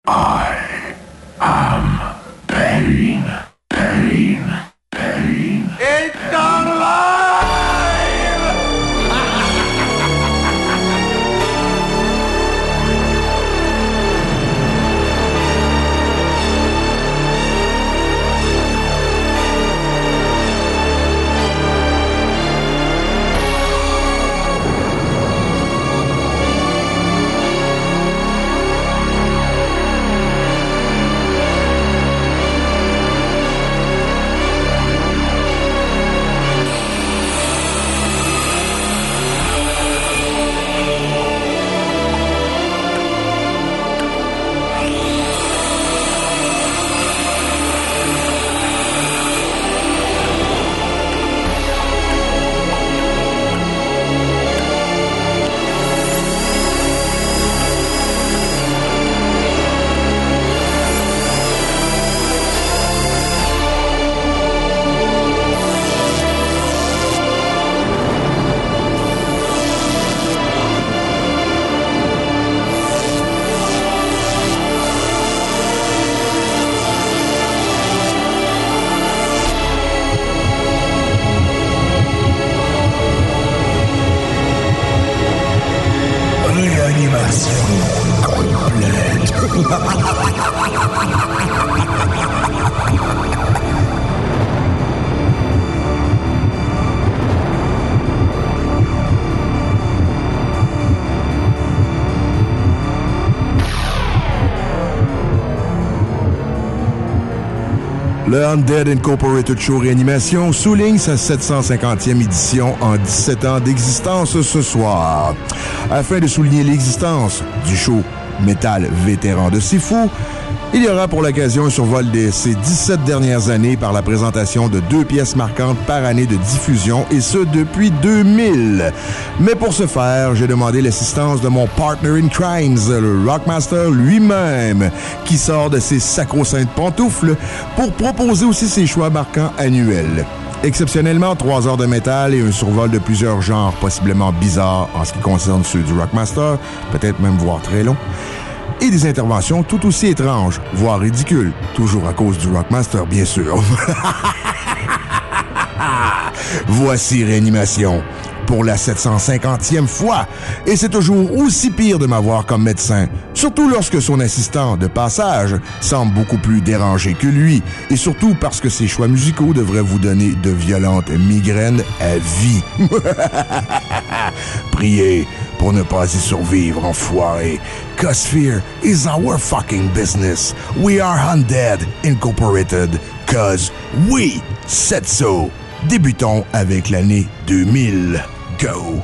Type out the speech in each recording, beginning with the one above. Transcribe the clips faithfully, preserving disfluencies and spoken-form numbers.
I am pain, pain, pain. It's alive! Le Undead Incorporated Show Réanimation souligne sa sept cent cinquantième édition en dix-sept ans d'existence ce soir. Afin de souligner l'existence du show Metal Vétéran de Sifu, il y aura pour l'occasion un survol de ces dix-sept dernières années par la présentation de deux pièces marquantes par année de diffusion, et ce depuis deux mille. Mais pour ce faire, j'ai demandé l'assistance de mon partner in crimes, le Rockmaster lui-même, qui sort de ses sacro-saintes pantoufles pour proposer aussi ses choix marquants annuels. Exceptionnellement, trois heures de métal et un survol de plusieurs genres possiblement bizarres en ce qui concerne ceux du Rockmaster, peut-être même voire très long, et des interventions tout aussi étranges, voire ridicules, toujours à cause du Rockmaster, bien sûr. Voici Réanimation pour la sept cent cinquantième fois, et c'est toujours aussi pire de m'avoir comme médecin, surtout lorsque son assistant de passage semble beaucoup plus dérangé que lui, et surtout parce que ses choix musicaux devraient vous donner de violentes migraines à vie. Priez pour ne pas y survivre, enfoiré. Cause fear is our fucking business. We are Undead Incorporated. Cause we said so. Débutons avec l'année deux mille. Go!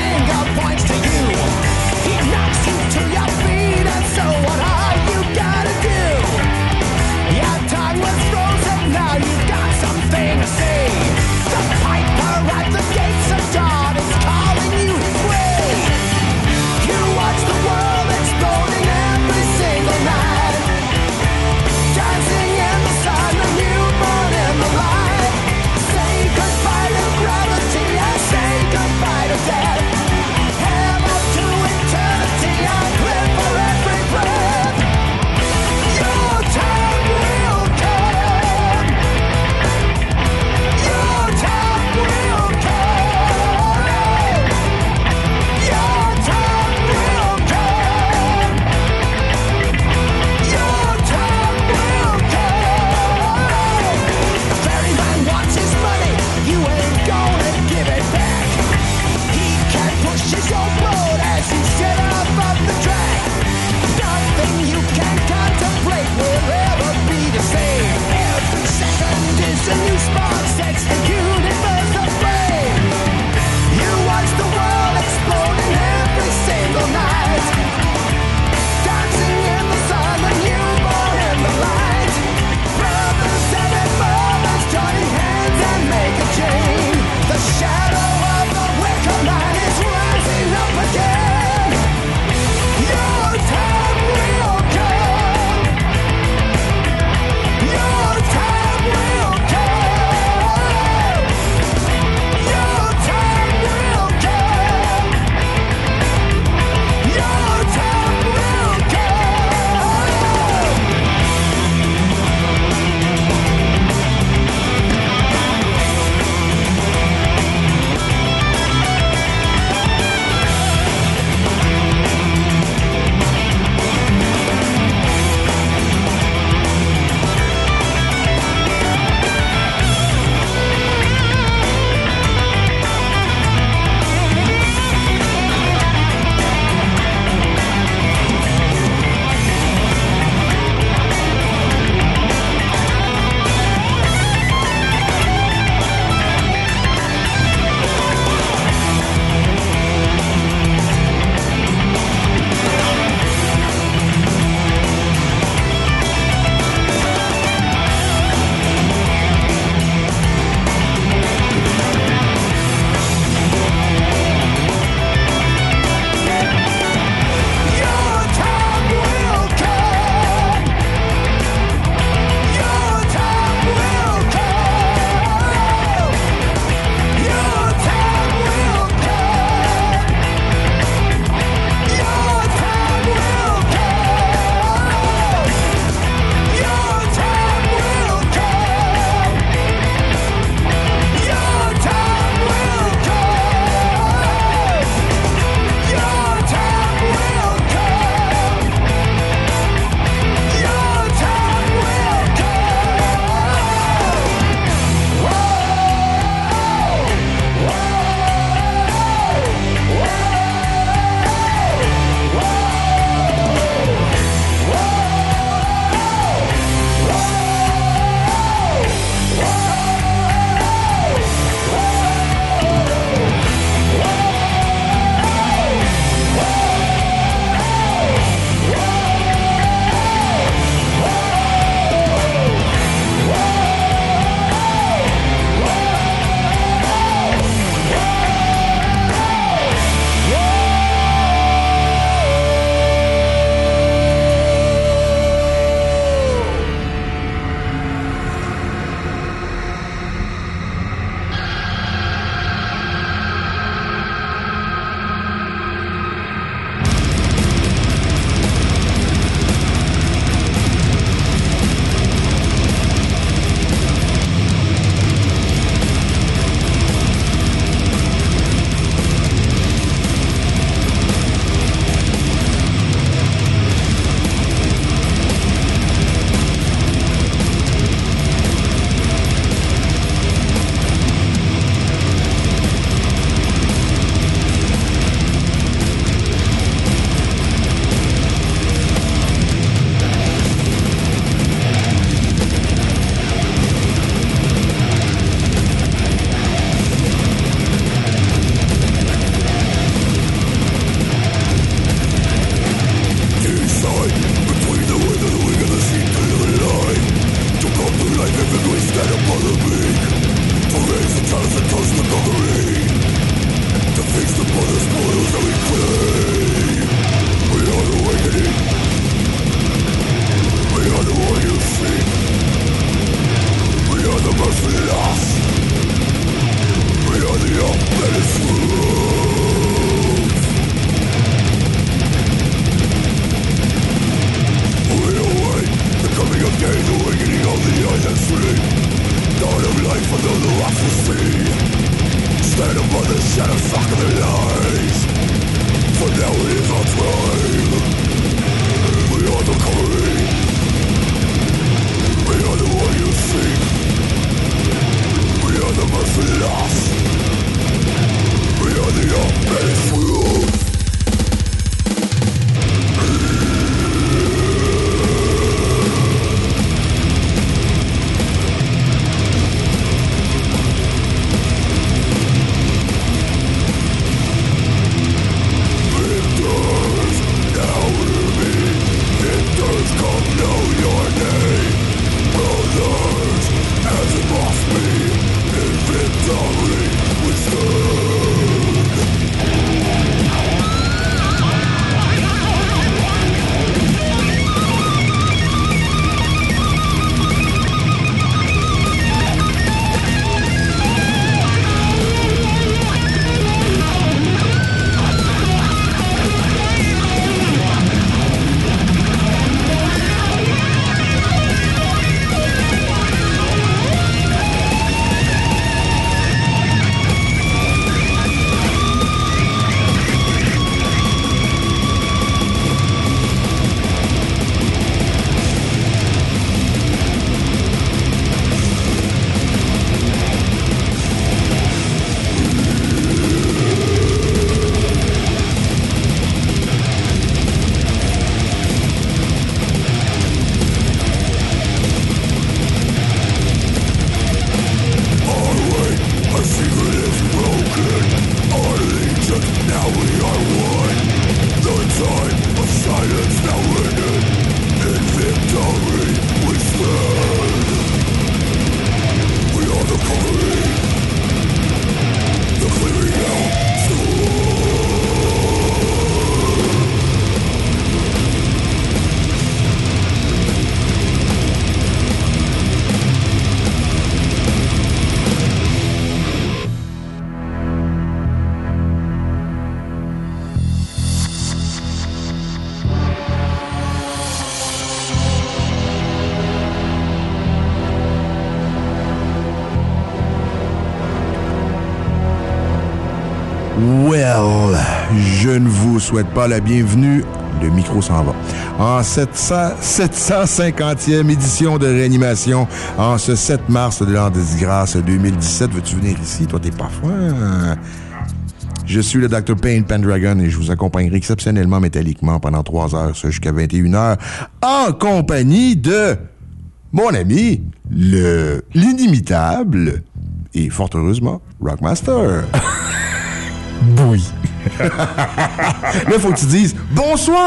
Got Well, je ne vous souhaite pas la bienvenue. Le micro s'en va. En sept cents, sept cent cinquantième édition de Réanimation, en ce sept mars de l'an de disgrâce deux mille dix-sept. Veux-tu venir ici? Toi, t'es pas froid. Je suis le docteur Payne Pendragon et je vous accompagnerai exceptionnellement métalliquement pendant trois heures, ça jusqu'à vingt et une heures, en compagnie de mon ami, le l'inimitable et fort heureusement, Rockmaster. Oui. Là, faut que tu dises « Bonsoir! »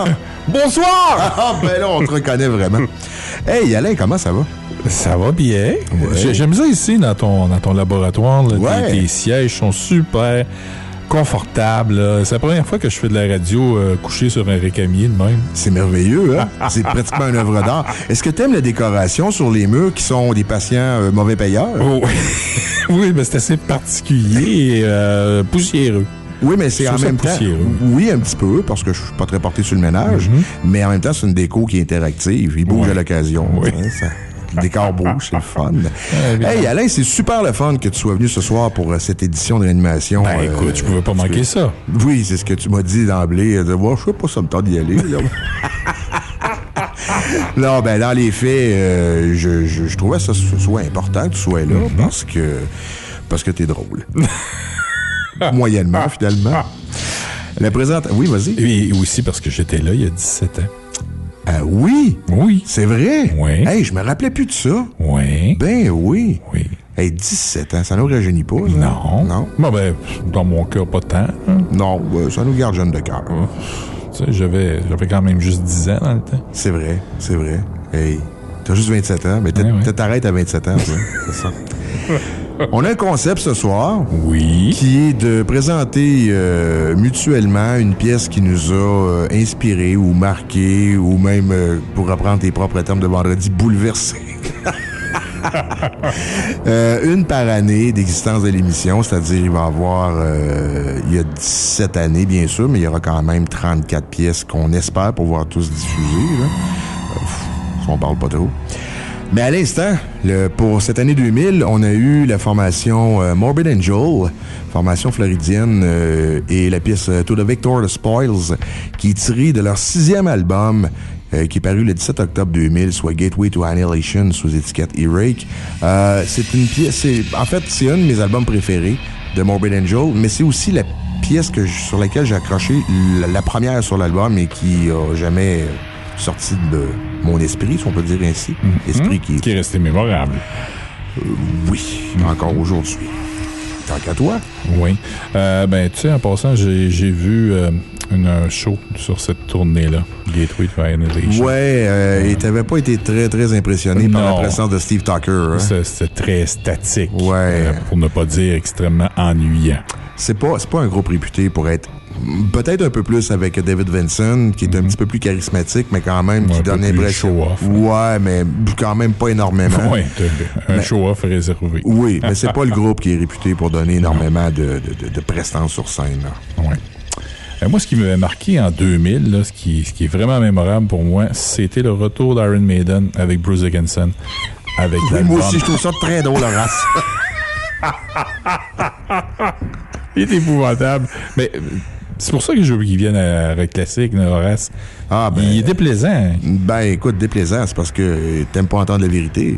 Bonsoir! Ah, ben là, on te reconnaît vraiment. Hey, Alain, comment ça va? Ça va bien. Ouais. J'aime ça ici, dans ton, dans ton laboratoire. Là, ouais. tes, tes sièges sont super confortables. Là. C'est la première fois que je fais de la radio euh, couché sur un récamier de même. C'est merveilleux, hein? C'est pratiquement une œuvre d'art. Est-ce que tu aimes la décoration sur les murs qui sont des patients euh, mauvais payeurs? Oh, oui. Oui, mais c'est assez particulier et euh, poussiéreux. Oui, mais c'est en même temps... Oui, un petit peu, parce que je suis pas très porté sur le ménage, mm-hmm. mais en même temps, c'est une déco qui est interactive. Il bouge ouais. à l'occasion. Oui. Hein, ça... Le décor bouge, c'est le fun. Ouais, hey, Alain, c'est super le fun que tu sois venu ce soir pour euh, cette édition de Réanimation. Ben, euh, écoute, je pouvais pas manquer que... ça. Oui, c'est ce que tu m'as dit d'emblée. De voir, je sais pas, ça me tente d'y aller. Là. Non, ben, dans les faits, euh, je, je, je trouvais ça ce soit important que tu sois là mm-hmm. parce que, parce que t'es drôle. Moyennement, finalement. La présente... Oui, vas-y. Et aussi parce que j'étais là il y a dix-sept ans. Ah oui? Oui. C'est vrai? Oui. Hey, je me rappelais plus de ça. Oui. Ben oui. Oui. Hey, dix-sept ans, ça nous rajeunit pas, ça? Non. Non? Bon, ben, dans mon cœur, pas tant. Hein? Non, ben, ça nous garde jeunes de cœur. Oh. Tu sais, j'avais, j'avais quand même juste dix ans dans le temps. C'est vrai, c'est vrai. Hey, t'as juste vingt-sept ans, mais ouais, ouais. t'arrêtes à vingt-sept ans, c'est ça. On a un concept ce soir. Oui. Qui est de présenter euh, mutuellement une pièce qui nous a euh, inspiré ou marqué ou même, euh, pour reprendre tes propres termes de vendredi, bouleversé. euh, une par année d'existence de l'émission, c'est-à-dire il va y avoir euh, il y a dix-sept années bien sûr, mais il y aura quand même trente-quatre pièces qu'on espère pouvoir tous diffuser là. Euh, pff, on parle pas trop. Mais à l'instant, le, pour cette année deux mille, on a eu la formation euh, Morbid Angel, formation floridienne, euh, et la pièce euh, To the Victor the Spoils, qui est tirée de leur sixième album, euh, qui est paru le dix-sept octobre deux mille, soit Gateway to Annihilation sous étiquette E-Rake. Euh, c'est une pièce, c'est, en fait, c'est un de mes albums préférés de Morbid Angel, mais c'est aussi la pièce que je, sur laquelle j'ai accroché la, la première sur l'album et qui a jamais sorti de mon esprit, si on peut dire ainsi. Mm-hmm. Esprit qui, qui est resté mémorable. Euh, oui, mm-hmm. encore aujourd'hui. Tant qu'à toi. Oui. Euh, ben, tu sais, en passant, j'ai, j'ai vu euh, une, un show sur cette tournée-là, Gateway to Annihilation. Ouais, euh, euh, et t'avais pas été très, très impressionné non. par la présence de Steve Tucker. Hein? C'est, c'était très statique. Ouais. Euh, pour ne pas dire extrêmement ennuyant. C'est pas, c'est pas un groupe réputé pour être... Peut-être un peu plus avec David Vincent, qui est mm-hmm. un petit peu plus charismatique, mais quand même, qui ouais, donne l'impression... show-off. Ouais, mais quand même pas énormément. Oui, un mais, show-off réservé. Oui, mais c'est pas le groupe qui est réputé pour donner énormément de, de, de, de prestance sur scène. Oui. Et moi, ce qui m'avait marqué en deux mille, là, ce, qui, ce qui est vraiment mémorable pour moi, c'était le retour d'Iron Maiden avec Bruce Dickinson. Avec oui, moi aussi, je trouve ça très drôle, Horace. Il est épouvantable. Mais c'est pour ça que je veux qu'il vienne à Rock Classique, Horace. Ah, ben, il est déplaisant. Ben, écoute, déplaisant, c'est parce que t'aimes pas entendre la vérité.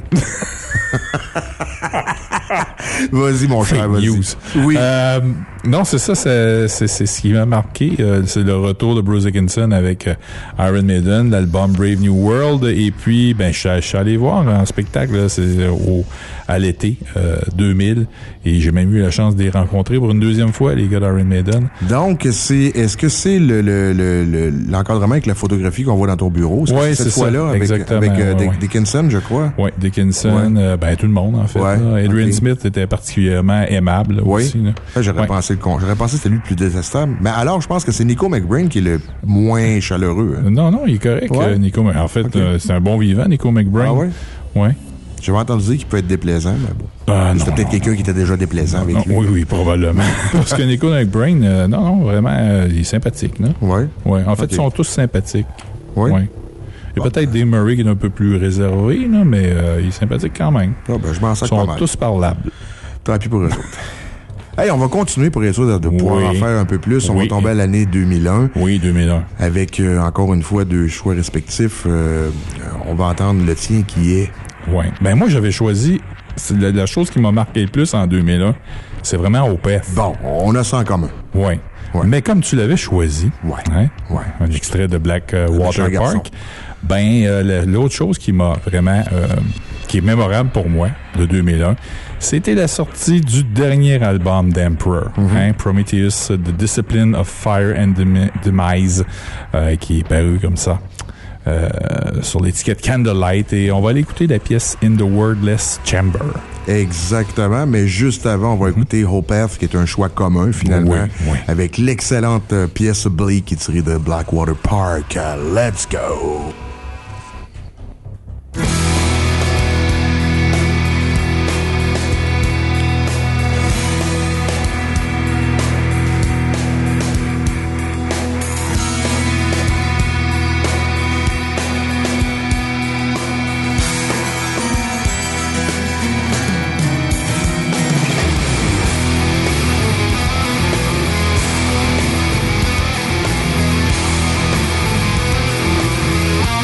Vas-y, mon cher, vas-y. News. Oui. Euh, non, c'est ça, c'est, c'est, c'est ce qui m'a marqué. Euh, c'est le retour de Bruce Dickinson avec euh, Iron Maiden, l'album Brave New World. Et puis, ben, je suis allé voir en spectacle, là, c'est au, à l'été euh, deux mille. Et j'ai même eu la chance de les rencontrer pour une deuxième fois, les gars d'Iron Maiden. Donc, c'est, est-ce que c'est le, le, le, le, l'encadrement avec la photographie qu'on voit dans ton bureau? Oui, c'est, cette c'est fois-là, ça. avec, Exactement. avec euh, ouais, ouais. Dickinson, je crois. Oui, Dickinson, ouais. Euh, ben, tout le monde, en fait. Ouais, Adrian okay. Smith était particulièrement aimable là, oui. aussi. Là. J'aurais, ouais. pensé le con... J'aurais pensé que c'était lui le plus détestable. Mais alors, je pense que c'est Nico McBrain qui est le moins chaleureux. Hein. Non, non, il est correct, ouais. euh, Nico. En fait, okay. euh, c'est un bon vivant, Nico McBrain. Ah oui? Oui. J'avais entendu dire qu'il peut être déplaisant, mais bon. Ah, c'était non, peut-être non, quelqu'un non. qui était déjà déplaisant avec non, lui. Oui, oui, probablement. Parce que Nico McBrain, euh, non, non, vraiment, euh, il est sympathique, non? Oui. Oui. En fait, okay. ils sont tous sympathiques. Oui. Ouais. Il y a bon. peut-être Dave Murray qui est un peu plus réservé, là, mais euh, il est sympathique quand même. Ah, ben, je m'en sers Ils sont pas mal. tous parlables. Tant pis pour eux autres. Hey, on va continuer pour être sûr de, de pouvoir oui. en faire un peu plus. On oui. va tomber à l'année deux mille un. Oui, deux mille un. Avec, euh, encore une fois, deux choix respectifs. Euh, on va entendre le tien qui est... Oui. Ben moi, j'avais choisi... C'est la, la chose qui m'a marqué le plus en deux mille un, c'est vraiment Opeth. Bon, on a ça en commun. Oui. Ouais. Mais comme tu l'avais choisi, ouais. Hein, ouais. un extrait de Black euh, Water Park, ben euh, l'autre chose qui m'a vraiment... Euh, qui est mémorable pour moi, de deux mille un, c'était la sortie du dernier album d'Emperor, mm-hmm. hein, Prometheus, The Discipline of Fire and Demise, euh, qui est paru comme ça, euh, sur l'étiquette Candlelight, et on va aller écouter la pièce In the Wordless Chamber. Exactement, mais juste avant, on va écouter mm-hmm. Opeth, qui est un choix commun, finalement, oui, oui. avec l'excellente pièce Bleak qui est tirée de Blackwater Park. Uh, let's go! We'll be right back.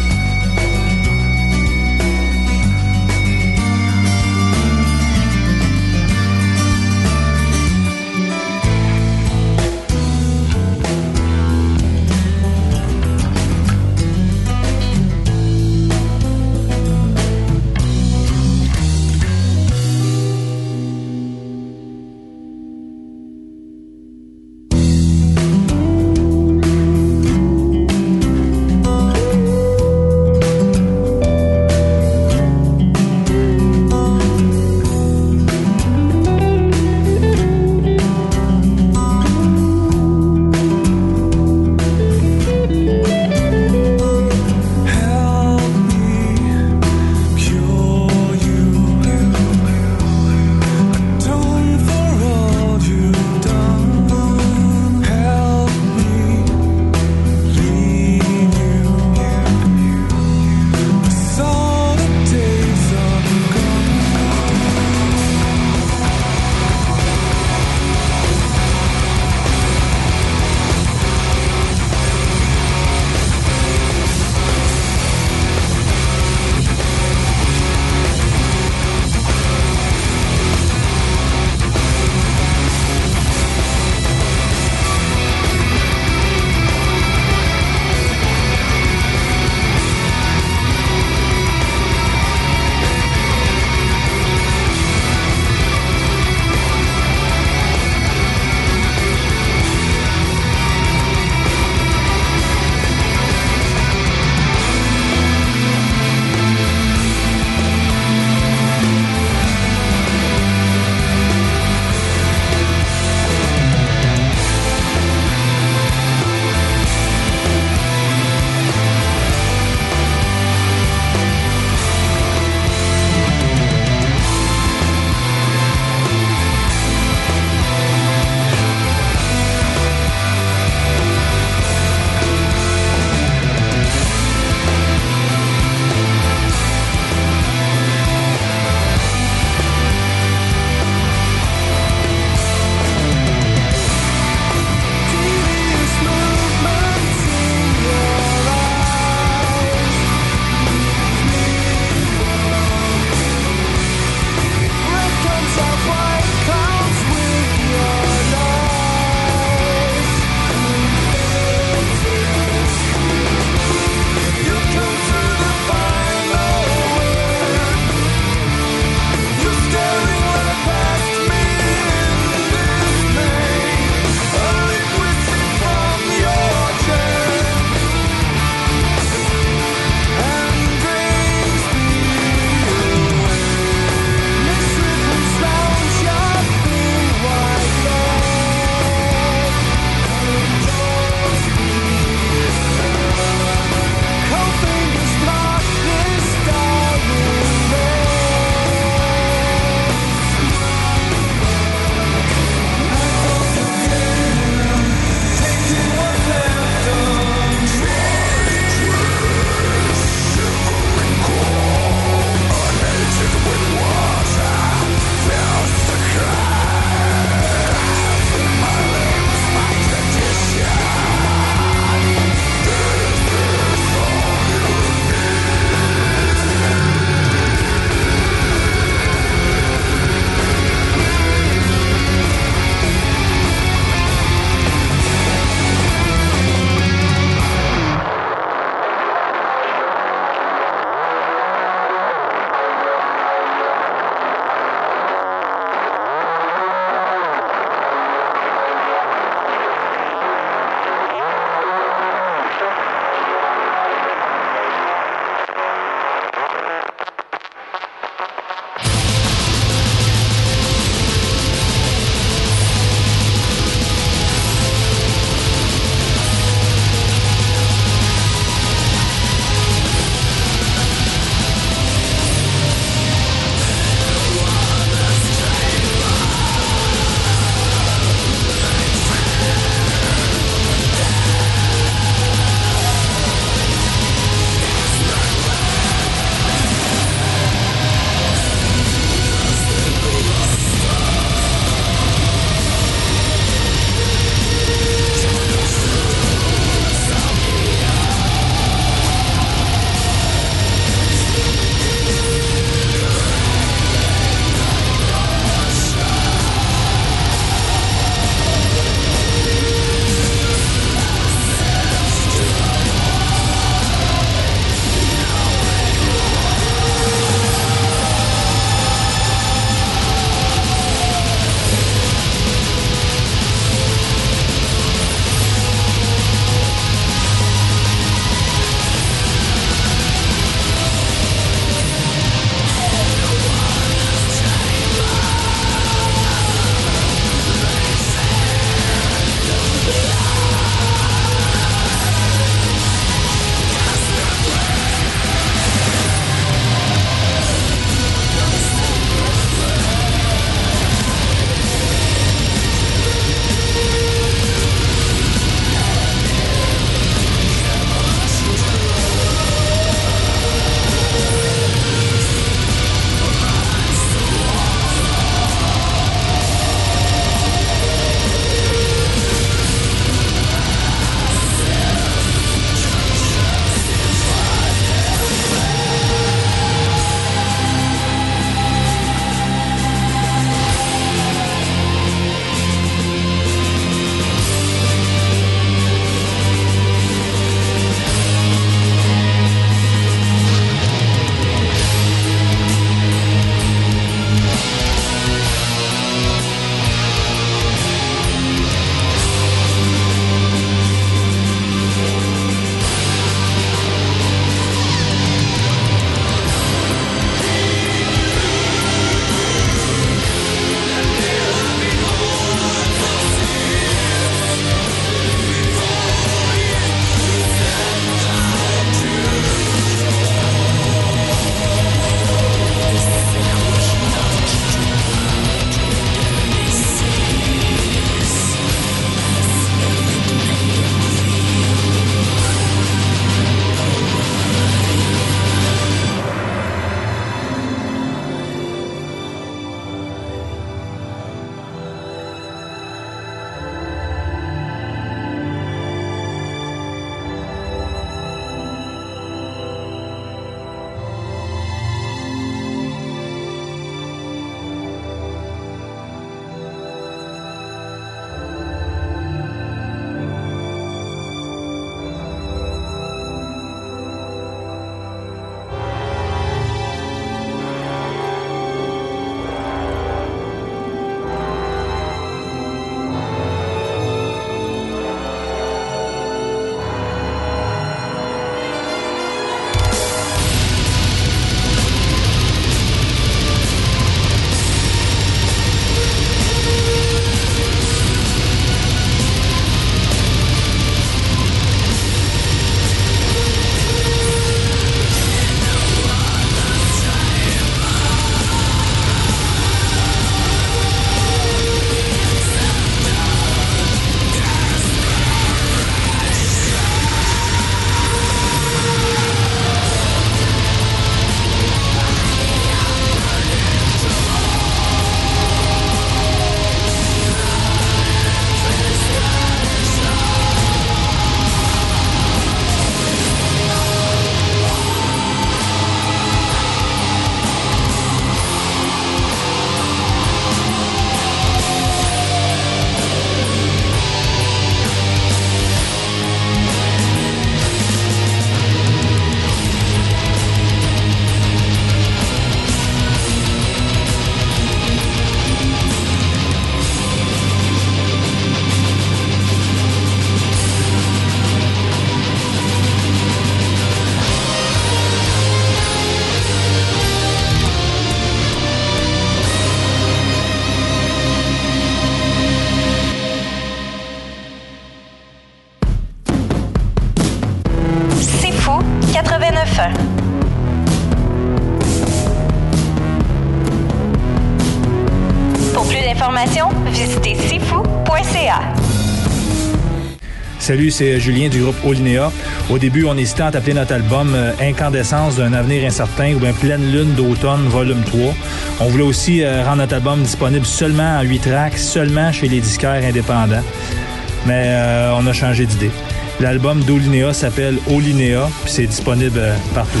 informations, visitez sifu point c a. Salut, c'est Julien du groupe Olinéa. Au début, on hésitait à appeler notre album euh, Incandescence d'un avenir incertain ou bien Pleine lune d'automne, volume trois. On voulait aussi euh, rendre notre album disponible seulement en huit tracks, seulement chez les disquaires indépendants. Mais euh, on a changé d'idée. L'album d'Olinéa s'appelle Olinéa, puis c'est disponible euh, partout.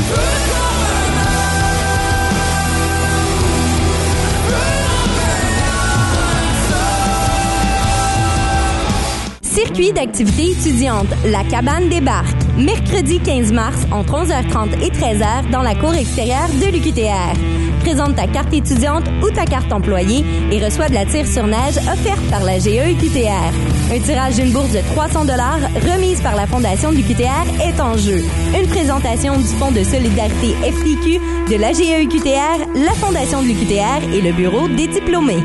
Circuit d'activités étudiantes, la cabane débarque. Mercredi quinze mars, entre onze heures trente et treize heures, dans la cour extérieure de l'U Q T R. Présente ta carte étudiante ou ta carte employée et reçois de la tire sur neige offerte par la G E U Q T R. Un tirage d'une bourse de trois cents dollars remise par la Fondation du Q T R est en jeu. Une présentation du Fonds de solidarité F T Q, de la G E U Q T R, la Fondation de l'U Q T R et le Bureau des diplômés.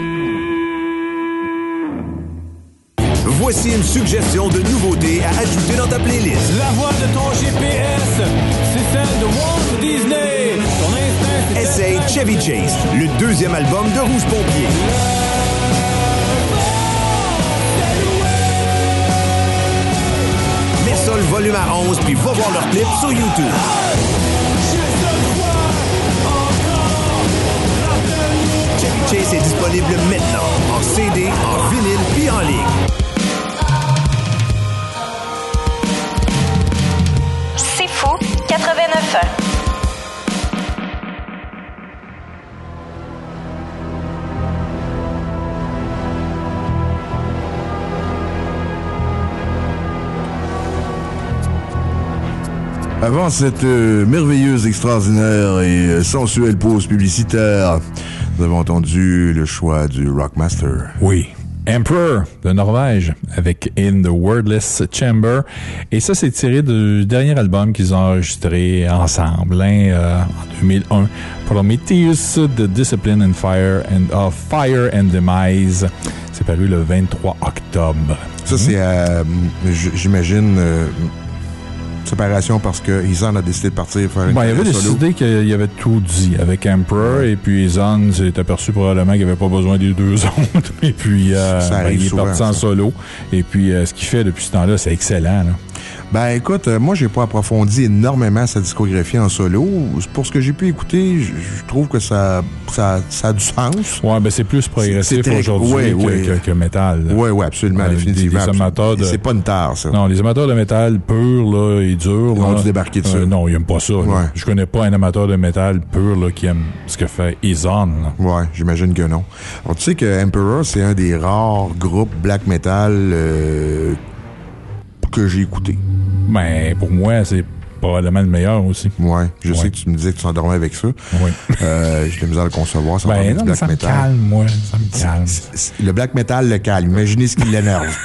Voici une suggestion de nouveautés à ajouter dans ta playlist. La voix de ton G P S, c'est celle de Walt Disney. Ton instinct, Essaye Chevy Chase, le deuxième album de Rouge Pompier. Mets ça le volume à onze puis va voir leur clip sur YouTube. Chevy Chase est disponible maintenant en C D, en vinyle puis en ligne. quatre-vingt-neuf ans. Avant cette euh, merveilleuse, extraordinaire et euh, sensuelle pause publicitaire, nous avons entendu le choix du Rockmaster. Oui. Emperor de Norvège avec In the Wordless Chamber. Et ça, c'est tiré du dernier album qu'ils ont enregistré ensemble, hein, euh, en deux mille un. Prometheus, The Discipline and Fire and, of Fire and Demise. C'est paru le vingt-trois octobre. Ça, mmh. c'est, euh, j'imagine... Euh, séparation parce que Izon a décidé de partir faire une bon, il avait solo. décidé qu'il avait tout dit avec Emperor, ouais. Et puis Izon s'est aperçu probablement qu'il n'avait pas besoin des deux autres. Et puis euh, ben, il est souvent, parti ça. En solo. Et puis euh, ce qu'il fait depuis ce temps-là, c'est excellent. Là. Ben écoute, euh, moi j'ai pas approfondi énormément sa discographie en solo. Pour ce que j'ai pu écouter, je, je trouve que ça, ça, ça a du sens. Ouais, ben c'est plus progressif c'est, c'est aujourd'hui ouais, que, ouais. Que, que métal. Oui, oui, absolument, euh, définitivement. Des, des amateurs de... C'est pas une tare, ça. Non, les amateurs de métal pur là, et dur. Ils ont là, dû débarquer de ça. Euh, non, ils aiment pas ça. Ouais. Je connais pas un amateur de métal pur là, qui aime ce que fait Izon. Ouais, j'imagine que non. Alors, tu sais que Emperor, c'est un des rares groupes black metal euh, que j'ai écouté. Ben, pour moi, c'est probablement le meilleur aussi. Ouais, je ouais. sais que tu me disais que tu t'endormais avec ça. Oui. Euh, j'ai de la misère à le concevoir. Ça ben, non, black ça metal. me calme, moi. Ça me calme. C'est, c'est, le black metal le calme. Imaginez ce qui l'énerve.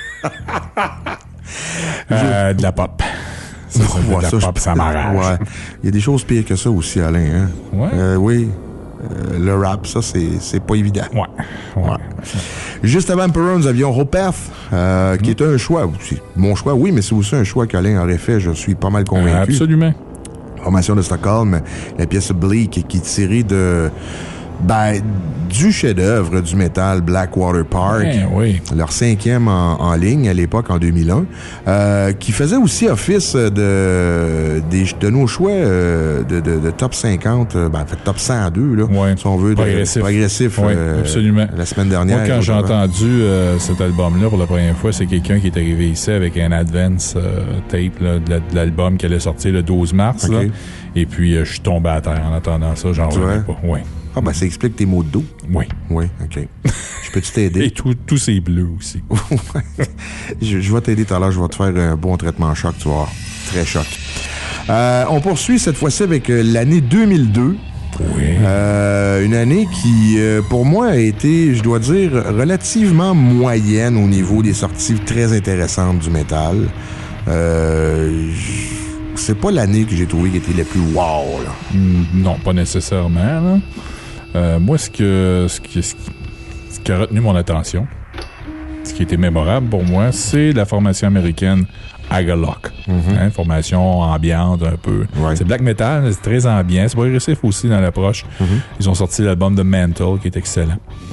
euh, de la pop. Ça, ça, ouais, de la ça, pop, je... ça m'arrache. Ouais. Il y a des choses pires que ça aussi, Alain. Hein? Ouais. Euh, oui. Euh, le rap, ça, c'est, c'est pas évident. Ouais. ouais. ouais. Juste avant Emperor, nous avions Ropeth, euh, mmh. qui était un choix. C'est mon choix, oui, mais c'est aussi un choix qu'Alain aurait fait. Je suis pas mal convaincu. Euh, absolument. Formation de Stockholm, la pièce Bleak, qui est tirée de... Ben, du chef-d'œuvre du métal Blackwater Park, ouais, oui. leur cinquième en, en ligne à l'époque, en deux mille un, euh, qui faisait aussi office de, des, de nos choix euh, de, de, de top cinquante, ben, en fait, top cent deux, là, ouais. si on veut, progressif, de, progressif ouais, euh, absolument. La semaine dernière. Moi, quand j'ai entendu euh, cet album-là pour la première fois, c'est quelqu'un qui est arrivé ici avec un advance euh, tape là, de, la, de l'album qui allait sortir le douze mars, okay. là, et puis euh, je suis tombé à terre en entendant ça, j'en revenais pas. Ouais. Ah, ben, ça explique tes mots de dos. Oui. Oui, OK. Je peux-tu t'aider? Et tous tout ces bleus aussi. je, je vais t'aider tout à l'heure. Je vais te faire un bon traitement choc, tu vas voir. Très choc. Euh, on poursuit cette fois-ci avec euh, l'année deux mille deux. Oui. Euh, une année qui, euh, pour moi, a été, je dois dire, relativement moyenne au niveau des sorties très intéressantes du métal. Euh... C'est pas l'année que j'ai trouvé qui était la plus wow, là. Mm, non, pas nécessairement, là. Euh, moi, ce, que, ce, qui, ce, qui, ce qui a retenu mon attention, ce qui était mémorable pour moi, c'est la formation américaine Agalloch. Mm-hmm. Hein, formation ambiante un peu. Ouais. C'est black metal, c'est très ambiant. C'est progressif aussi dans l'approche. Mm-hmm. Ils ont sorti l'album The Mantle, qui est excellent.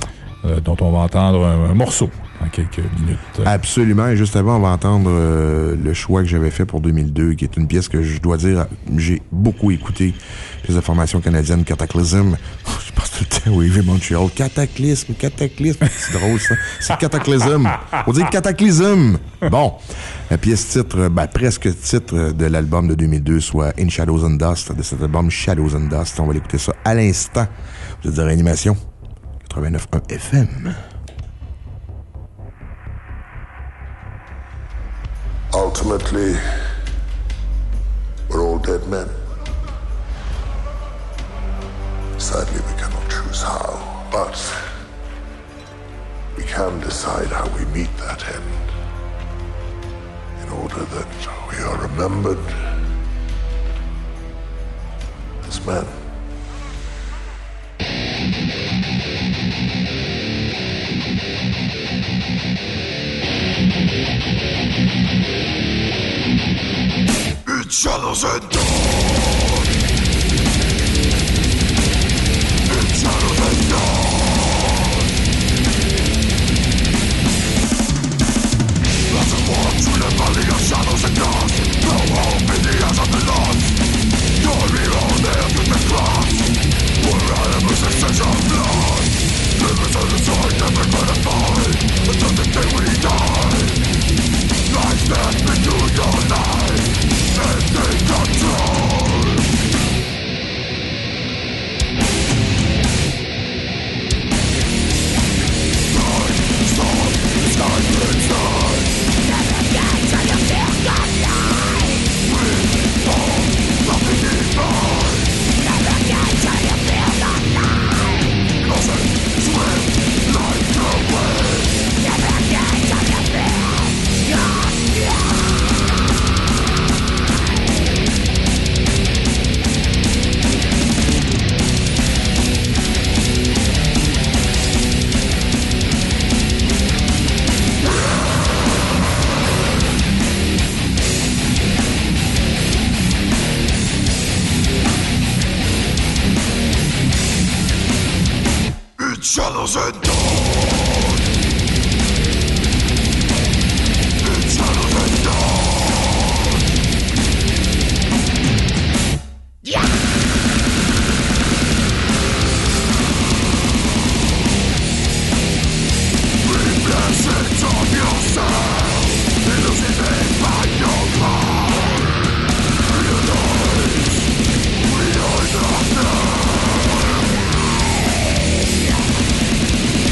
euh, dont on va entendre un, un morceau en quelques minutes. Absolument. Et juste avant, on va entendre euh, le choix que j'avais fait pour deux mille deux, qui est une pièce que je dois dire, j'ai beaucoup écouté. Pièce de formation canadienne, Cataclysm. Je pense tout le temps au Heavy Montreal. Cataclysme, Cataclysme. C'est drôle, ça. C'est Cataclysm. On dit Cataclysm. Bon. La pièce titre, ben, presque titre de l'album de deux mille deux, soit In Shadows and Dust, de cet album Shadows and Dust. On va l'écouter ça à l'instant. Vous êtes de Réanimation. quatre-vingt-neuf point un F M. Ultimately, we're all dead men. Sadly, we cannot choose how, but we can decide how we meet that end in order that we are remembered as men. In shadows and dawn. In shadows and dawn. As I walk through the valley of shadows and dawn, no hope in the eyes of the lost. Your hero there with the cross. We're out of resistance of blood. Livers on the side, never gonna fall. Until the day we die. I step into your life and take control. Night, storm, sky inside. Never get to the field of light. We fall, nothing divine. Never get to the field of light. Closet, swim, like a wave. Never get to the field. Shadows and dawn. In shadows and dawn. Yeah. Reblessings of yourself, illuminated by your power. Realize we are not there.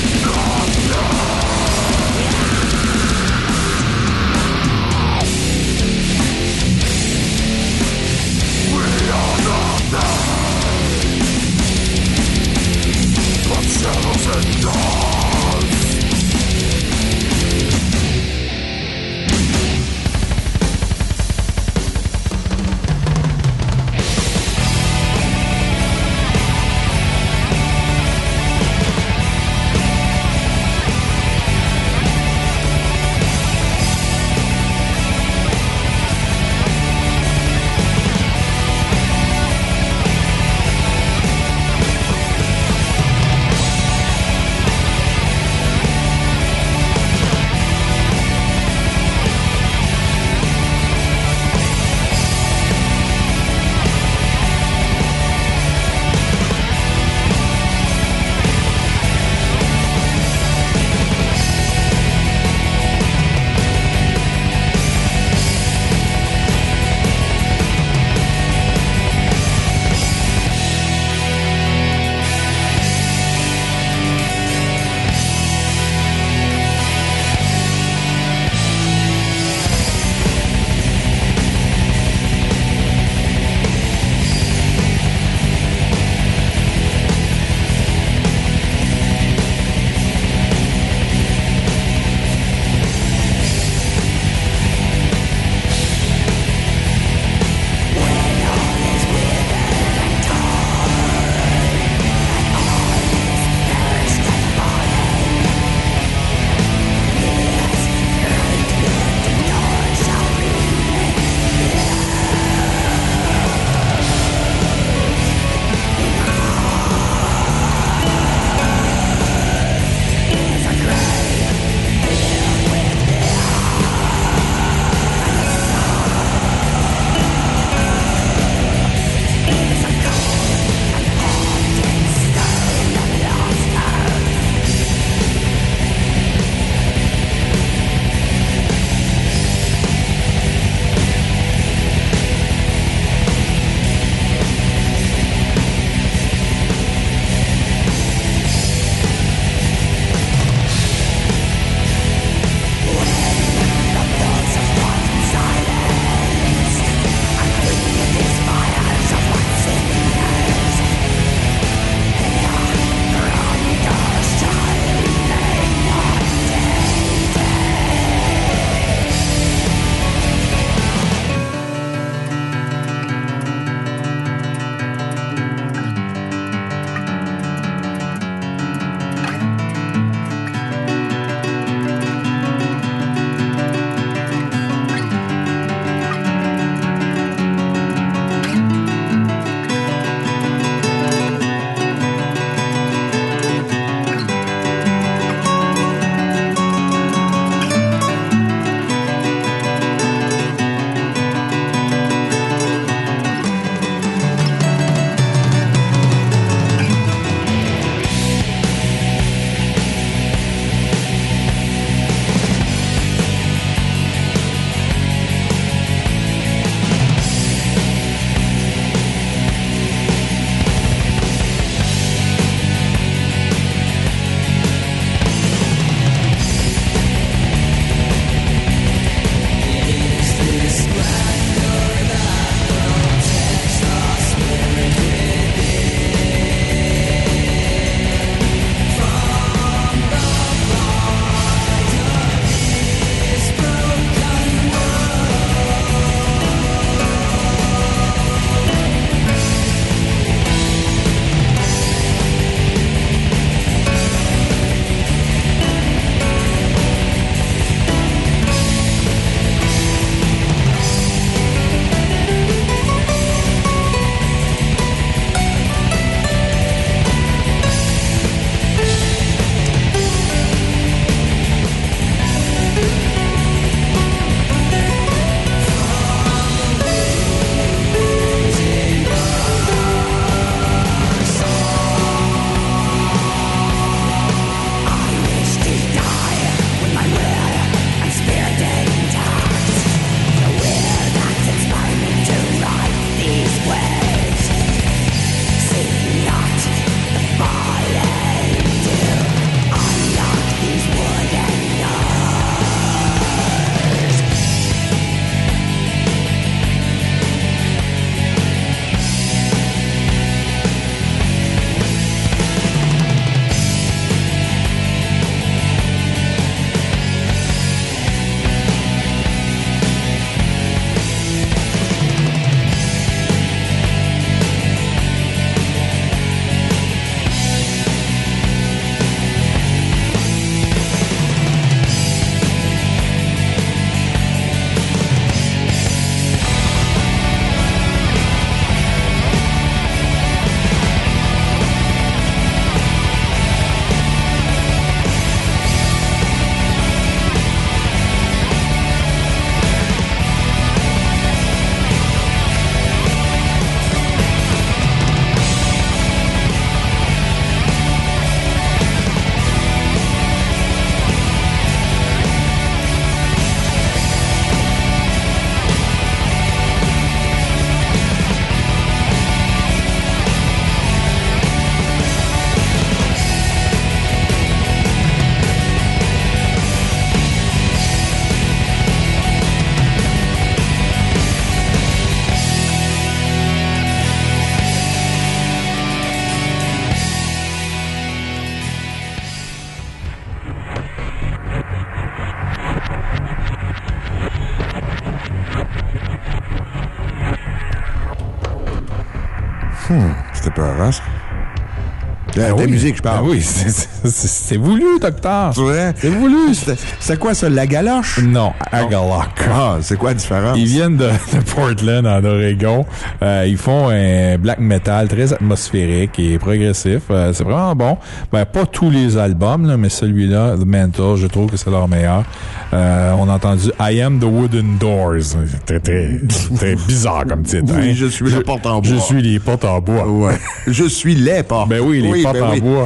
Hmm, c'était peurant, ça. Ben la oui. musique, je parle. Ben oui, c'est, c'est, c'est, c'est voulu, docteur. Tu vois? C'est voulu. C'est, c'est quoi ça, la galoche? Non, Agalock. Ah, c'est quoi la différence? Ils viennent de, de Portland, en Oregon. Euh, ils font un black metal très atmosphérique et progressif. Euh, c'est vraiment bon. Ben, pas tous les albums, là, mais celui-là, The Mental, je trouve que c'est leur meilleur. Euh, on a entendu I Am the Wooden Doors. Très, très, très bizarre comme titre. Oui, hein? je suis je, la porte en bois. Je suis les portes en bois. Ouais. Je suis les portes. Ben oui, les oui, portes ben en oui. bois.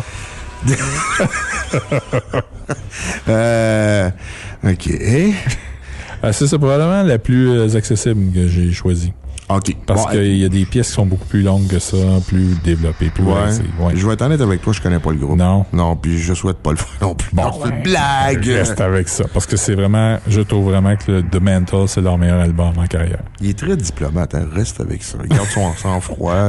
euh, OK. Euh, c'est ça, probablement la plus euh, accessible que j'ai choisie. OK. Parce bon, qu'il y a des pièces qui sont beaucoup plus longues que ça, plus développées, plus ouais. ouais. ouais. Je vais être honnête avec toi, je connais pas le groupe. Non. Non, puis je souhaite pas le faire non plus. Bon, non, c'est une blague. Reste avec ça. Parce que c'est vraiment, je trouve vraiment que le The Mental, c'est leur meilleur album en carrière. Il est très diplomate, hein. Reste avec ça. Regarde son sang-froid.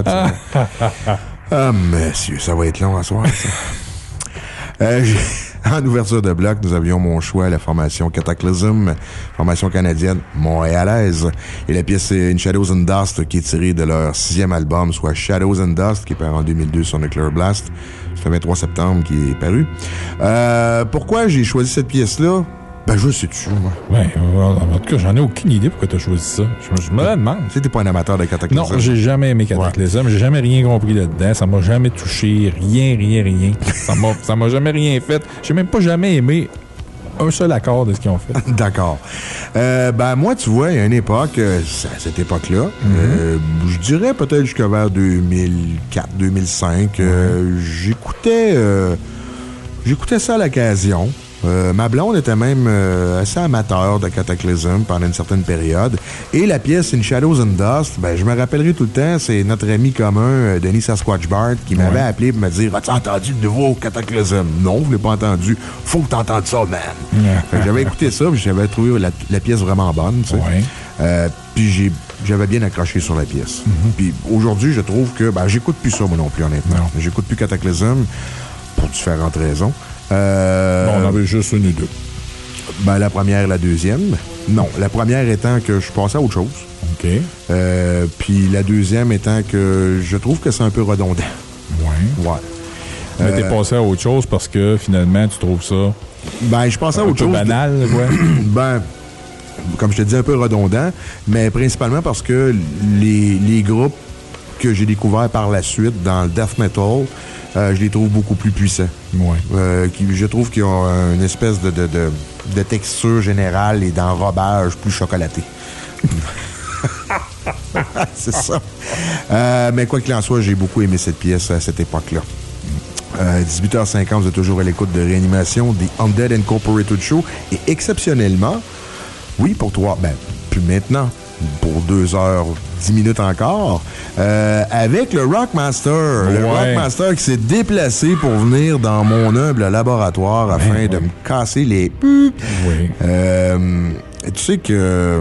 Ah, monsieur, ça va être long à soir, ça. euh, en ouverture de bloc, nous avions mon choix, la formation Cataclysm, formation canadienne montréalaise. Et la pièce c'est In Shadows and Dust, qui est tirée de leur sixième album, soit Shadows and Dust, qui est paru en deux mille deux sur Nuclear Blast. C'est le vingt-trois septembre qui est paru. Euh, pourquoi j'ai choisi cette pièce-là? Ben, je sais-tu, moi. Ouais, en tout cas, j'en ai aucune idée pourquoi t'as choisi ça. Je, je me la demande. Tu sais, t'es pas un amateur de Cataclysm. Non, j'ai jamais aimé Cataclysm. Ouais. J'ai jamais rien compris là-dedans. Ça m'a jamais touché. Rien, rien, rien. ça m'a, ça m'a jamais rien fait. J'ai même pas jamais aimé un seul accord de ce qu'ils ont fait. D'accord. Euh, ben, moi, tu vois, il y a une époque, euh, à cette époque-là, mm-hmm. euh, je dirais peut-être jusqu'à vers deux mille quatre, deux mille cinq, euh, mm-hmm. j'écoutais, euh, j'écoutais ça à l'occasion. Euh, ma blonde était même euh, assez amateur de Cataclysm pendant une certaine période. Et la pièce In Shadows and Dust, ben, je me rappellerai tout le temps, c'est notre ami commun, euh, Denis Sasquatch Bart, qui ouais. m'avait appelé pour me dire « As-tu entendu le nouveau Cataclysm? » Non, je l'ai pas entendu. Faut que t'entendes ça, man! Ouais. J'avais écouté ça, puis j'avais trouvé la, la pièce vraiment bonne, tu sais. Ouais. Euh, puis j'ai, j'avais bien accroché sur la pièce. Mm-hmm. Puis aujourd'hui, je trouve que, ben, j'écoute plus ça, moi non plus, honnêtement. Non. J'écoute plus Cataclysm pour différentes raisons. Euh, bon, on avait juste une ou deux. Ben, la première et la deuxième. Non, la première étant que je passais à autre chose. OK. Euh, puis la deuxième étant que je trouve que c'est un peu redondant. Ouais. Ouais. Mais euh, t'es passé à autre chose parce que finalement, tu trouves ça. Ben, je passais à autre chose. Un peu banal, quoi. Ben, comme je te dis, un peu redondant, mais principalement parce que les, les groupes que j'ai découverts par la suite dans le death metal, Euh, je les trouve beaucoup plus puissants. Ouais. Euh, qui, je trouve qu'ils ont une espèce de, de, de, de texture générale et d'enrobage plus chocolaté. C'est ça. Euh, mais quoi qu'il en soit, j'ai beaucoup aimé cette pièce à cette époque-là. Euh, dix-huit heures cinquante, vous êtes toujours à l'écoute de Réanimation des Undead Incorporated Show. Et exceptionnellement, oui, pour toi, ben, plus maintenant, pour deux heures, dix minutes encore, euh, avec le Rockmaster. Ouais. Le Rockmaster qui s'est déplacé pour venir dans mon humble laboratoire afin ouais, de ouais. me casser les... Oui. Euh, tu sais que...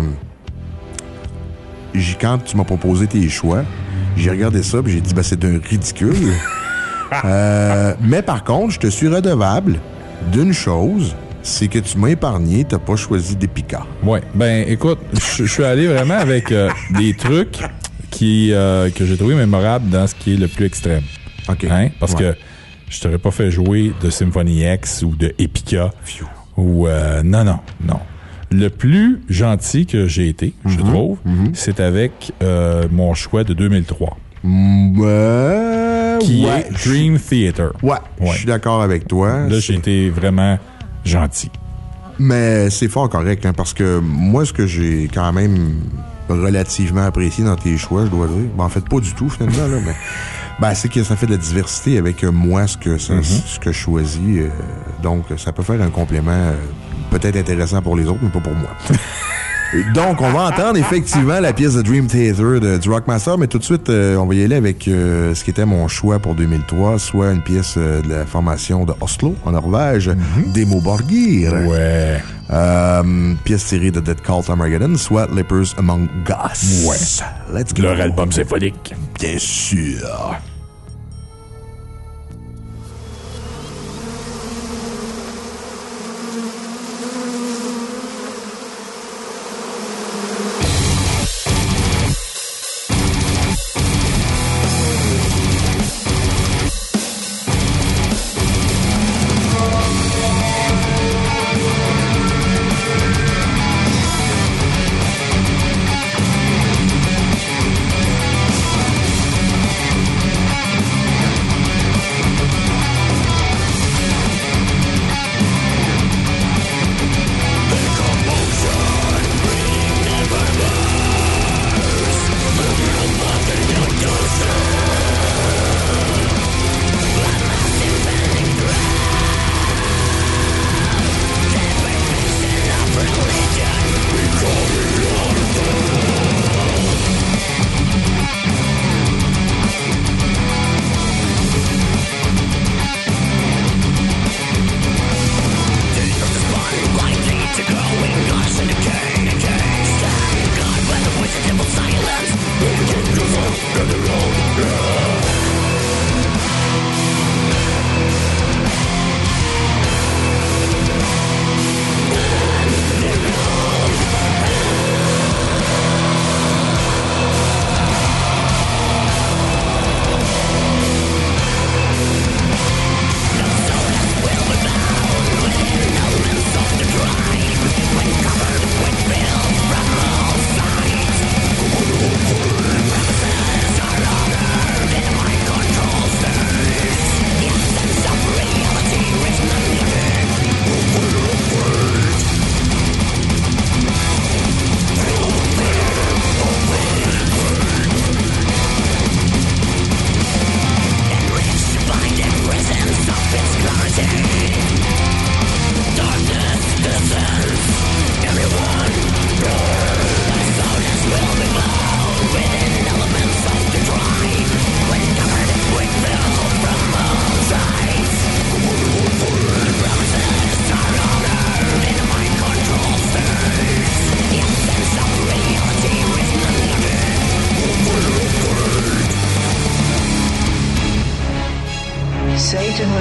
J'ai, quand tu m'as proposé tes choix, j'ai regardé ça et j'ai dit, ben, c'est d'un ridicule. euh, mais par contre, je te suis redevable d'une chose... c'est que tu m'as épargné, t'as pas choisi d'Epica. Oui. Ben, écoute, je suis allé vraiment avec euh, des trucs qui, euh, que j'ai trouvé mémorables dans ce qui est le plus extrême. OK. Hein? Parce ouais. que je t'aurais pas fait jouer de Symphony X ou de Epica. Phew. Ou, euh, non, non, non. Le plus gentil que j'ai été, mm-hmm. je trouve, mm-hmm. c'est avec euh, mon choix de deux mille trois. Mm, euh, qui ouais, est Dream Theater. Ouais, ouais. Je suis d'accord avec toi. Là, j'ai été vraiment... gentil. Mais c'est fort correct, hein, parce que moi, ce que j'ai quand même relativement apprécié dans tes choix, je dois dire, ben, en fait, pas du tout, finalement, là, mais ben, c'est que ça fait de la diversité avec moi, ce que, ça, mm-hmm. ce que je choisis. Euh, donc, ça peut faire un complément euh, peut-être intéressant pour les autres, mais pas pour moi. Donc, on va entendre effectivement la pièce de Dream Theater de, du Rockmaster, mais tout de suite, euh, on va y aller avec euh, ce qui était mon choix pour deux mille trois, soit une pièce euh, de la formation de Oslo, en Norvège, mm-hmm. Demo Borgir. Ouais. Euh, pièce tirée de Dead Cult Armageddon, soit Lepers Among Us. Ouais. Let's go. Leur album symphonique. Bien sûr.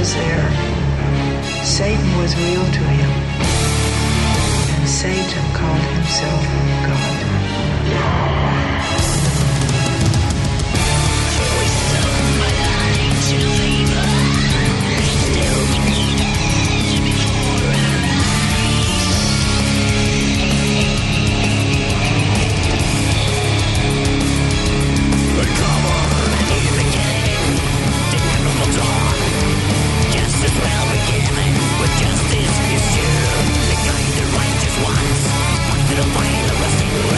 was there. Satan was real to him. And Satan called himself God. Justice is due. The kind of righteous ones, the way the rest of the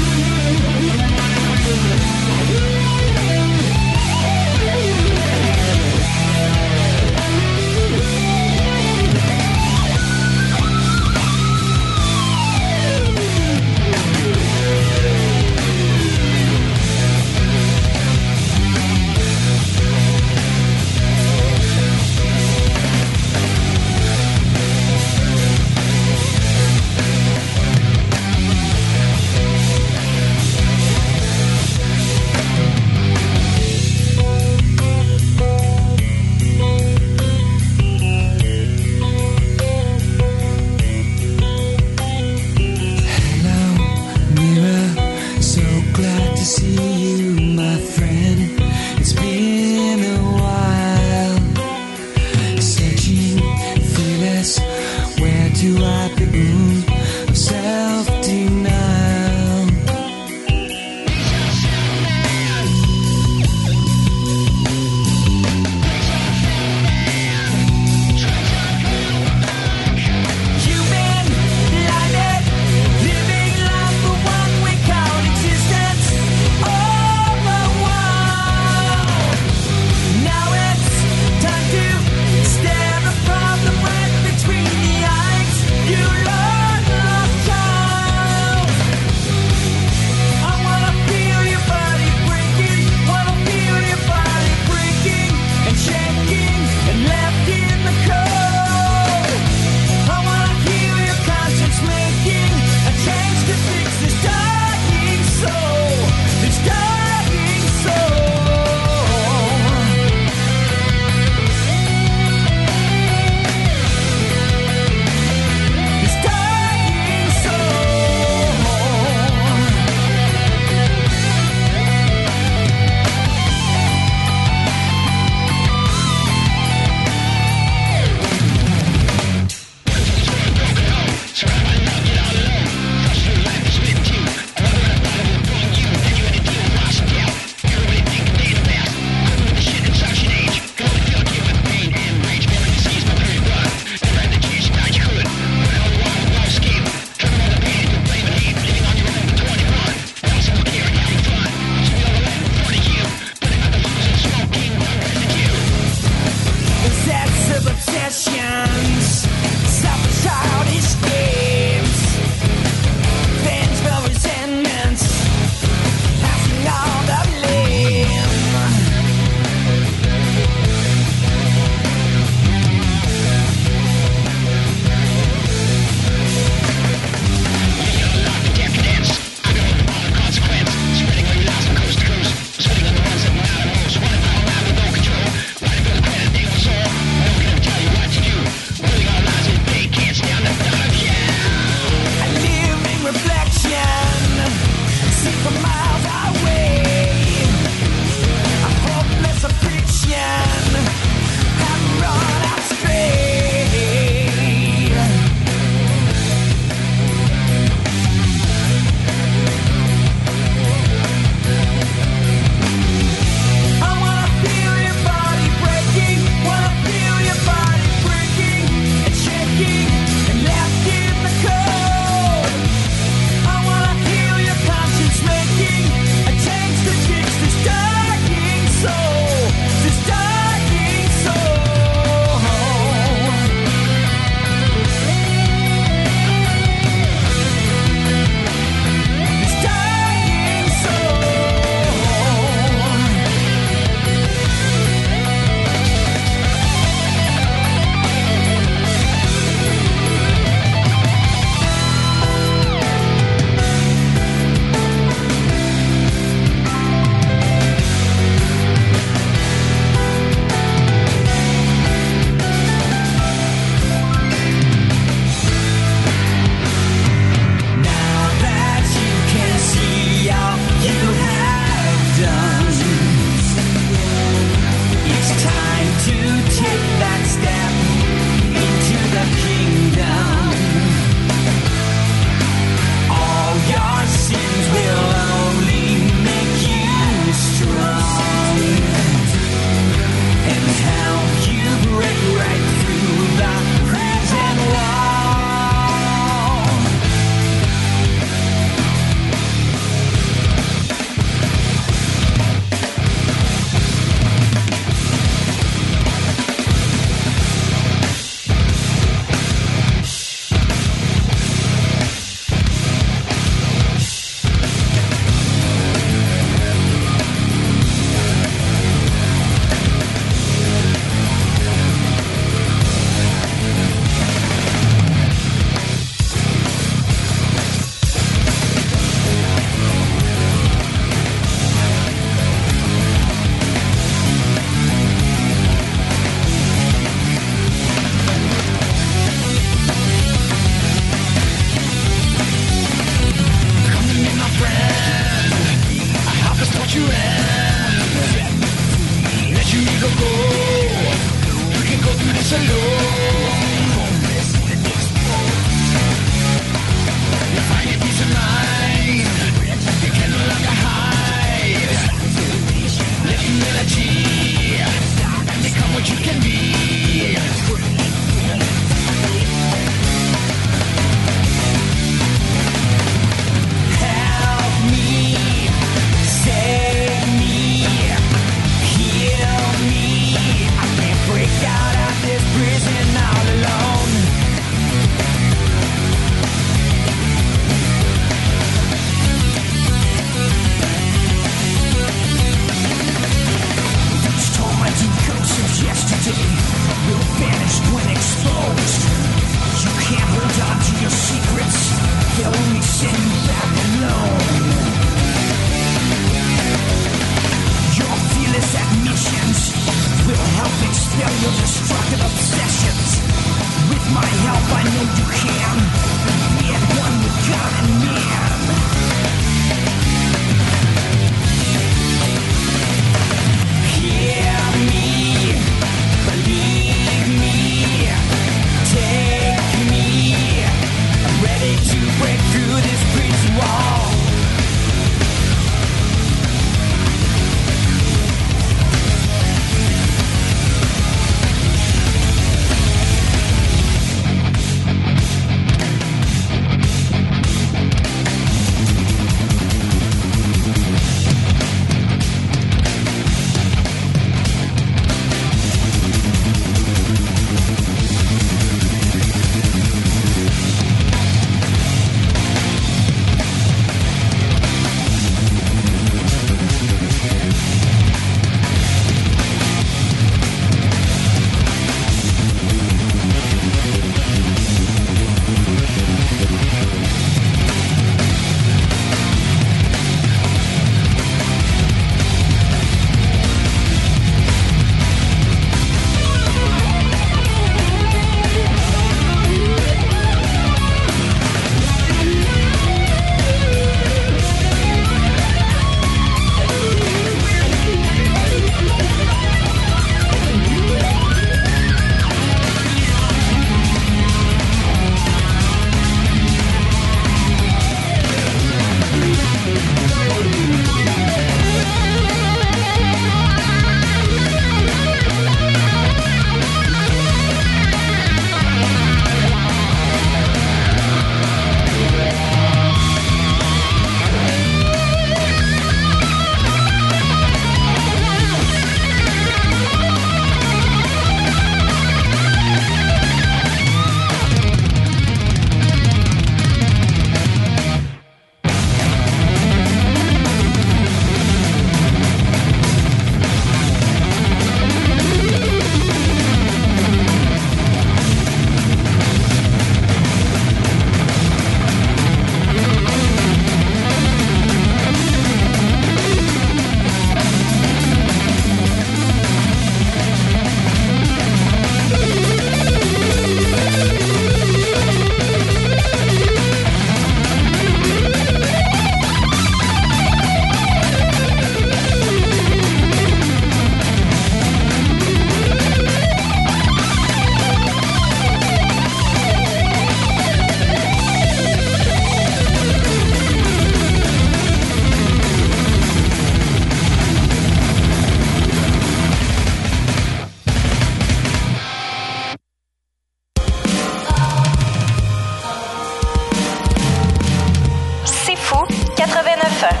neuf un.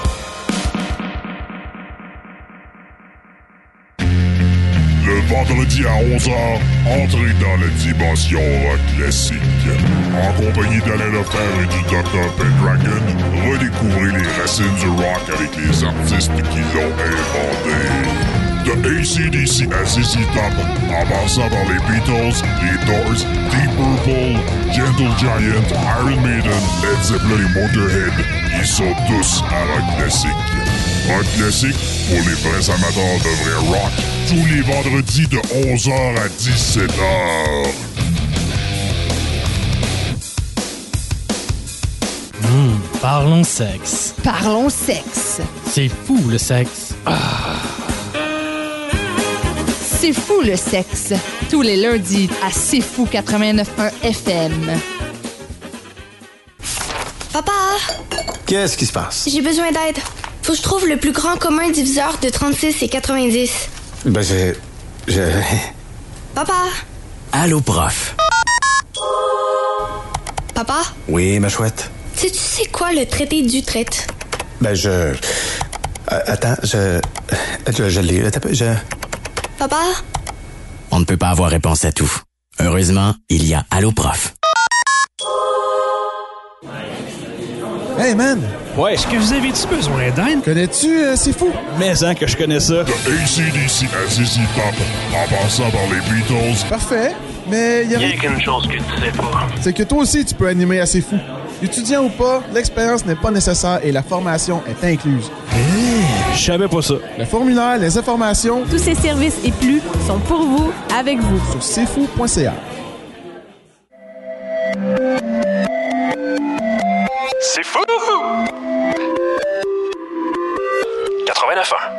Le vendredi à onze heures, entrez dans la dimension rock classique. En compagnie d'Alain Lefebvre et du docteur Pendragon, redécouvrez les racines du rock avec les artistes qui l'ont inventé. De A C D C à Z Z Top, en passant par les Beatles, les Doors, Deep Purple, Gentle Giant, Iron Maiden, Led Zeppelin et Motorhead, ils sont tous à rock classique. Rock classique pour les vrais amateurs de vrai rock, tous les vendredis de onze heures à dix-sept heures. Mmh, parlons sexe. Parlons sexe. C'est fou le sexe. Ah. C'est fou le sexe. Tous les lundis à C'est Fou quatre-vingt-neuf point un F M. Papa! Qu'est-ce qui se passe? J'ai besoin d'aide. Faut que je trouve le plus grand commun diviseur de trente-six et quatre-vingt-dix. Ben, j'ai... j'ai... Papa? Allô, prof? Papa? Oui, ma chouette? Sais-tu c'est quoi le traité d'Utrecht? Ben, je... Euh, attends, je... Je, je l'ai... Attends, je... Papa? On ne peut pas avoir réponse à tout. Heureusement, il y a Allo Prof. Hey man! Ouais. Est-ce que vous avez-tu besoin d'aide? Connais-tu euh, C'est Fou? Mais hein, que je connais ça. De A C D C à Z Z Top, en passant par les Beatles. Parfait, mais il y a... Il y a qu'une chose que tu sais pas. C'est que toi aussi, tu peux animer à C'est Fou. Étudiant ou pas, l'expérience n'est pas nécessaire et la formation est incluse. Hey, je savais pas ça. Le formulaire, les informations... Tous ces services et plus sont pour vous, avec vous. Sur c'est fou point c a. C'est fou! quatre-vingt-neuf ans.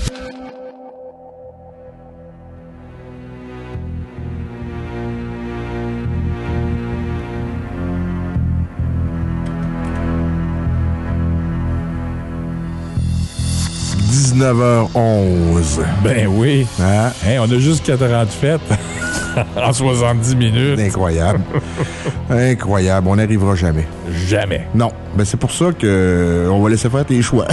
dix-neuf heures onze. Ben oui. Hein? Hey, on a juste quatre ans de fête en soixante-dix minutes. Incroyable. Incroyable. On n'arrivera jamais. Jamais. Non. Ben c'est pour ça que on va laisser faire tes choix.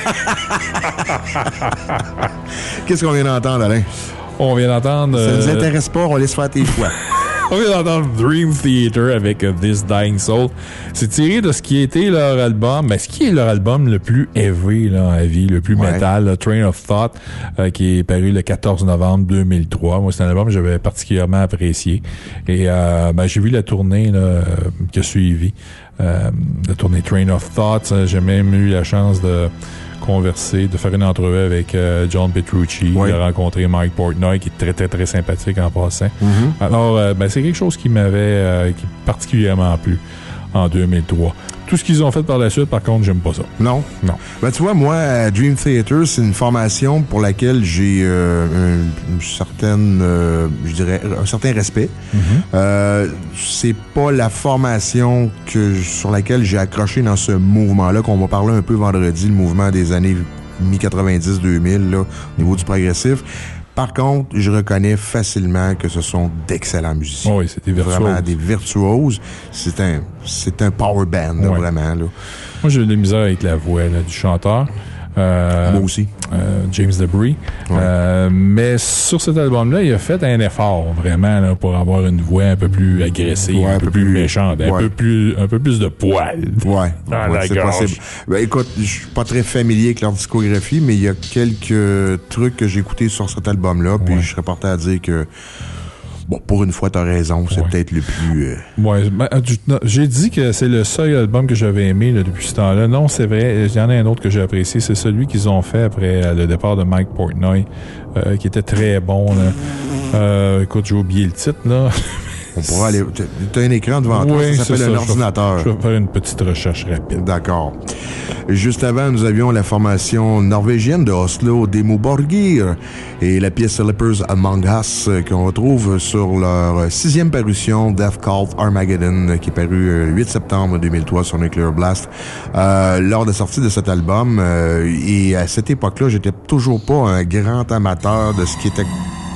Qu'est-ce qu'on vient d'entendre, Alain? On vient d'entendre... Ça ne nous euh... intéresse pas, on laisse faire tes choix. On vient d'entendre Dream Theater avec uh, This Dying Soul. C'est tiré de ce qui a été leur album, mais ce qui est leur album le plus heavy là, à vie, le plus ouais. metal, là, Train of Thought, euh, qui est paru le quatorze novembre deux mille trois. Moi, c'est un album que j'avais particulièrement apprécié. Et euh, ben, j'ai vu la tournée là, euh, qui a suivi, euh, la tournée Train of Thought. J'ai même eu la chance de converser, de faire une entrevue avec euh, John Petrucci, oui. de rencontrer Mike Portnoy, qui est très, très, très sympathique en passant. Mm-hmm. Alors, euh, ben, c'est quelque chose qui m'avait euh, qui particulièrement plu en deux mille trois. Tout ce qu'ils ont fait par la suite, par contre, j'aime pas ça. Non? Non. Ben, tu vois, moi, Dream Theater, c'est une formation pour laquelle j'ai euh, une, une certaine, euh, je dirais, un certain respect. Mm-hmm. Euh, c'est pas la formation que, sur laquelle j'ai accroché dans ce mouvement-là, qu'on va parler un peu vendredi, le mouvement des années mi quatre-vingt-dix deux mille, là, au niveau du progressif. Par contre, je reconnais facilement que ce sont d'excellents musiciens. Oui, c'est des virtuoses. Vraiment des virtuoses. C'est un, c'est un power band, là, ouais. vraiment. Là. Moi, j'ai eu de la misère avec la voix là, du chanteur. Euh, Moi aussi. Euh, James Debris. Ouais. Euh, mais sur cet album-là, il a fait un effort, vraiment, là, pour avoir une voix un peu plus agressive, ouais, un, un peu plus, plus méchante, ouais. un peu plus, un peu plus de poil. Ouais. Dans ouais la c'est gorge. possible. Ben, écoute, je suis pas très familier avec leur discographie, mais il y a quelques trucs que j'ai écoutés sur cet album-là, puis ouais. je serais porté à dire que bon, pour une fois, t'as raison, c'est ouais. peut-être le plus... Euh... Ouais, ben, j'ai dit que c'est le seul album que j'avais aimé là, depuis ce temps-là. Non, c'est vrai, il y en a un autre que j'ai apprécié, c'est celui qu'ils ont fait après euh, le départ de Mike Portnoy, euh, qui était très bon. Là. Euh, écoute, j'ai oublié le titre, là. On pourra aller... T'as un écran devant toi, oui, ça s'appelle un ça. ordinateur. Je vais faire une petite recherche rapide. D'accord. Juste avant, nous avions la formation norvégienne de Oslo, Dimmu Borgir, et la pièce Slippers Among Us, qu'on retrouve sur leur sixième parution, Death Cult Armageddon, qui est paru le huit septembre deux mille trois sur Nuclear Blast. Euh, lors de la sortie de cet album, euh, et à cette époque-là, j'étais toujours pas un grand amateur de ce qui était...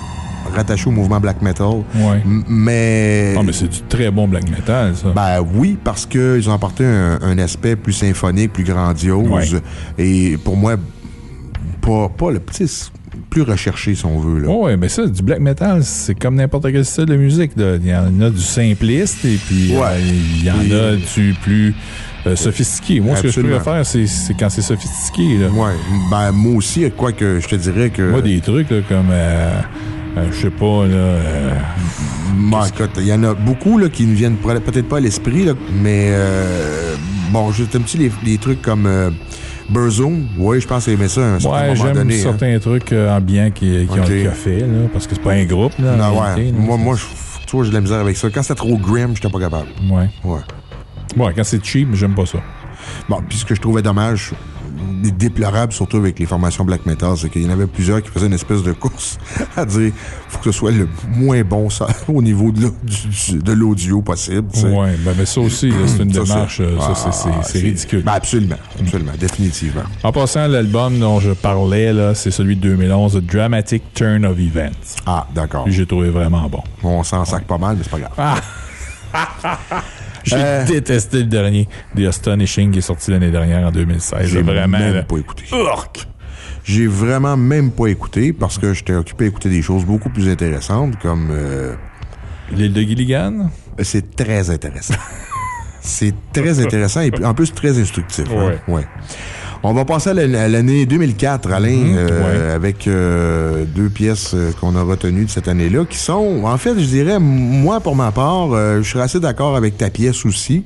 rattaché au mouvement black metal. Ouais. M- mais... Ah, mais c'est du très bon black metal, ça. Ben oui, parce qu'ils ont apporté un, un aspect plus symphonique, plus grandiose. Ouais. Et pour moi, pas, pas le petit... plus recherché, si on veut. Là. Oh, oui, mais ça, du black metal, c'est comme n'importe quel style de musique. Là. Il y en a du simpliste et puis ouais. euh, il y en et... a du plus euh, sophistiqué. Moi, Absolument. Ce que je préfère, c'est, c'est quand c'est sophistiqué. Là. Ouais. Ben, moi aussi, quoi que je te dirais que... Moi, des trucs là, comme... Euh, euh, je sais pas, là... Euh, bon, écoute, il y en a beaucoup là, qui ne viennent peut-être pas à l'esprit, là, mais... Euh, bon, je t'aime-tu les, les trucs comme... Euh, Burzum, oui, je pense qu'il aimait ça à un certain ouais, moment j'aime donné. certains hein. trucs euh, ambiants qui, qui okay. ont fait, là, parce que c'est pas un groupe. Là, non, ouais. réalité, moi, moi je, tu vois, j'ai de la misère avec ça. Quand c'était trop grim, j'étais pas capable. Ouais. Ouais. Ouais, quand c'est cheap, j'aime pas ça. Bon, puis ce que je trouvais dommage, déplorable, surtout avec les formations black metal, c'est qu'il y en avait plusieurs qui faisaient une espèce de course à dire faut que ce soit le moins bon ça, au niveau de, du, de l'audio possible. Oui, ben, mais ça aussi, là, c'est une ça, démarche, c'est, ça, c'est, c'est, c'est, c'est ridicule. Ben absolument, absolument, définitivement. En passant, l'album dont je parlais, là, c'est celui de deux mille onze, The Dramatic Turn of Events. Ah, d'accord. Puis j'ai trouvé vraiment bon. On s'en sac ouais. pas mal, mais c'est pas grave. Ah. J'ai euh, détesté le dernier, The Astonishing, qui est sorti l'année dernière, en deux mille seize. J'ai vraiment, même là, pas écouté. Urk! J'ai vraiment même pas écouté parce que j'étais occupé à écouter des choses beaucoup plus intéressantes, comme... Euh, L'île de Gilligan? C'est très intéressant. C'est très intéressant et en plus très instructif. Ouais. Hein? Ouais. On va passer à l'année deux mille quatre, Alain, mmh, euh, ouais. avec euh, deux pièces euh, qu'on a retenues de cette année-là, qui sont, en fait, je dirais, moi, pour ma part, euh, je serais assez d'accord avec ta pièce aussi.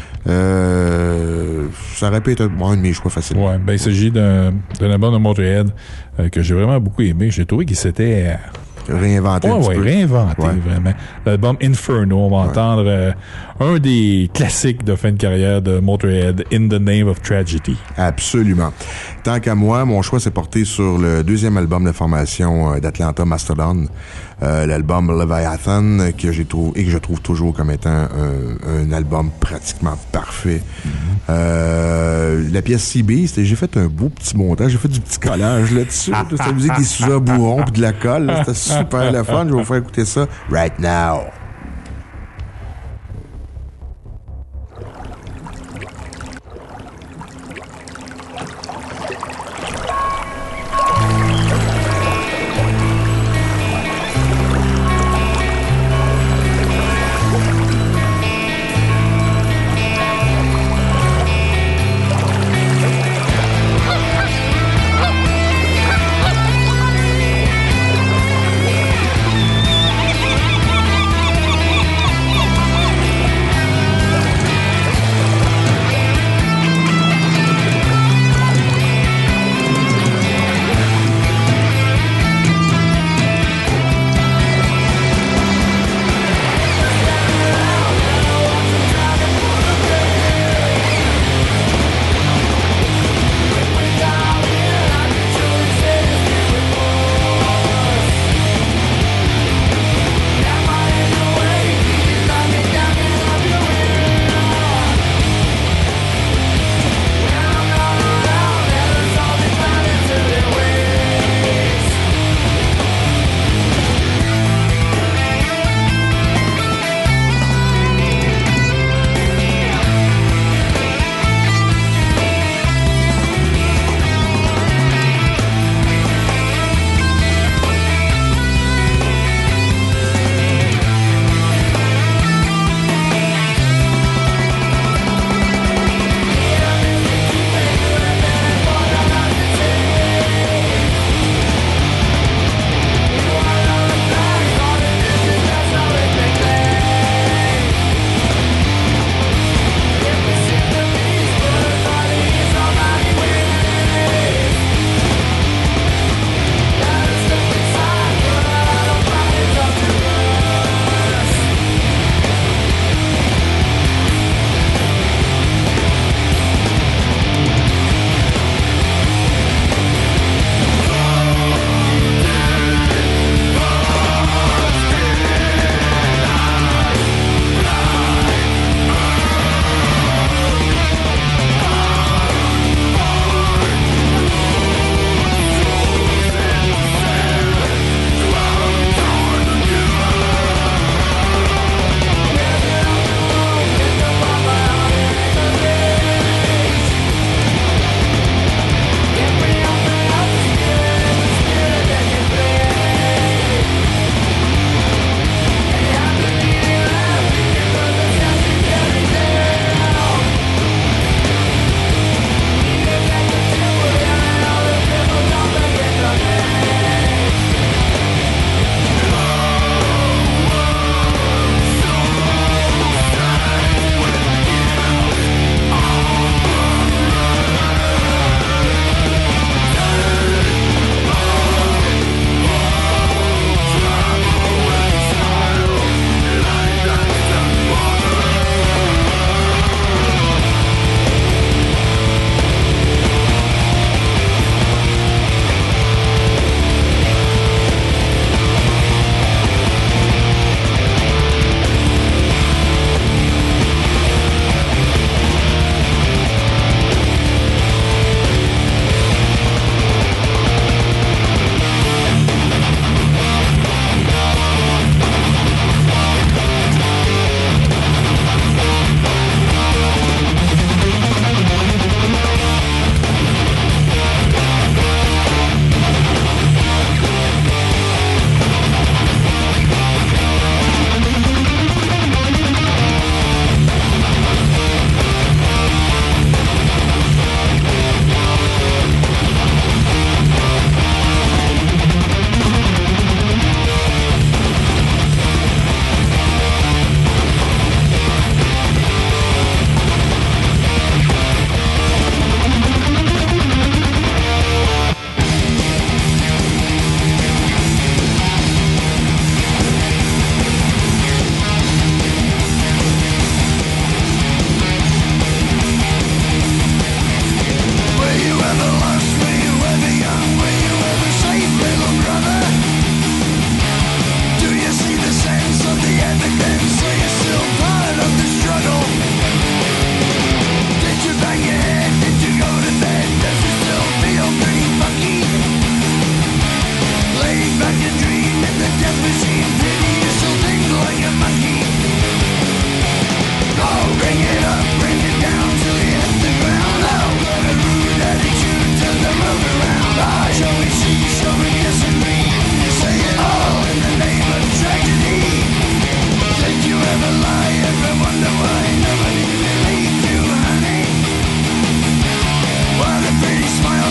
Euh, ça aurait pu être un de mes choix faciles. Ouais, ben, il s'agit d'un, d'un album de Motorhead euh, que j'ai vraiment beaucoup aimé. J'ai trouvé qu'il s'était... Euh, réinventé. Ouais, un petit ouais, peu. réinventé, ouais. vraiment. L'album Inferno, on va ouais. entendre euh, un des classiques de fin de carrière de Motorhead, In the Name of Tragedy. Absolument. Tant qu'à moi, mon choix s'est porté sur le deuxième album de formation d'Atlanta, Mastodon, euh, l'album Leviathan, que j'ai trouvé et que je trouve toujours comme étant un, un album pratiquement parfait. Mm-hmm. Euh, la pièce Sea Beast, j'ai fait un beau petit montage, j'ai fait du petit collage là-dessus. C'était la musique des Sousa Bourron puis de la colle. Là, c'était super le fun. Je vais vous faire écouter ça right now. We'll be right back.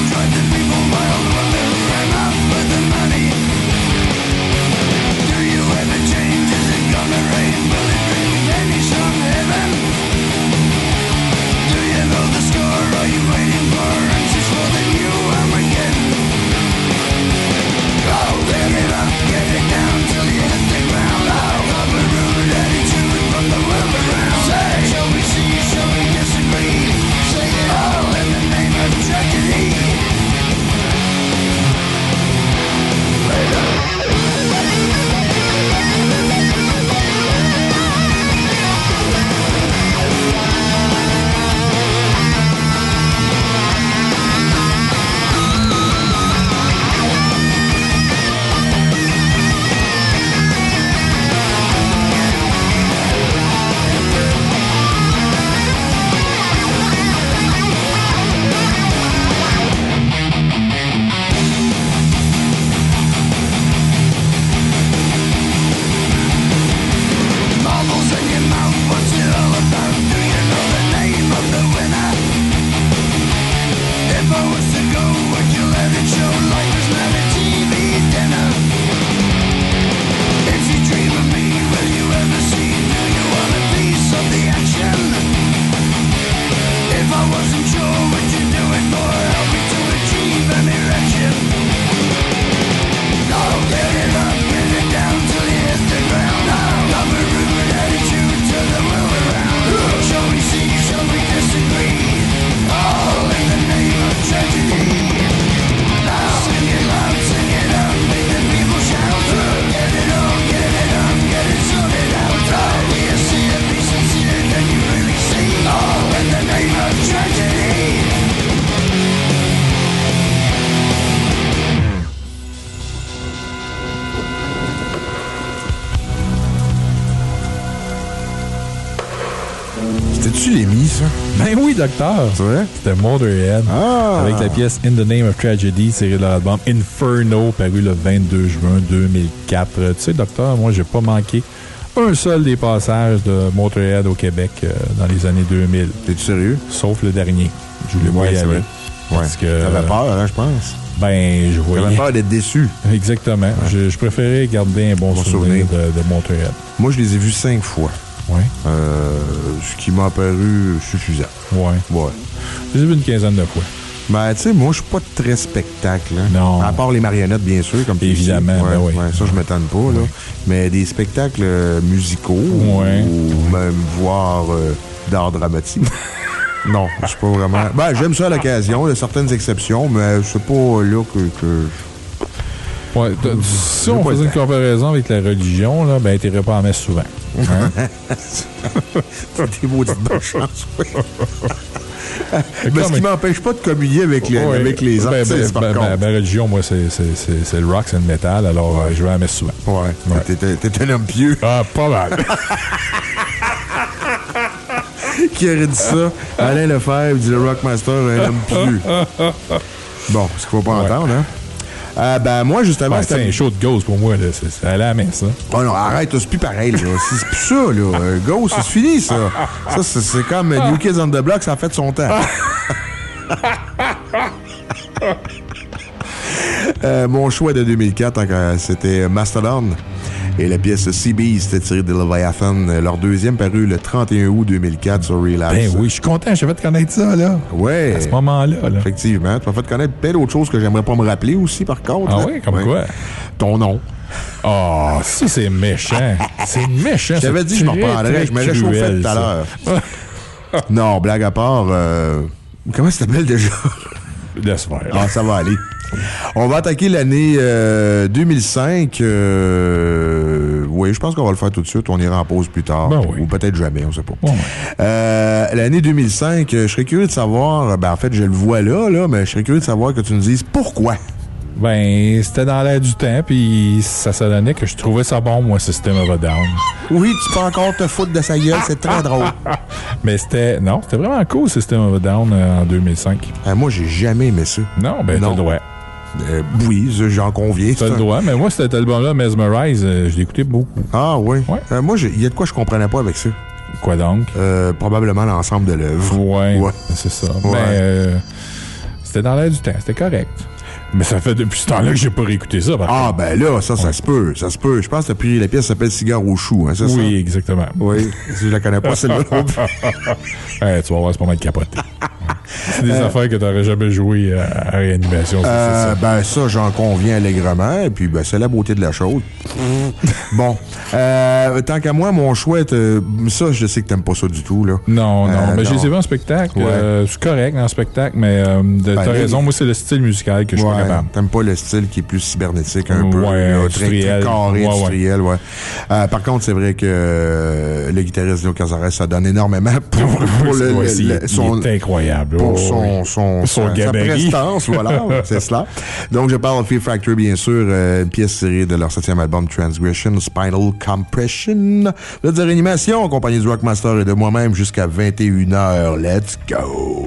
C'était-tu l'émis, ça? Ben oui, docteur. C'est vrai? C'était Motorhead. Ah! Avec la pièce In the Name of Tragedy, tirée de l'album Inferno, paru le vingt-deux juin deux mille quatre. Tu sais, docteur, moi, j'ai pas manqué un seul des passages de Motorhead au Québec euh, dans les années deux mille. T'es-tu sérieux? Sauf le dernier. Je voulais ouais, pas y aller. Ouais. Parce que. T'avais peur, hein, je pense. Ben, je voyais. T'avais peur d'être déçu. Exactement. Ouais. Je, je préférais garder un bon, bon souvenir, souvenir. De, de Motorhead. Moi, je les ai vus cinq fois. Oui. Euh, ce qui m'a paru suffisant. Oui. Ouais. Je les ai vus une quinzaine de fois. Ben, tu sais, moi, je suis pas très spectacle. Hein. Non. À part les marionnettes, bien sûr, comme tu dis. Évidemment, ouais, ben oui. Ouais, ça, je m'étonne pas, là. Oui. Mais des spectacles musicaux, ouais. ou même voir euh, d'art dramatique. Non, je suis pas vraiment. Ben, j'aime ça à l'occasion, il y a certaines exceptions, mais c'est pas là que. que... Ouais, si on faisait une comparaison avec la religion, là, ben, t'irais pas en messe souvent. Hein? C'est des maudites bonnes chances, oui. Mais ce qui m'empêche pas de communier avec les, ouais, avec les artistes, ben, ben, par ben, contre. Ben, ben, religion, moi, c'est, c'est, c'est, c'est le rock, c'est le métal, alors ouais. euh, je vais à la messe souvent. Ouais. ouais. T'es, t'es, t'es un homme pieux. Ah, pas mal. Qui aurait dit ça? Alain Lefebvre dit le Rockmaster, un homme pieux. Bon, ce qu'il faut pas ouais. entendre, hein? Euh, ben, moi, justement. Ouais, c'est un show de Ghost pour moi, là. C'est, c'est aller à la messe, hein. Oh non, arrête, c'est plus pareil, là. C'est, c'est plus ça, là. Ghost, c'est fini, ça. Ça, c'est, c'est comme New Kids on the Block, ça a fait son temps. euh, mon choix de deux mille quatre, c'était Mastodon. Et la pièce Sea Beast, tirée de Leviathan, leur deuxième paru le trente et un août deux mille quatre sur Relapse. Ben oui, je suis content, j'ai fait connaître ça, là. Ouais. À ce moment-là, là. Effectivement. Tu m'as fait connaître plein d'autres choses que j'aimerais pas me rappeler aussi, par contre. Ah oui, comme ouais. quoi? Ton nom. Oh, ça, c'est méchant. C'est méchant. Je t'avais dit, je m'en reprendrais. Je me réchauffais tout à l'heure. Non, blague à part, euh... comment ça s'appelle déjà? Laisse faire. Ah, ça va aller. On va attaquer l'année euh, deux mille cinq. Euh, oui, je pense qu'on va le faire tout de suite. On ira en pause plus tard. Ben oui. Ou peut-être jamais, on ne sait pas. Bon, ouais. euh, l'année deux mille cinq, je serais curieux de savoir, ben en fait, je le vois là, là, mais je serais curieux de savoir que tu nous dises pourquoi. Ben, c'était dans l'air du temps, puis ça se donnait que je trouvais ça bon, moi, System of a Down. Oui, tu peux encore te foutre de sa gueule, c'est très drôle. Mais c'était, non, c'était vraiment cool, System of a Down, euh, en deux mille cinq. Euh, moi, j'ai jamais aimé ça. Non, ben, non. T'as le droit. Euh, oui, j'en conviens. T'as le droit, mais moi, cet album-là, Mesmerize, euh, je l'écoutais beaucoup. Ah, oui. Ouais. Euh, moi, il y a de quoi je comprenais pas avec ça. Quoi donc? Euh, probablement l'ensemble de l'œuvre. Ouais, ouais. C'est ça. Ouais. Mais, euh, c'était dans l'air du temps. C'était correct. Mais ça fait depuis ce temps-là que j'ai pas réécouté ça. Par ah, contre. ben là, ça, ça ouais. se peut. Ça se peut. Je pense que t'as pris la pièce qui s'appelle Cigare au chou, hein, c'est oui, ça? Oui, exactement. Oui, si je la connais pas, celle-là. hey, tu vas voir, c'est pas mal capoté. C'est des euh, affaires que t'aurais jamais joué à, à réanimation. C'est, euh, c'est ça. Ben, ça, j'en conviens allègrement. Et puis, ben, c'est la beauté de la chose. Bon. Euh, tant qu'à moi, mon choix, euh, ça, je sais que t'aimes pas ça du tout, là. Non, non. Euh, mais non. j'ai vu en spectacle. Ouais. Euh, c'est correct en spectacle, mais euh, de, ben, t'as raison. Moi, c'est le style musical que je suis ouais, pas capable. T'aimes pas le style qui est plus cybernétique, un peu. Ouais, là, industriel. Très, très carré, ouais, industriel, ouais. ouais. Euh, par contre, c'est vrai que euh, le guitariste Léo Cazares, ça donne énormément pour, pour le, ouais, le, le, son... Il est incroyable. Pour oh, son, son, son, son sa prestance, voilà, c'est cela. Donc, je parle de Fear Factory, bien sûr, euh, une pièce tirée de leur septième album Transgression, Spinal Compression. Là, de réanimation, en compagnie du Rockmaster et de moi-même jusqu'à vingt et une heures. Let's go!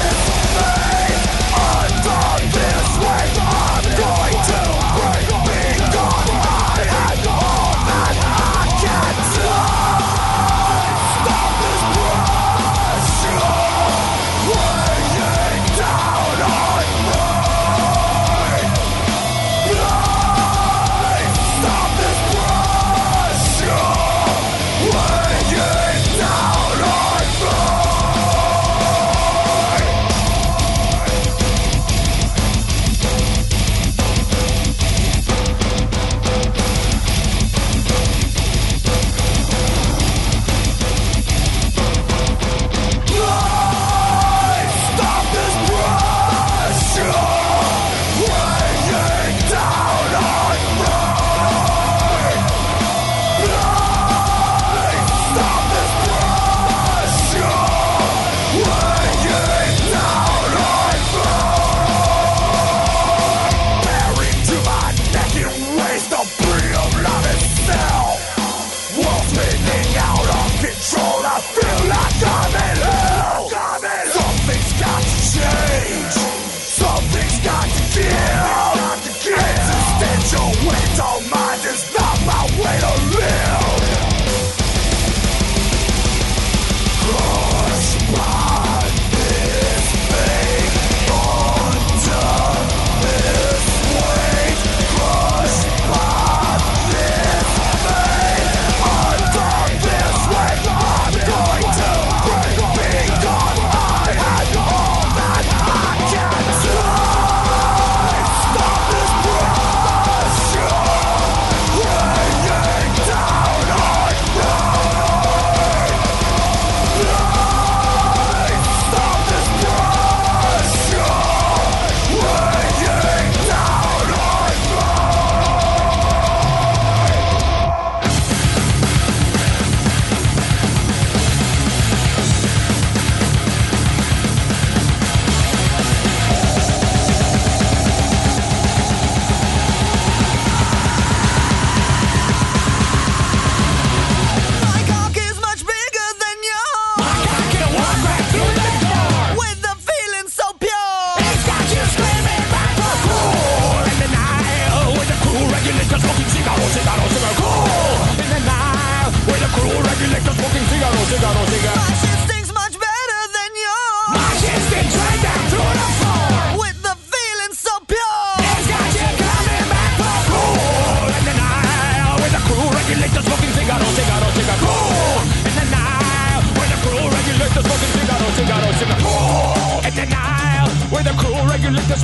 Going to break me.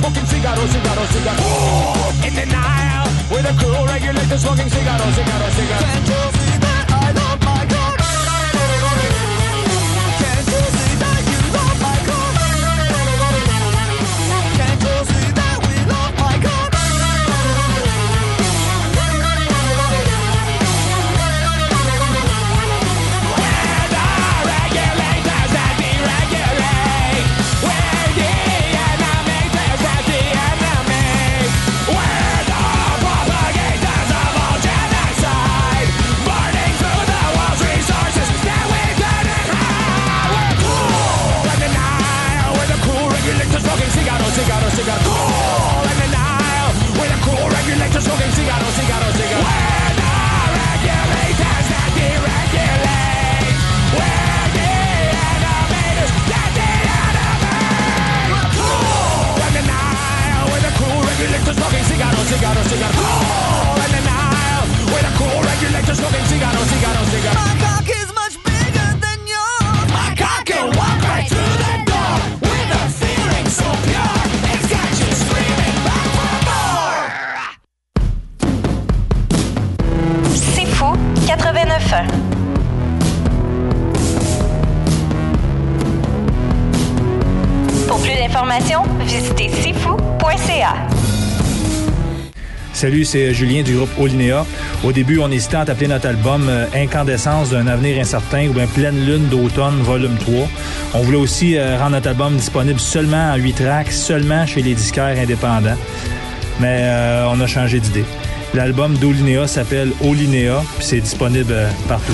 smoking cigarro, cigarro, cigarro. Oh, in denial, with a cool regulator smoking cigarro, cigarro, cigarro. Can't you see that I love my car? Can't you see that you love my car? Can't you see that we love my car? Where the regulators that deregulate? Where the animators that the enemy? Where the propagators of all genocide? Burning through the world's resources that we're turning high. We're cool in denial with the cool regulators smoking cigarro, cigarro, cigarro. Cool in denial with the cool regulators smoking cigarro, cigarro, cigarro. We're the regulators that deregulate. We're the animators that the enemy. We're cool in denial with the cool regulators smoking cigarro, cigarro, cigarro. Cool in denial with the cool regulators smoking cigarro, cigarro, cigarro. My cock is much bigger than yours. My cock can walk right through the door with a feeling so pure. It's got you screaming back for more. C'est fou, quatre-vingt-neuf ans. Pour plus d'informations, visitez c'est fou point c a. Salut, c'est Julien du groupe Olinéa. Au début, on hésitait à appeler notre album euh, Incandescence d'un avenir incertain ou bien Pleine lune d'automne, volume trois. On voulait aussi euh, rendre notre album disponible seulement en huit tracks, seulement chez les disquaires indépendants. Mais euh, on a changé d'idée. L'album d'Olinéa s'appelle Olinéa, puis c'est disponible euh, partout.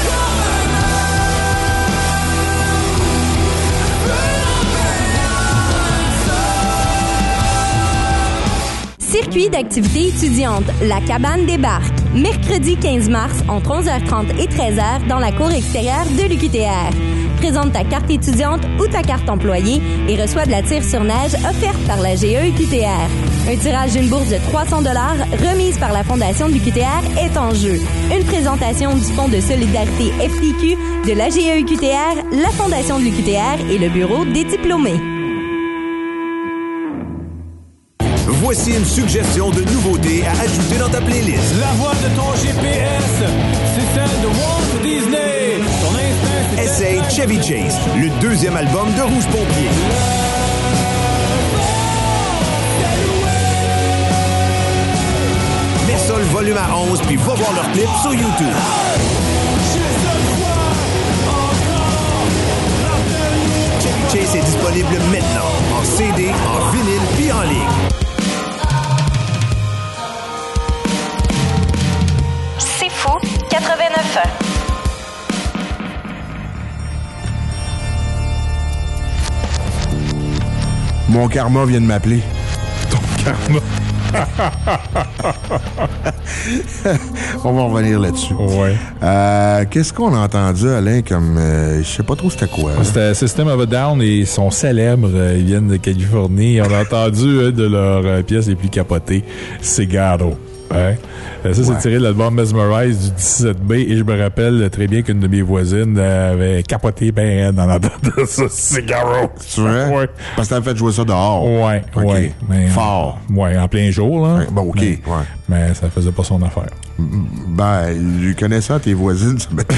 Circuit d'activités étudiantes, la cabane débarque. Mercredi quinze mars, entre onze heures trente et treize heures, dans la cour extérieure de l'U Q T R. Présente ta carte étudiante ou ta carte employée et reçois de la tire sur neige offerte par la G E U Q T R. Un tirage d'une bourse de trois cents dollars remise par la Fondation de l'U Q T R est en jeu. Une présentation du Fonds de solidarité F T Q, de la G E U Q T R, la Fondation de l'U Q T R et le Bureau des diplômés. Voici une suggestion de nouveautés à ajouter dans ta playlist. La voix de ton G P S, c'est celle de Walt Disney. Ton instinct, c'est Essaye Chevy Chase, le deuxième album de Rouge Pompier. Mets ça le volume à onze puis va voir leur clip sur YouTube. Chevy Chase est disponible maintenant en C D, en vinyle puis en ligne. C'est fou, quatre-vingt-neuf ans. Mon karma vient de m'appeler. Ton karma? On va revenir là-dessus. Ouais. Euh, qu'est-ce qu'on a entendu, Alain, comme... Euh, je sais pas trop c'était quoi. Hein? C'était System of a Down et ils sont célèbres. Euh, ils viennent de Californie. On a entendu euh, de leurs euh, pièces les plus capotées, Cigarro. Ouais. Ça, c'est ouais. tiré de l'album Mesmerize du dix-sept B et je me rappelle très bien qu'une de mes voisines avait capoté ben dans la de ça, Cigarro. C'est vrai? Ouais. Parce que t'avais fait jouer ça dehors. Ouais, okay. ouais. Mais, fort. Ouais, en plein jour, là. Ouais, bon, OK, mais, ouais. Mais ça faisait pas son affaire. Ben, je connais ça, tes voisines, ça m'est...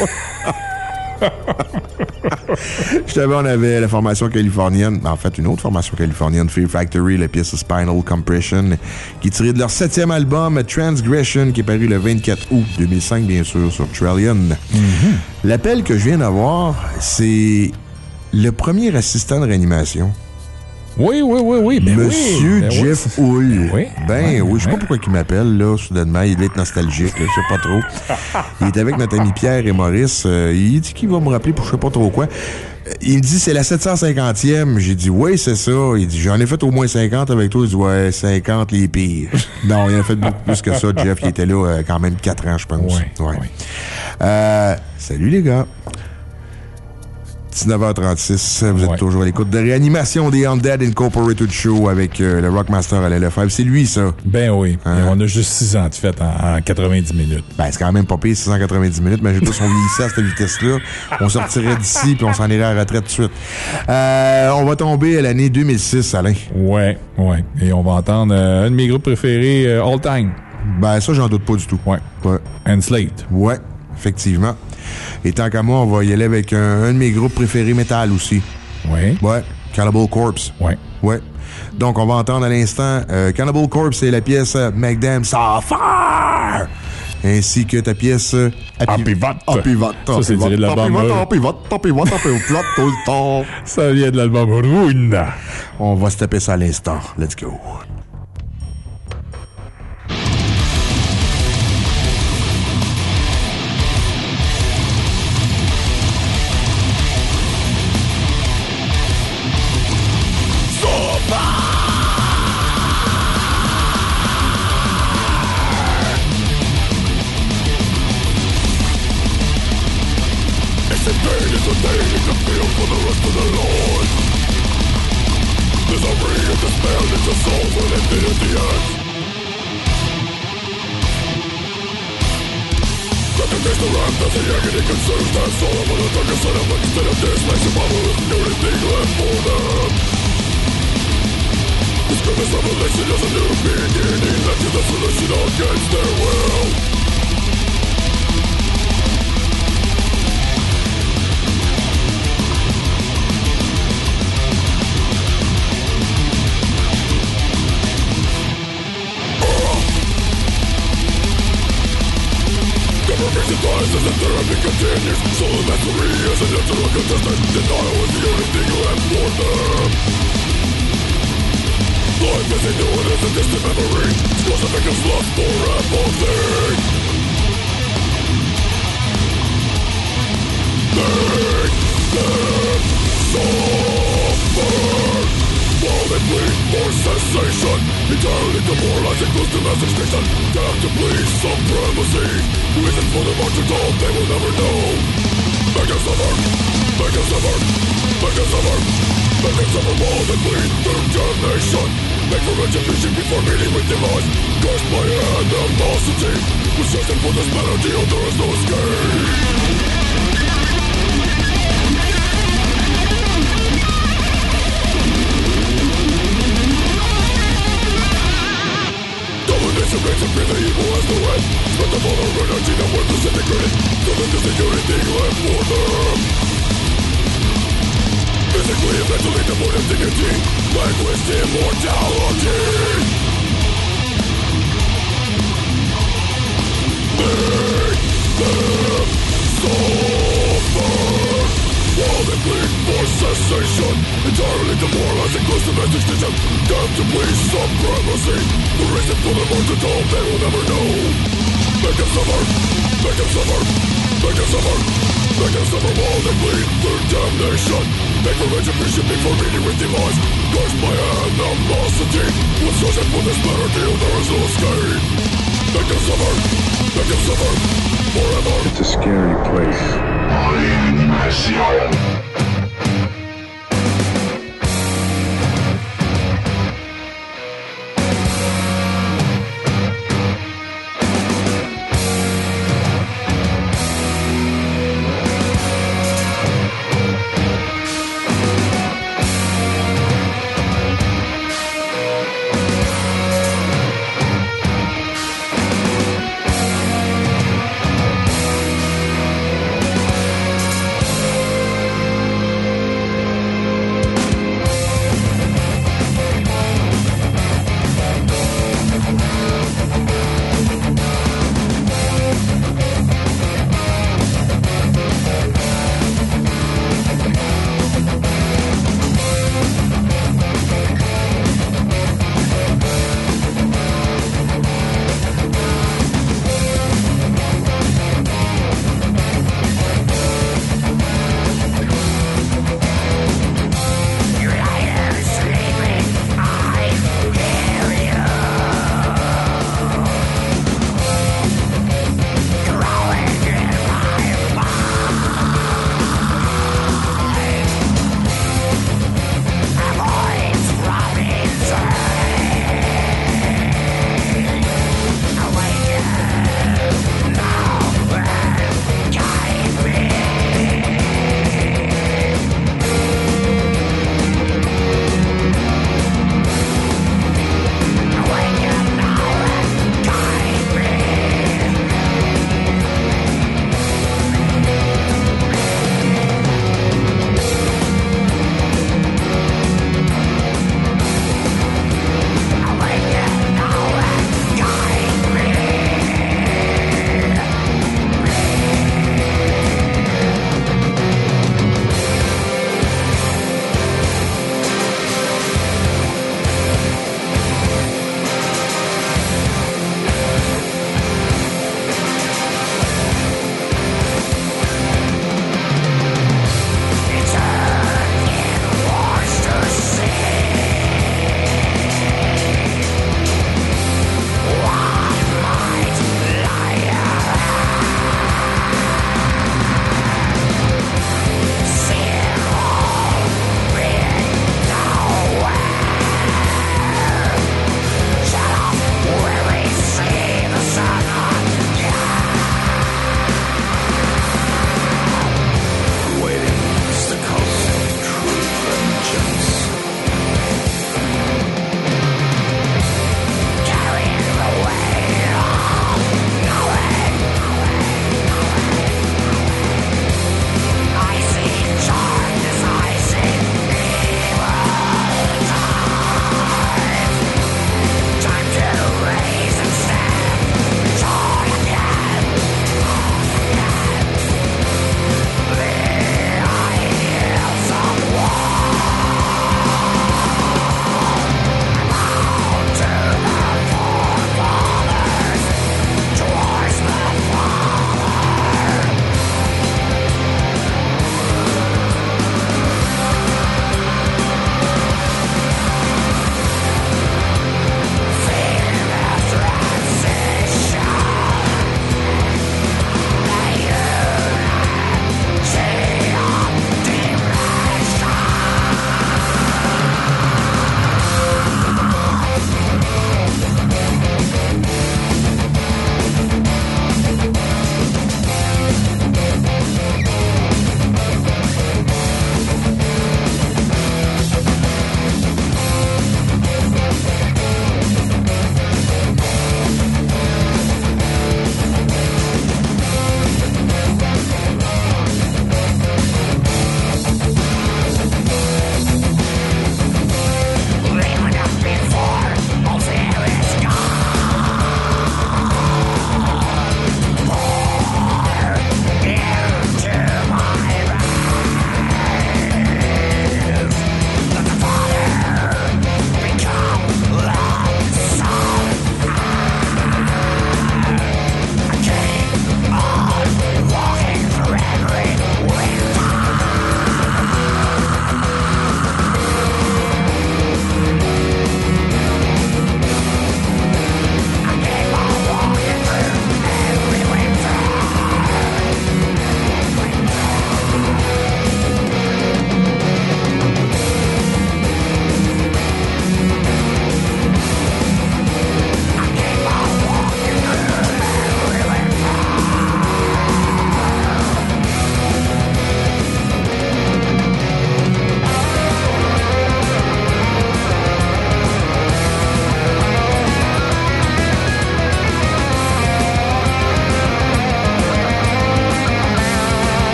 Je savais, on avait la formation californienne, en fait, une autre formation californienne, Fear Factory, la pièce Spinal Compression, qui est tirée de leur septième album, Transgression, qui est paru le vingt-quatre août deux mille cinq, bien sûr, sur Trillion. Mm-hmm. L'appel que je viens d'avoir, c'est le premier assistant de réanimation. Oui, oui, oui, oui. Ben Monsieur oui, ben Jeff oui, Hull. Oui. Ben oui, oui, je sais oui. pas pourquoi il m'appelle, là, soudainement. Il doit être nostalgique, là, je sais pas trop. Il est avec notre ami Pierre et Maurice. Euh, il dit qu'il va me rappeler pour je sais pas trop quoi. Il me dit, c'est la sept cent cinquantième. J'ai dit, oui, c'est ça. Il dit, j'en ai fait au moins cinquante avec toi. Il dit, ouais, cinquante les pires. Non, il en a fait beaucoup plus que ça, Jeff. Il était là euh, quand même quatre ans, je pense. Oui, ouais. Oui. Euh, salut, les gars. dix-neuf heures trente-six, vous êtes Ouais. toujours à l'écoute de Réanimation des Undead Incorporated Show avec euh, le Rockmaster à L F five. C'est lui, ça. Ben oui. Hein? Et on a juste six ans de fête en, en quatre-vingt-dix minutes. Ben, c'est quand même pas pire, six cent quatre-vingt-dix minutes, mais j'ai pas si on vieillissait à cette vitesse-là. On sortirait d'ici puis on s'en irait à la retraite tout de suite. Euh, on va tomber à l'année deux mille six, Alain. Ouais, ouais. Et on va entendre euh, un de mes groupes préférés euh, all time. Ben, ça, j'en doute pas du tout. Ouais. Ouais. Enslaved. Ouais, effectivement. Et tant qu'à moi, on va y aller avec un, un de mes groupes préférés métal aussi. Ouais. Ouais. Cannibal Corpse. Ouais. Ouais. Donc, on va entendre à l'instant euh, Cannibal Corpse et la pièce euh, Make Them Suffer! Ainsi que ta pièce euh, Happy Vat. Happy Vat. Ça, c'est tiré de l'album. Happy Vat, Happy Vat, Happy Vat, tout le temps. Ça vient de l'album Rune. On va se taper ça à l'instant. Let's go. It's a scary place.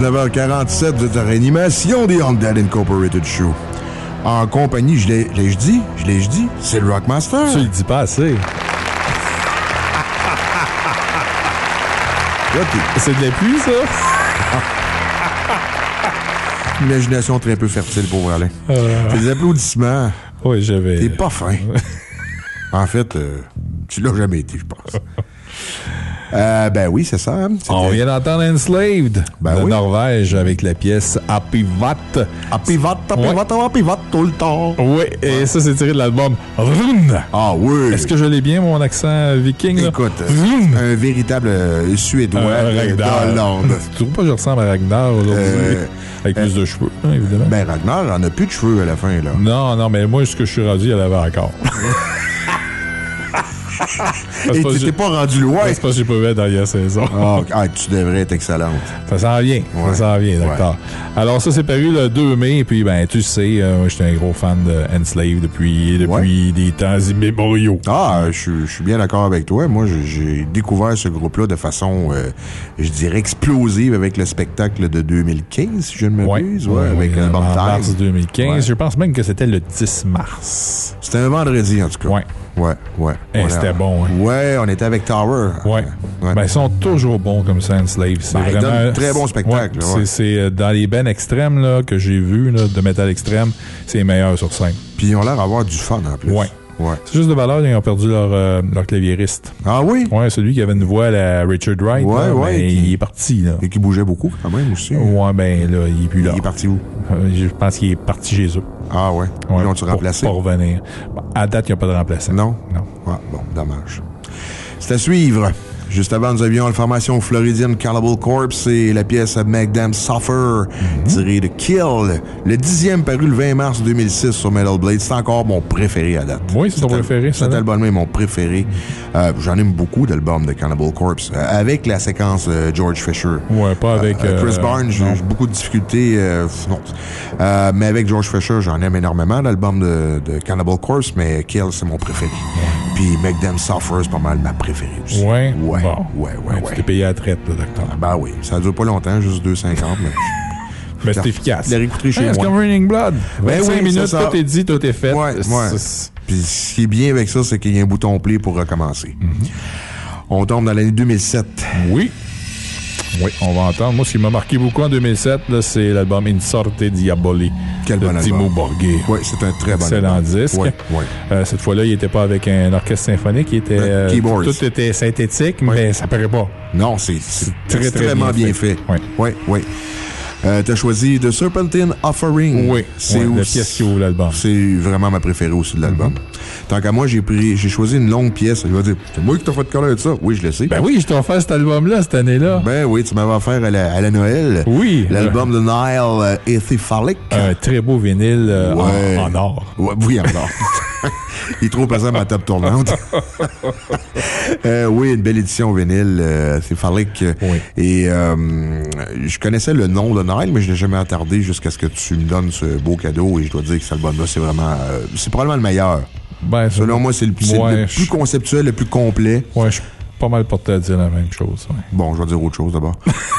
dix-neuf heures quarante-sept de ta réanimation des Undead Incorporated Show. En compagnie, je l'ai, l'ai-je dit? Je l'ai-je dit? C'est le Rockmaster. Tu le dis pas assez. C'est de la pluie, ça? Imagination très peu fertile, pauvre Alain. Euh... C'est des applaudissements. Oui, j'avais... T'es pas fin. En fait, euh, tu l'as jamais été, je pense. Euh, ben oui, c'est ça. Hein? On vient d'entendre Enslaved ben de oui. Norvège avec la pièce Happy Vat. Happy Vat, Happy ouais. Vat, Happy Vat tout le temps. Oui, et ouais. ça, c'est tiré de l'album Rune. Ah oui. Est-ce que je l'ai bien, mon accent viking? Écoute, un véritable euh, Suédois euh, d'Hollande. Tu trouves pas que je ressemble à Ragnar aujourd'hui? Euh, avec euh, plus de cheveux, hein, évidemment. Ben Ragnar, en a plus de cheveux à la fin, là. Non, non, mais moi, ce que je suis rendu, il y en avait encore. Et tu t'es pas rendu loin. C'est pas que j'ai pas vu la dernière saison. Oh, ah, tu devrais être excellente. Ça s'en vient. Ouais. Ça s'en vient, d'accord. Ouais. Alors, ça, c'est paru le deux mai. Et puis, ben, tu sais, euh, j'étais un gros fan de Enslaved depuis, depuis ouais. des temps immémoriaux. Ah, je suis bien d'accord avec toi. Moi, j'ai découvert ce groupe-là de façon, euh, je dirais, explosive avec le spectacle de deux mille quinze, si je ne m'abuse. Ouais, ouais, avec ouais, un bon en time. mars deux mille quinze. Ouais. Je pense même que c'était le dix mars. C'était un vendredi, en tout cas. Ouais. Ouais, ouais. Hey, c'était bon, hein? Ouais, on était avec Tower. Ouais. ouais. Ben, ils sont toujours bons comme ça, Enslaved. C'est ben, vraiment un très bon spectacle. Ouais, ouais. C'est dans les bands extrêmes là, que j'ai vus de métal extrême, c'est les meilleurs sur scène. Puis ils ont l'air d'avoir du fun en plus. Ouais. Ouais. C'est juste de valeur, ils ont perdu leur, euh, leur claviériste. Ah oui? Ouais, celui qui avait une voix à la Richard Wright. Ouais, là, ouais. Ben, qui... il est parti, là. Et qui bougeait beaucoup, quand même, aussi. Ouais, ben, là, il est plus là. Il est parti où? Euh, je pense qu'il est parti chez eux. Ah ouais? ouais Ils l'ont-tu remplacé? Pour, pour revenir. Bon, à date, il n'y a pas de remplaçant. Non? Non. Ah, bon, dommage. C'est à suivre. Juste avant, nous avions la formation floridienne Cannibal Corpse et la pièce Make Them Suffer, mm-hmm. tirée de Kill. Le dixième paru le vingt mars deux mille six sur Metal Blade. C'est encore mon préféré à date. Oui, c'est ton préféré, ça. Cet album-là est mon préféré. Euh, J'en aime beaucoup d'albums de Cannibal Corpse. Euh, avec la séquence euh, George Fisher. Ouais, pas avec... Euh, Chris euh, Barnes, j'ai beaucoup de difficultés. Euh, non. Euh, mais avec George Fisher, j'en aime énormément d'albums de, de Cannibal Corpse, mais Kill, c'est mon préféré. Ouais. Puis Make Them Suffer, c'est pas mal ma préférée aussi. Ouais? Ouais, bon. ouais, ouais. Tu t'es payé à la traite, là, docteur. Ah, ben oui, ça dure pas longtemps, juste deux cinquante, mais... mais c'est efficace. Je l'ai réécouté chez hey, moi. C'est comme Raining Blood. Ben vingt-cinq oui, minutes, ça. tout est dit, tout est fait. Ouais, ouais. Puis ce qui est bien avec ça, c'est qu'il y a un bouton play pour recommencer. Mm-hmm. On tombe dans l'année deux mille sept. Oui. Oui, on va entendre. Moi, ce qui m'a marqué beaucoup en deux mille sept, là, c'est l'album In Sorte Diaboli. Quel de bon Timo album. Borghi. Oui, c'est un très bon Excellent album. disque. Ouais, ouais. Euh, cette fois-là, il n'était pas avec un orchestre symphonique. Il était, euh, Keyboards. Tout était synthétique, ouais. mais ça paraît pas. Non, c'est très, extrêmement très bien fait. Oui, oui. oui. Euh, T'as choisi The Serpentine Offering. Oui, c'est ouais, la pièce qui ouvre l'album. C'est vraiment ma préférée aussi de l'album. Mm-hmm. Tant qu'à moi, j'ai pris, j'ai choisi une longue pièce. Il va dire, c'est moi qui t'ai fait coller de ça. Oui, je le sais. Ben oui, je t'ai offert cet album-là cette année-là. Ben oui, tu m'avais offert à la, à la Noël. Oui. L'album de Nile euh, Ethyphalic. Un très beau vinyle euh, ouais. en, en or. Ouais, oui, en or. Il est trop pesant à ma table tournante. euh, oui, une belle édition vinyle, euh, Ethyphalic. Oui. Et euh, je connaissais le nom de Nile, mais je n'ai jamais attardé jusqu'à ce que tu me donnes ce beau cadeau. Et je dois dire que cet album-là, c'est vraiment... Euh, c'est probablement le meilleur. Ben, selon moi, c'est le, ouais, le plus je... conceptuel, le plus complet. Ouais, je suis pas mal porté à dire la même chose. Ouais. Bon, je vais dire autre chose d'abord.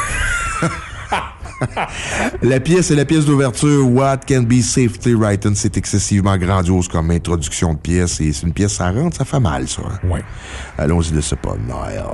La pièce est la pièce d'ouverture What Can Be Safely Written. C'est excessivement grandiose comme introduction de pièce. Et c'est une pièce, ça rentre, ça fait mal, ça. Ouais. Allons-y de ce pas, Nile.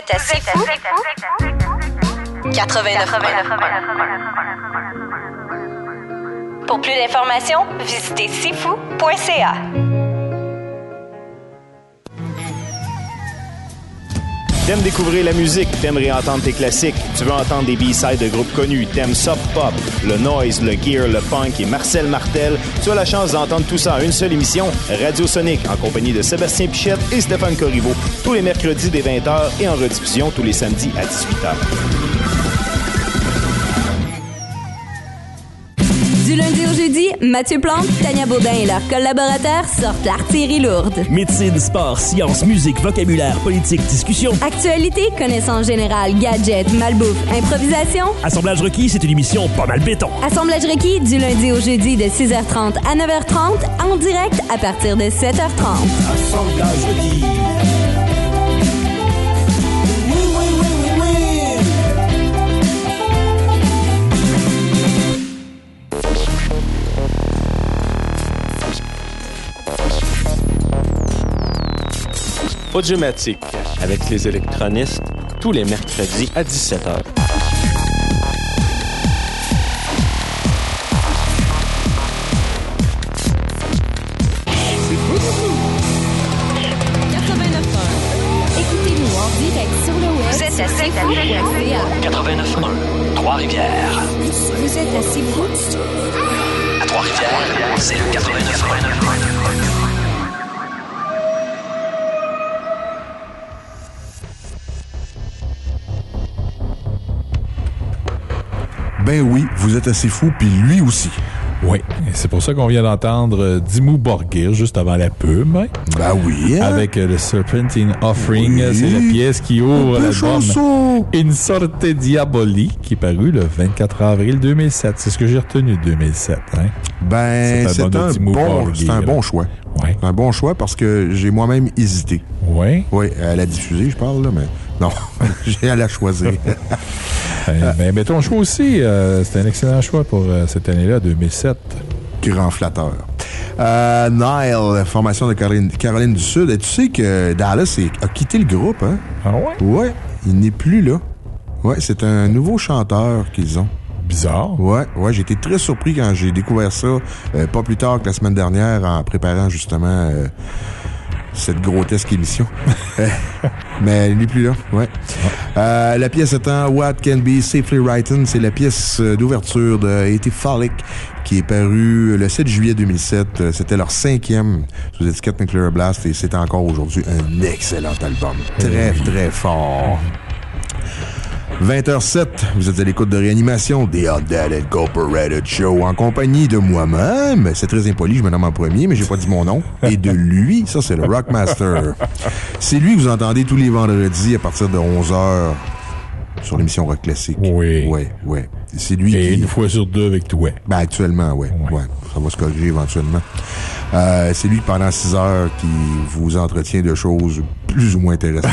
êtes à C'est Fou quatre-vingt-neuf. Pour plus d'informations, visitez c'est fou point c a. T'aimes découvrir la musique, t'aimes réentendre tes classiques, tu veux entendre des B-sides de groupes connus, t'aimes soft pop, le noise, le gear, le punk et Marcel Martel, tu as la chance d'entendre tout ça en une seule émission, Radio Sonic, en compagnie de Sébastien Pichette et Stéphane Corriveau, tous les mercredis dès vingt heures et en rediffusion tous les samedis à dix-huit heures. Du lundi au jeudi, Mathieu Plante, Tania Baudin et leurs collaborateurs sortent l'artillerie lourde. Médecine, sport, sciences, musique, vocabulaire, politique, discussion. Actualité, connaissances générales, gadgets, malbouffe, improvisation. Assemblage requis, c'est une émission pas mal béton. Assemblage requis, du lundi au jeudi de six heures trente à neuf heures trente, en direct à partir de sept heures trente. Assemblage requis. Audiomatique avec les électronistes tous les mercredis à dix-sept heures. quatre-vingt-neuf heures. Écoutez-nous en direct sur le web. Vous êtes à C'est Fou point c a. quatre-vingt-neuf un, Trois-Rivières. Vous êtes à C'est Fou. À Trois-Rivières, c'est le quatre-vingt-neuf un. Ben oui, vous êtes assez fou, puis lui aussi. Oui, et c'est pour ça qu'on vient d'entendre euh, Dimmu Borgir juste avant la pub. Hein? Ben oui. Hein? Avec euh, le Serpentine Offering, oui. C'est la pièce qui ouvre l'album chanson. In Sorte Diaboli, qui est paru le vingt-quatre avril deux mille sept. C'est ce que j'ai retenu de deux mille sept. Hein? Ben, c'est un, bon, c'est un bon choix. Ouais. C'est un bon choix parce que j'ai moi-même hésité. Oui? Oui, à la diffuser, je parle, là, mais non, j'ai à la choisir. ben, ben, ben, ton choix aussi, euh, c'était un excellent choix pour euh, cette année-là, deux mille sept. Grand flatteur. Euh, Nile, formation de Caroline, Caroline du Sud. Et tu sais que Dallas est, a quitté le groupe, hein? Ah ouais? Ouais, il n'est plus là. Ouais, c'est un nouveau chanteur qu'ils ont. Bizarre. Ouais, ouais, j'ai été très surpris quand j'ai découvert ça, euh, pas plus tard que la semaine dernière, en préparant justement euh, cette grotesque émission. Mais il n'est plus là, ouais. Euh, la pièce étant What Can Be Safely Written, c'est la pièce d'ouverture de Eighty-Folic qui est parue le sept juillet deux mille sept. C'était leur cinquième sous étiquette Nuclear Blast et c'est encore aujourd'hui un excellent album. Très, très fort. vingt heures sept, vous êtes à l'écoute de Réanimation, The Undead Incorporated Show, en compagnie de moi-même. C'est très impoli, je me nomme en premier, mais j'ai pas dit mon nom. Et de lui, ça c'est le Rockmaster. C'est lui que vous entendez tous les vendredis à partir de onze heures sur l'émission Rock Classique. Oui. Oui, oui. C'est lui Et qui... une fois sur deux avec toi. Ben actuellement, oui. Ouais. Ouais. Ça va se corriger éventuellement. Euh, c'est lui pendant six heures qui vous entretient de choses plus ou moins intéressantes.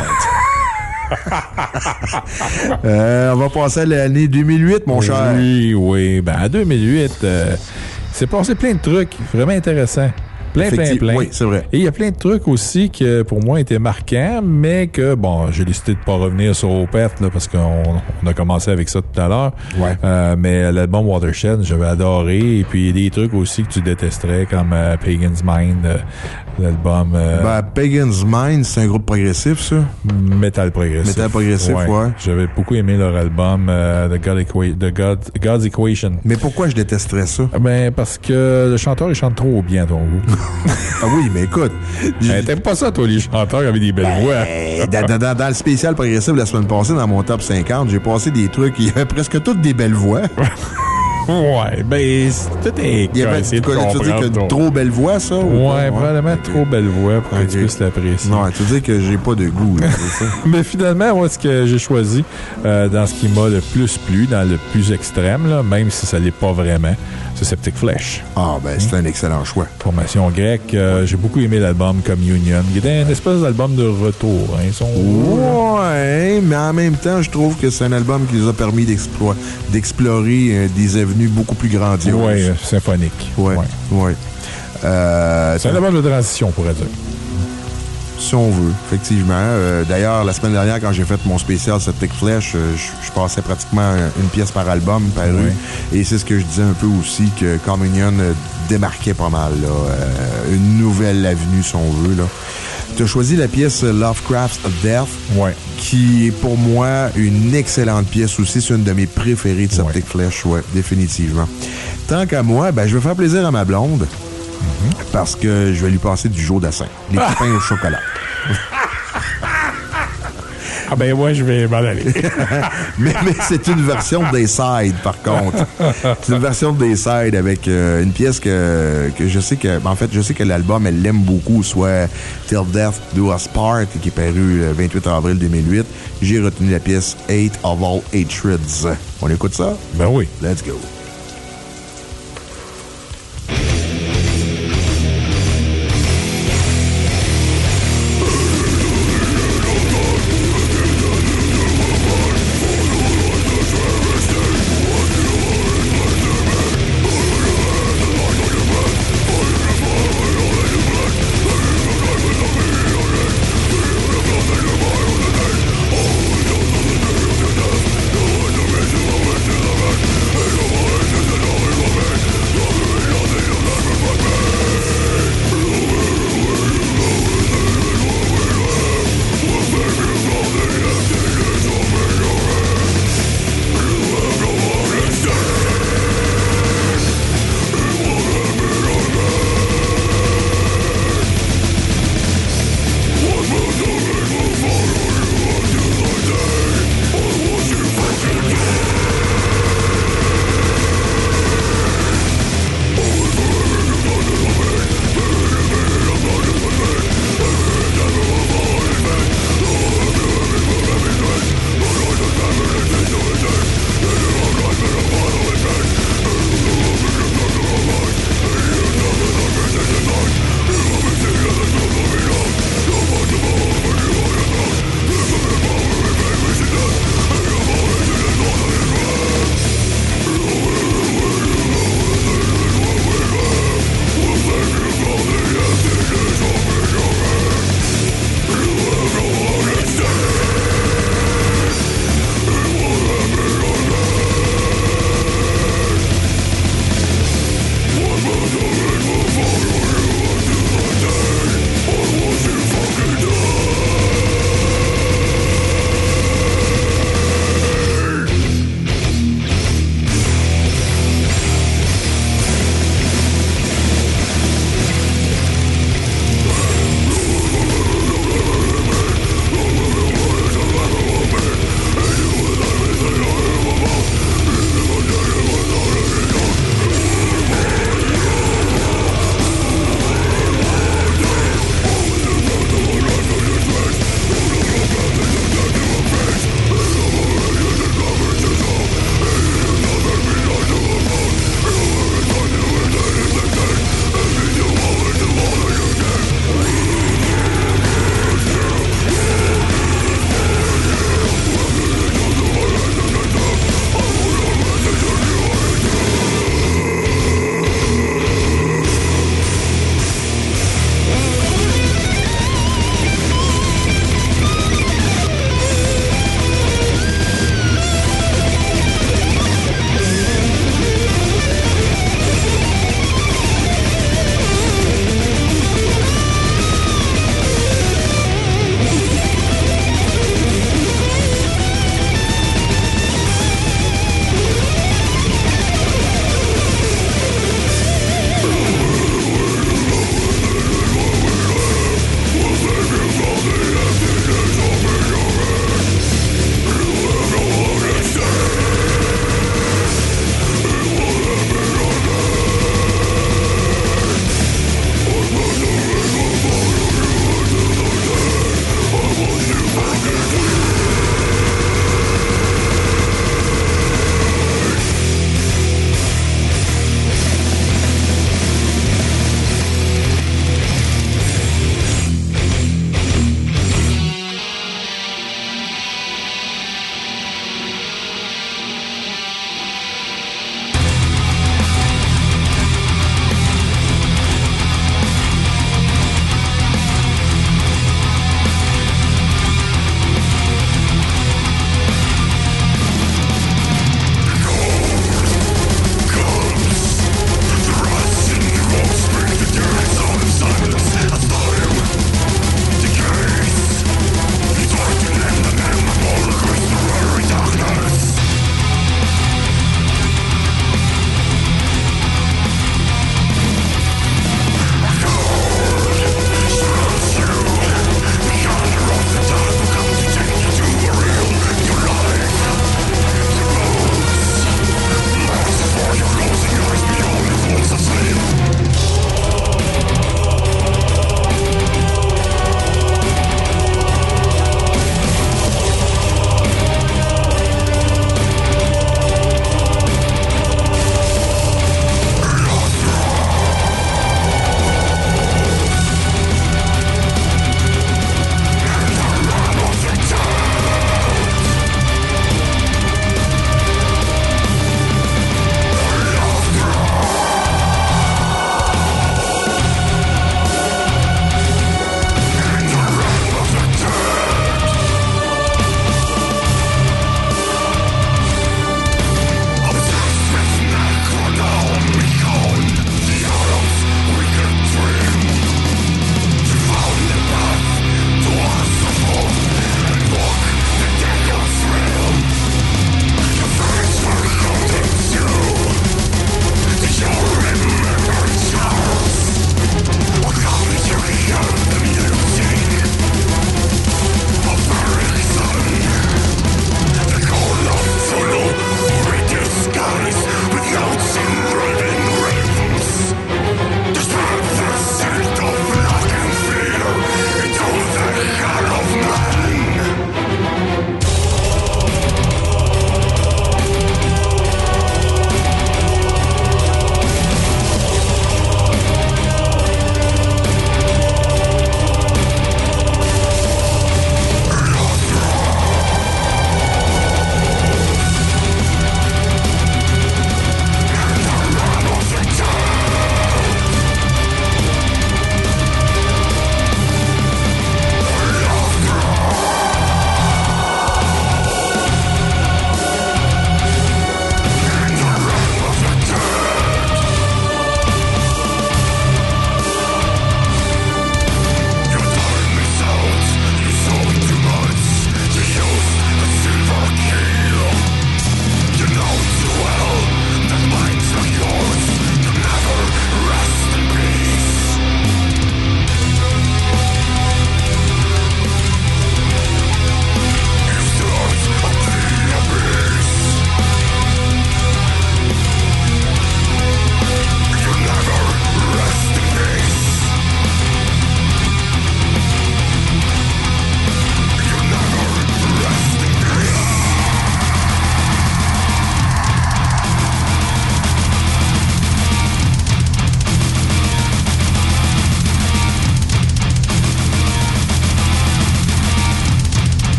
euh, on va passer à l'année deux mille huit, mon oui, cher. Oui, oui. Ben, en deux mille huit, euh, c'est passé plein de trucs vraiment intéressants. Plein, plein, plein. Oui, c'est vrai. Et il y a plein de trucs aussi qui, pour moi, étaient marquants, mais que, bon, j'ai décidé de pas revenir sur Opeth, là, parce qu'on on a commencé avec ça tout à l'heure. Ouais. Euh, mais l'album Watershed, j'avais adoré. Et puis, des trucs aussi que tu détesterais, comme euh, Pagan's Mind, euh, l'album... Euh, ben, Pagan's Mind, c'est un groupe progressif, ça? Metal progressif. Metal progressif, ouais. ouais. J'avais beaucoup aimé leur album, euh, The, God Equa- The God, God's Equation. Mais pourquoi je détesterais ça? Ben, parce que le chanteur, il chante trop bien, ton goût. Ah oui, mais écoute... Ben, t'aimes pas ça, toi, les chanteurs avec des belles ben, voix? Dans, dans, dans le spécial progressif la semaine passée, dans mon top cinquante, j'ai passé des trucs, il y avait presque toutes des belles voix. Ouais, ben, tout est... Il y avait, tu veux dire que donc. trop belle voix, ça? Ouais, ouais, probablement okay. Trop belle voix pour okay. que tu puisses l'apprécier. Non, tu veux dire que j'ai pas de goût, là, c'est ça? Mais finalement, moi, ce que j'ai choisi, euh, dans ce qui m'a le plus plu, dans le plus extrême, là, même si ça l'est pas vraiment, c'est Septic Flesh. Ah, ben, c'est mmh. un excellent choix. Formation grecque. Euh, j'ai beaucoup aimé l'album Communion. Il était un espèce d'album de retour. Hein. Ils sont... Ouais, mais en même temps, je trouve que c'est un album qui les a permis d'explorer, d'explorer euh, des avenues beaucoup plus grandioses. Oui, euh, symphonique. Ouais, ouais. ouais. Euh, c'est un album de transition, on pourrait dire. si on veut, effectivement. Euh, d'ailleurs, la semaine dernière, quand j'ai fait mon spécial Septic Flesh, euh, je, je passais pratiquement une pièce par album paru. Oui. Et c'est ce que je disais un peu aussi, que Communion euh, démarquait pas mal, là. Euh, une nouvelle avenue, si on veut, là. Tu as choisi la pièce Lovecraft's Death, ouais. qui est pour moi une excellente pièce aussi. C'est une de mes préférées de Septic ouais. Flesh, ouais, définitivement. Tant qu'à moi, ben, je vais faire plaisir à ma blonde, mm-hmm. parce que je vais lui passer du Joe Dassin, les petits pains au chocolat. Ah ben moi, je vais m'en aller. mais mais c'est une version des sides, par contre. C'est une version des sides avec euh, une pièce que, que je sais que... En fait, je sais que l'album, elle l'aime beaucoup, soit Till Death Do Us Part, qui est paru le vingt-huit avril deux mille huit. J'ai retenu la pièce Hate of All Hatreds. On écoute ça? Ben oui. Let's go. Over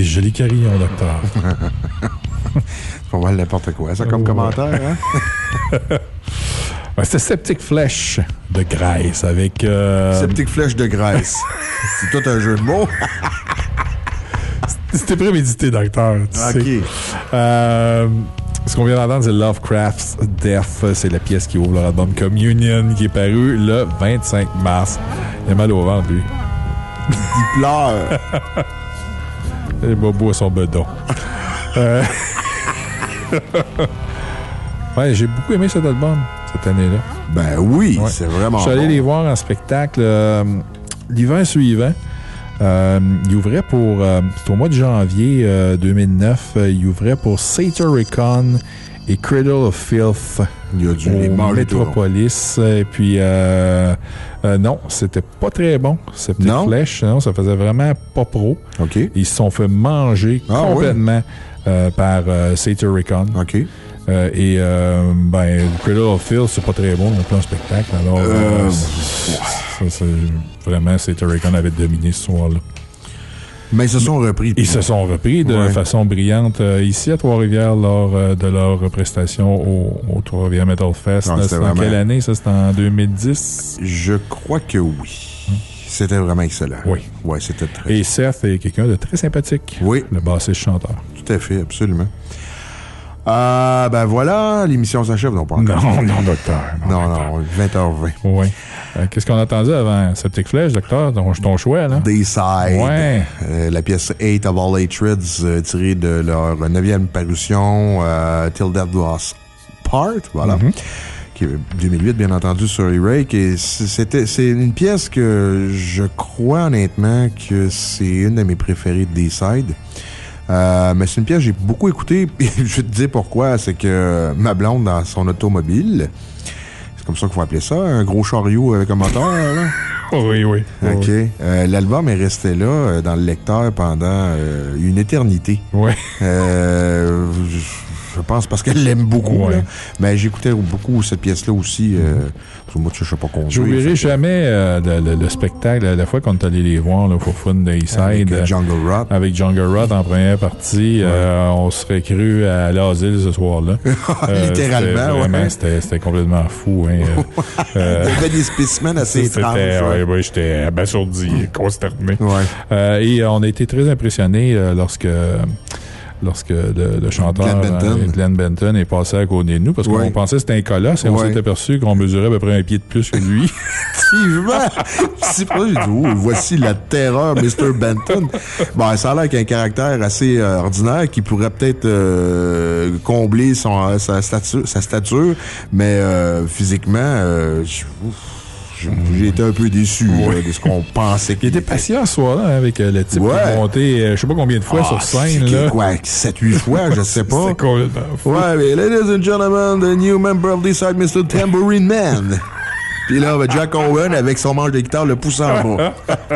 des jolis carillons, docteur. C'est pas mal n'importe quoi, ça, comme oh, commentaire, hein? Ouais, c'était Septic Flèche de Grace avec... Euh... Septic Flèche de Grace. C'est tout un jeu de mots. C'était prémédité, docteur. Tu OK. sais. Euh, ce qu'on vient d'entendre, c'est Lovecraft's Death. C'est la pièce qui ouvre leur album Communion, qui est paru le vingt-cinq mars. Il a mal au ventre, lui. Il pleure. Il est bobo à son bedon. euh... ouais, j'ai beaucoup aimé cet album cette année-là. Ben oui, ouais. C'est vraiment Je suis allé bon. les voir en spectacle euh, l'hiver suivant. Euh, il ouvrait pour... Euh, c'est au mois de janvier euh, deux mille neuf. Euh, il ouvrait pour Satyrion et Cradle of Filth. Il a dû les manger Metropolis. Et puis, euh, euh, non, c'était pas très bon. C'était non? Flèche. Non, ça faisait vraiment pas pro. OK. Ils se sont fait manger ah, complètement oui? euh, par euh, Satyrion. OK. Euh, et, euh, ben, Cradle of Filth, c'est pas très bon non plus en spectacle. Alors, euh, euh, c'est, ça, c'est, vraiment, Satyrion avait dominé ce soir-là. Mais ils se sont repris. Ils se sont repris de ouais. façon brillante euh, ici à Trois-Rivières lors euh, de leur prestation au, au Trois-Rivières Metal Fest. Ah, là, c'était vraiment... en quelle année? Ça, c'était en deux mille dix? Je crois que oui. Hum. C'était vraiment excellent. Oui. Ouais, c'était très... Et Seth est quelqu'un de très sympathique. Oui. Le bassiste-chanteur. Tout à fait, absolument. Euh, ben voilà, l'émission s'achève, non pas encore. Non, non, docteur. Non, non, non vingt heures vingt. Oui. Euh, qu'est-ce qu'on a entendu avant Septic Flèche, docteur? Ton, ton choix, là? Dayside. Ouais. Euh, la pièce Eight of All Hatreds, euh, tirée de leur neuvième parution, euh, Till Death Do Us Part, voilà. Mm-hmm. Qui est deux mille huit, bien entendu, sur E-Rake. Et c'était, c'est une pièce que je crois honnêtement que c'est une de mes préférées de Dayside. Euh, mais c'est une pièce que j'ai beaucoup écoutée. Je vais te dire pourquoi. C'est que ma blonde, dans son automobile, c'est comme ça qu'il faut appeler ça, un gros chariot avec un moteur, là. Oui, oui. OK. Oui. Euh, l'album est resté là, euh, dans le lecteur, pendant euh, une éternité. Oui. Euh, je, je pense parce qu'elle l'aime beaucoup. Ouais. Là. Mais j'écoutais beaucoup cette pièce-là aussi. Euh, moi, je sais pas conduire. J'oublierai jamais euh, le, le, le spectacle, la fois qu'on est allé les voir, là, pour Fun Dayside. Avec euh, Jungle Rot. Avec Jungle Rot en première partie. Ouais. Euh, on serait cru à l'asile ce soir-là. euh, Littéralement, c'était vraiment, ouais. C'était, c'était complètement fou. Hein. euh, Il y avait des spécimens assez étranges. Ouais, ouais. Ouais, j'étais abasourdi, consterné. Ouais. Euh, et on a été très impressionnés euh, lorsque... lorsque le, le chanteur Glenn Benton. Euh, Glenn Benton est passé à côté de nous, parce ouais. qu'on pensait que c'était un colosse et ouais. on s'est aperçu qu'on mesurait à peu près un pied de plus que lui. Effectivement! C'est pas du tout. Voici la terreur, mister Benton. Bon, ça a l'air qu'un caractère assez euh, ordinaire qui pourrait peut-être euh, combler son, sa, stature, sa stature, mais euh, physiquement, euh, je, j'ai été un peu déçu ouais. là, de ce qu'on pensait qu'il était. Il était patient ce soir-là hein, avec euh, le type ouais. qui est monté euh, je sais pas combien de fois ah, sur scène. C'est là. Quoi, sept huit fois, je sais pas. C'est complètement fou. Ouais, mais ladies and gentlemen, the new member of this side, mister Tambourine Man. Puis là, Jack Owen avec son manche de guitare le pouce en bas.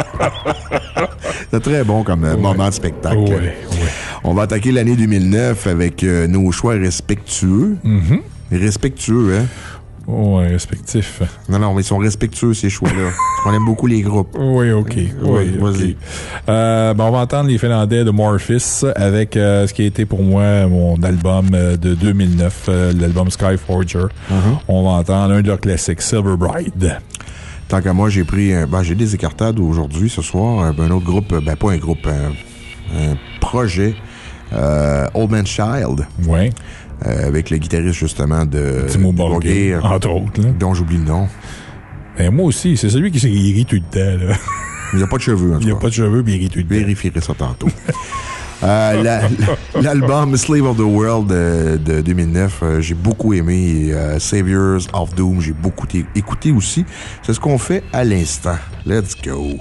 C'est très bon comme euh, ouais. moment de spectacle. Ouais, ouais. On va attaquer l'année deux mille neuf avec euh, nos choix respectueux. Mm-hmm. Respectueux, hein? Oui, respectif. Non, non, mais ils sont respectueux, ces choix-là. On aime beaucoup les groupes. Oui, OK. Oui, oui vas-y. Okay. Euh, ben, on va entendre les Finlandais de Morphis avec euh, ce qui a été pour moi mon album euh, de deux mille neuf, euh, l'album Skyforger. Uh-huh. On va entendre un de leurs classiques, Silver Bride. Tant qu'à moi, j'ai pris... Ben, j'ai des écartades aujourd'hui, ce soir. Un autre groupe, ben pas un groupe, un, un projet, euh, Old Man's Child. Oui. Euh, avec le guitariste, justement, de... Timo Borgir, entre autres. Là. Dont j'oublie le nom. Ben, moi aussi, c'est celui qui s'est ri tout le temps, là. Il n'y a pas de cheveux, en tout cas. Il n'y a pas de cheveux, puis il rit tout le temps. Vérifierai ça tantôt. euh, la, la, l'album Slave of the World de, de deux mille neuf, euh, j'ai beaucoup aimé. Euh, Saviors of Doom, j'ai beaucoup t- écouté aussi. C'est ce qu'on fait à l'instant. Let's go.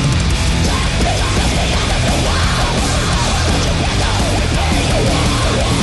Wow.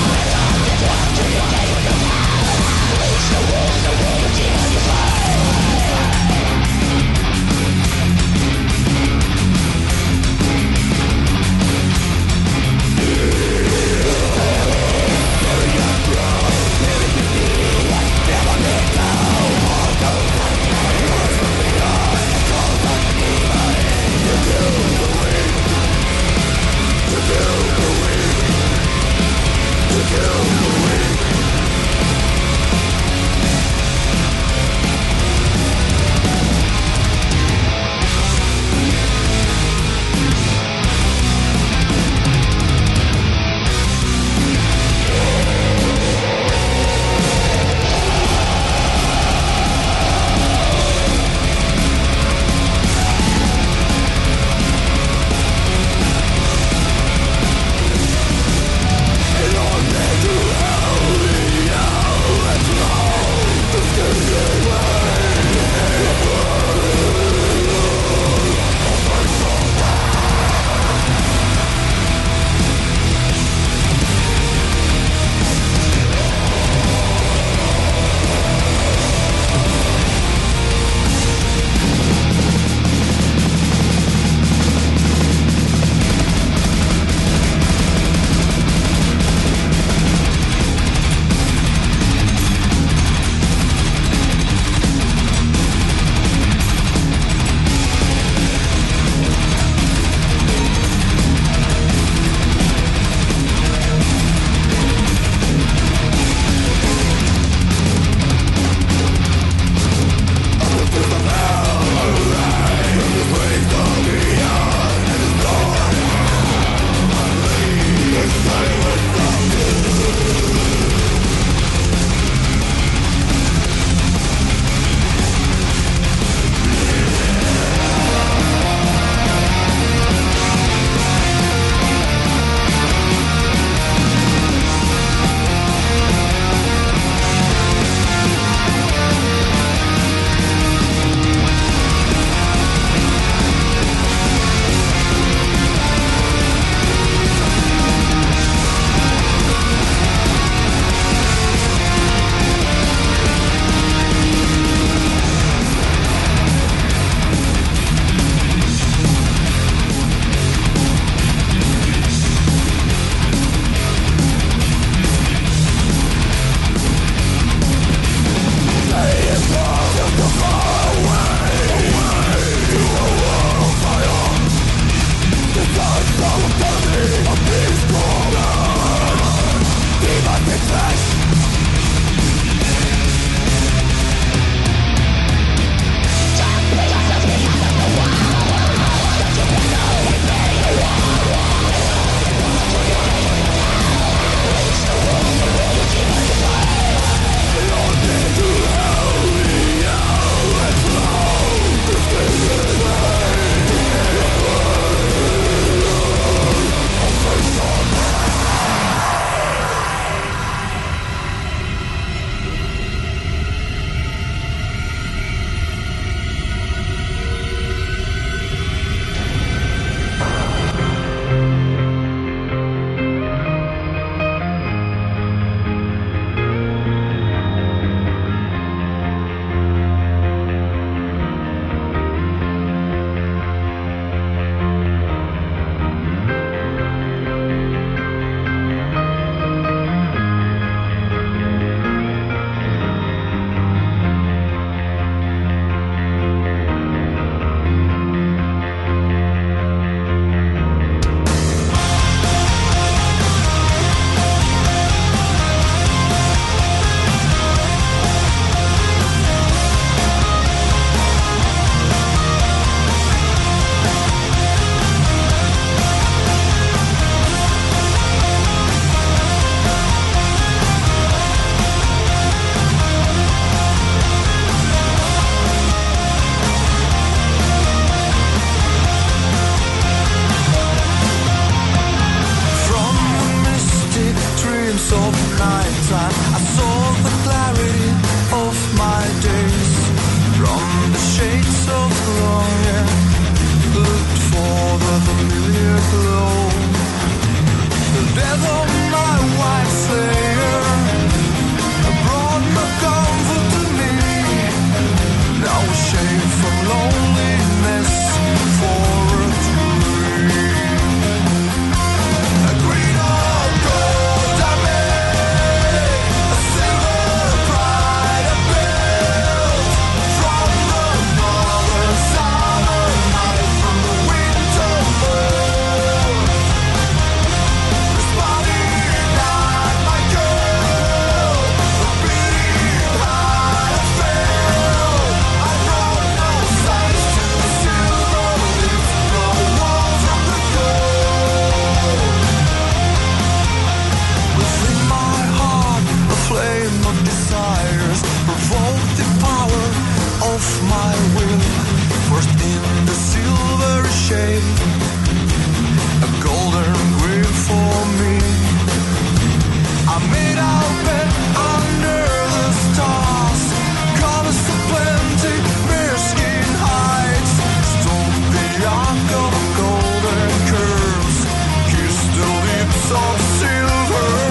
stars in the silver shade, a golden green for me. I made our bed under the stars, colors so plenty, bare skin heights, stole the arc of golden curves, kissed the lips of silver.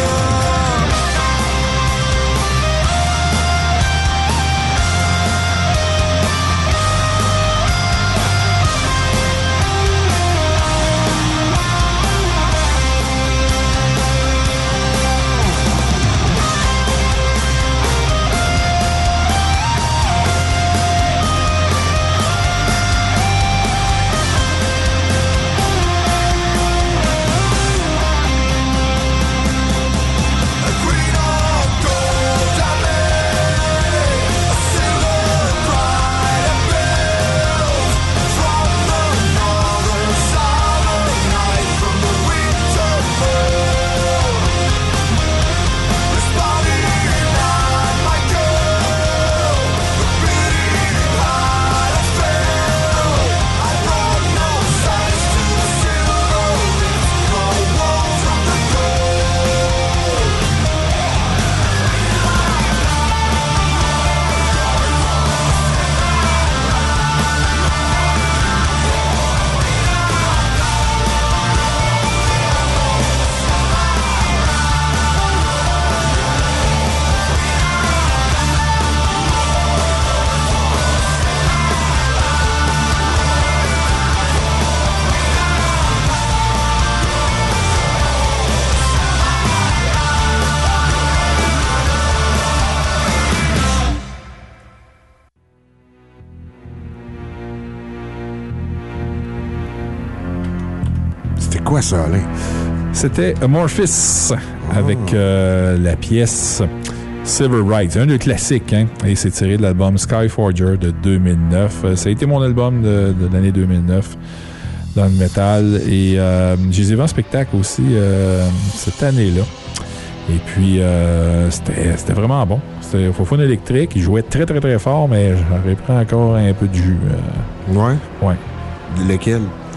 Quoi ça, Alain? C'était Amorphis oh. avec euh, la pièce Silver Ride. C'est un de classiques, hein? Et c'est tiré de l'album Skyforger de deux mille neuf. Ça a été mon album de, de l'année deux mille neuf dans le métal. Et euh, je les ai vus en spectacle aussi euh, cette année-là. Et puis, euh, c'était, c'était vraiment bon. C'était au Faux électrique. Ils jouaient très, très, très fort, mais j'aurais pris encore un peu de jus. Euh... Ouais? Ouais. Lequel?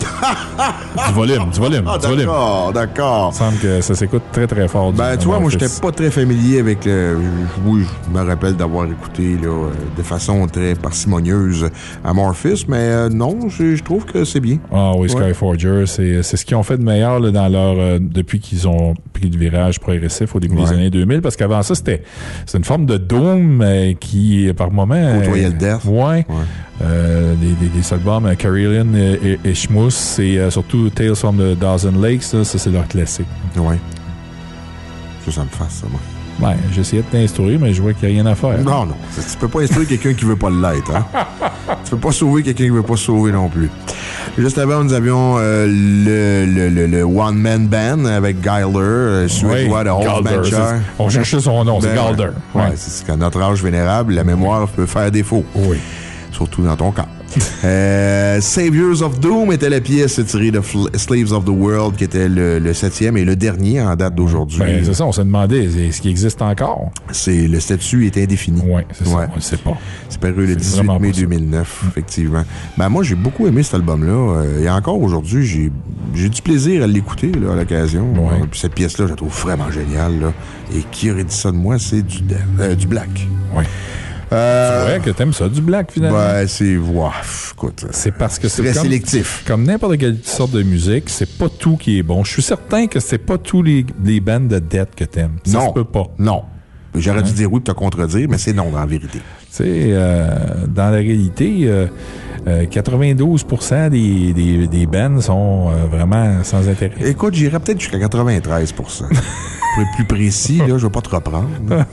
Du volume, du volume, ah, du volume. D'accord, d'accord. Il semble que ça s'écoute très, très fort. Ben, tu vois, moi, j'étais pas très familier avec le... Oui, je me rappelle d'avoir écouté là, de façon très parcimonieuse Amorphis, mais euh, non, je, je trouve que c'est bien. Ah oui, ouais. Skyforger, c'est, c'est ce qu'ils ont fait de meilleur là, dans leur... Euh, depuis qu'ils ont pris le virage progressif au début ouais. des années deux mille, parce qu'avant ça, c'était, c'était une forme de doom euh, qui, par moment... Côtoyait euh, le death. Ouais. ouais. Euh, des, des, des albums euh, Carillion et, et, et Schmouss et euh, surtout Tales from the Dozen Lakes, ça, ça c'est leur classique. Ouais. Ça, ça me fasse, ça, moi. Ouais, j'essayais de t'instruire, mais je vois qu'il n'y a rien à faire. Non, non. Tu peux pas instruire quelqu'un qui veut pas l'être, hein? Tu peux pas sauver quelqu'un qui veut pas sauver non plus. Juste avant, nous avions euh, le, le, le, le One Man Band avec Geiler, euh, suédois de Holzmancher. On cherchait son nom, ben, c'est Galder. Ouais, ouais. C'est qu'à notre âge vénérable, la mémoire peut faire défaut. Oui. Surtout dans ton cas. euh, Saviors of Doom était la pièce tirée de Fl- Slaves of the World, qui était le, le septième et le dernier en date d'aujourd'hui. Ben, c'est ça, on s'est demandé, est-ce qu'il existe encore? C'est, le statut est indéfini. Oui, c'est ouais. ça, on ne sait pas. C'est paru le dix-huit mai deux mille neuf, mmh. effectivement. Ben, moi, j'ai beaucoup aimé cet album-là. Euh, et encore aujourd'hui, j'ai, j'ai du plaisir à l'écouter là, à l'occasion. Ouais. Euh, puis cette pièce-là, je la trouve vraiment géniale. Là. Et qui aurait dit ça de moi? C'est du, euh, du Black. Oui. Euh, c'est vrai que t'aimes ça, du Black, finalement. Ben, c'est... Wow, écoute, c'est parce que c'est très comme, sélectif. Comme n'importe quelle sorte de musique, c'est pas tout qui est bon. Je suis certain que c'est pas tous les, les bands de death que t'aimes. Ça non. se peut pas. Non. J'aurais hein? dû dire oui pour te contredire, mais c'est non, en vérité. Tu sais, euh, dans la réalité, euh, euh, quatre-vingt-douze pour cent des, des, des bands sont euh, vraiment sans intérêt. Écoute, j'irais peut-être jusqu'à quatre-vingt-treize pour cent. Pour être plus précis, là, je vais pas te reprendre.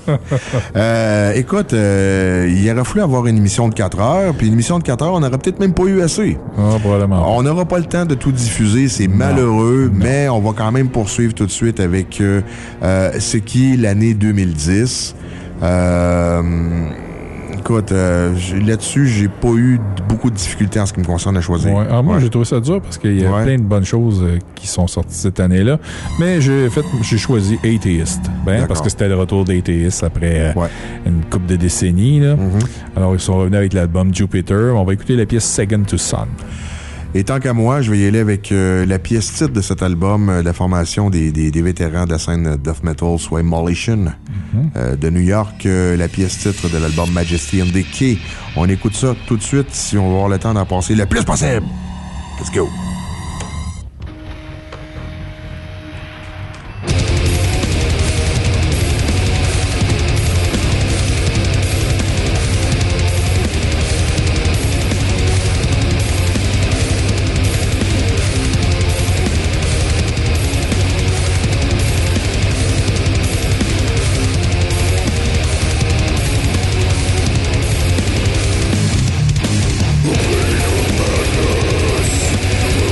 euh, écoute, euh, il aurait fallu avoir une émission de quatre heures, puis une émission de quatre heures, on n'aurait peut-être même pas eu assez. Ah, probablement. On n'aura pas le temps de tout diffuser, c'est non, malheureux, non. mais on va quand même poursuivre tout de suite avec euh, euh, ce qui est l'année deux mille dix. Euh... écoute, euh, là-dessus, j'ai pas eu beaucoup de difficultés en ce qui me concerne à choisir. Ouais. Alors moi, ouais. j'ai trouvé ça dur parce qu'il y a ouais. plein de bonnes choses euh, qui sont sorties cette année-là. Mais j'ai fait, j'ai choisi Atheist. Ben, parce que c'était le retour d'Atheist après euh, ouais. une couple de décennies. Là. Mm-hmm. Alors, ils sont revenus avec l'album Jupiter. On va écouter la pièce Second to Sun. Et tant qu'à moi, je vais y aller avec euh, la pièce titre de cet album, euh, la formation des, des, des vétérans de la scène death metal, soit Immolation, mm-hmm. euh, de New York, euh, la pièce titre de l'album Majesty and Decay. On écoute ça tout de suite si on va avoir le temps d'en passer le plus possible. Let's go! The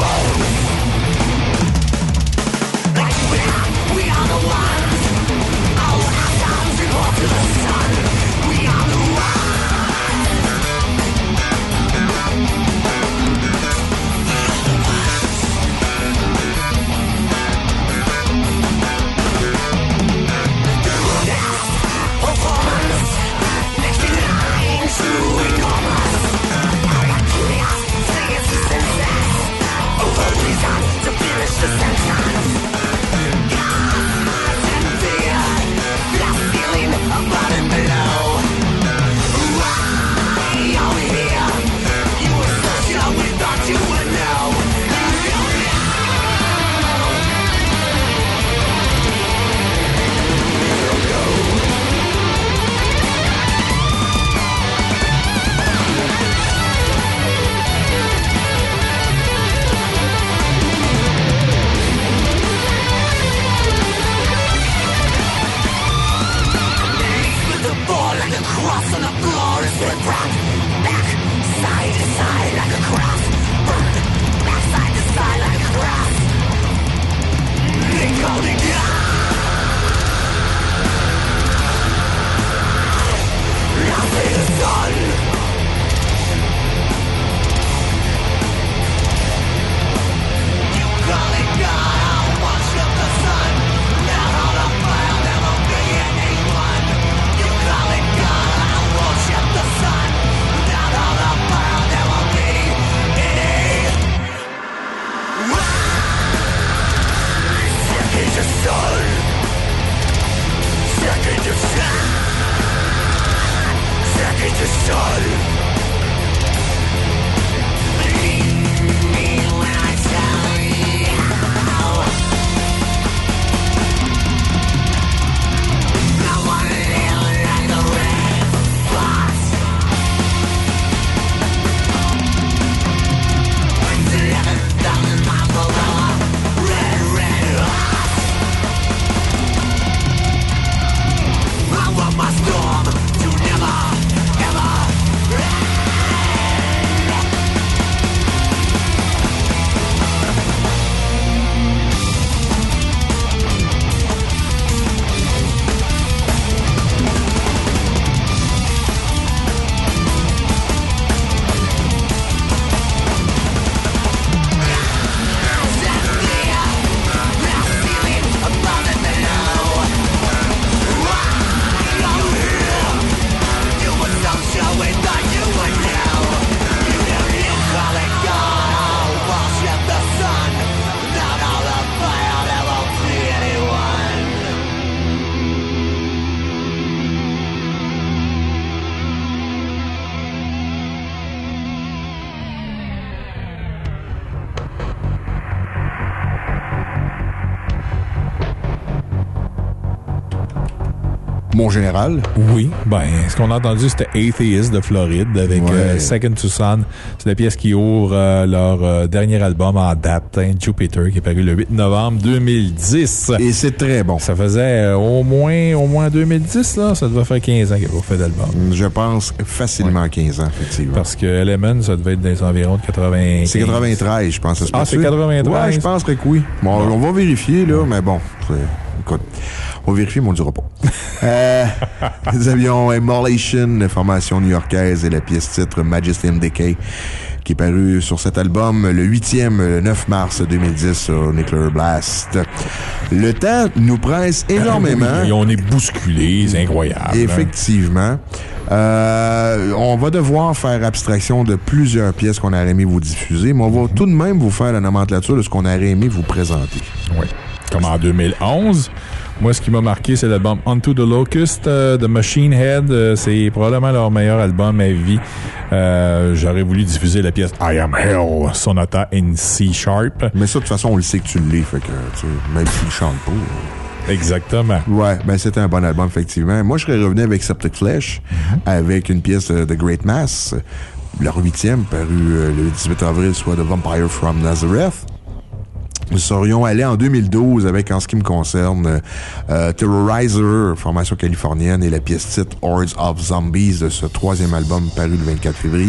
Mon général. Oui. Ben, ce qu'on a entendu, c'était Atheist de Floride avec ouais. euh, Second to Sun. C'est la pièce qui ouvre euh, leur euh, dernier album en date, hein, Jupiter, qui est paru le huit novembre deux mille dix. Et c'est très bon. Ça faisait euh, au moins au moins deux mille dix, là. Ça devait faire quinze ans qu'il n'y a pas fait d'album. Je pense facilement ouais. quinze ans, effectivement. Parce que Element, ça devait être dans les environs de quatre-vingt-quinze. C'est quatre-vingt-treize, je pense. Ça se ah, c'est quatre-vingt-treize? Ouais, je penserais que oui. Bon, bon. On va vérifier, là, mais bon. Écoute. On va vérifier, mais on ne dira pas. euh, nous avions Immolation, la formation new-yorkaise, et la pièce titre Majesty and Decay, qui est paru sur cet album le huitième, le neuf mars deux mille dix sur Nuclear Blast. Le temps nous presse énormément. Ah oui, et on est bousculé, c'est incroyable. Effectivement. Hein? Euh, on va devoir faire abstraction de plusieurs pièces qu'on aurait aimé vous diffuser, mais on va tout de même vous faire la nomenclature de ce qu'on aurait aimé vous présenter. Oui. Comme en deux mille onze. Moi, ce qui m'a marqué, c'est l'album Onto the Locust euh, de Machine Head. Euh, c'est probablement leur meilleur album à vie. Euh, j'aurais voulu diffuser la pièce I Am Hell, Sonata in C Sharp. Mais ça, de toute façon, on le sait que tu l'es, fait que, tu sais, même s'il chante pas. Exactement. Ouais, ben c'était un bon album, effectivement. Moi, je serais revenu avec Septic Flesh, mm-hmm. avec une pièce de The Great Mass, leur huitième, paru euh, le dix-huit avril, soit The Vampire from Nazareth. Nous serions allés en deux mille douze avec, en ce qui me concerne, euh, Terrorizer, formation californienne, et la pièce titre Hordes of Zombies de ce troisième album paru le vingt-quatre février.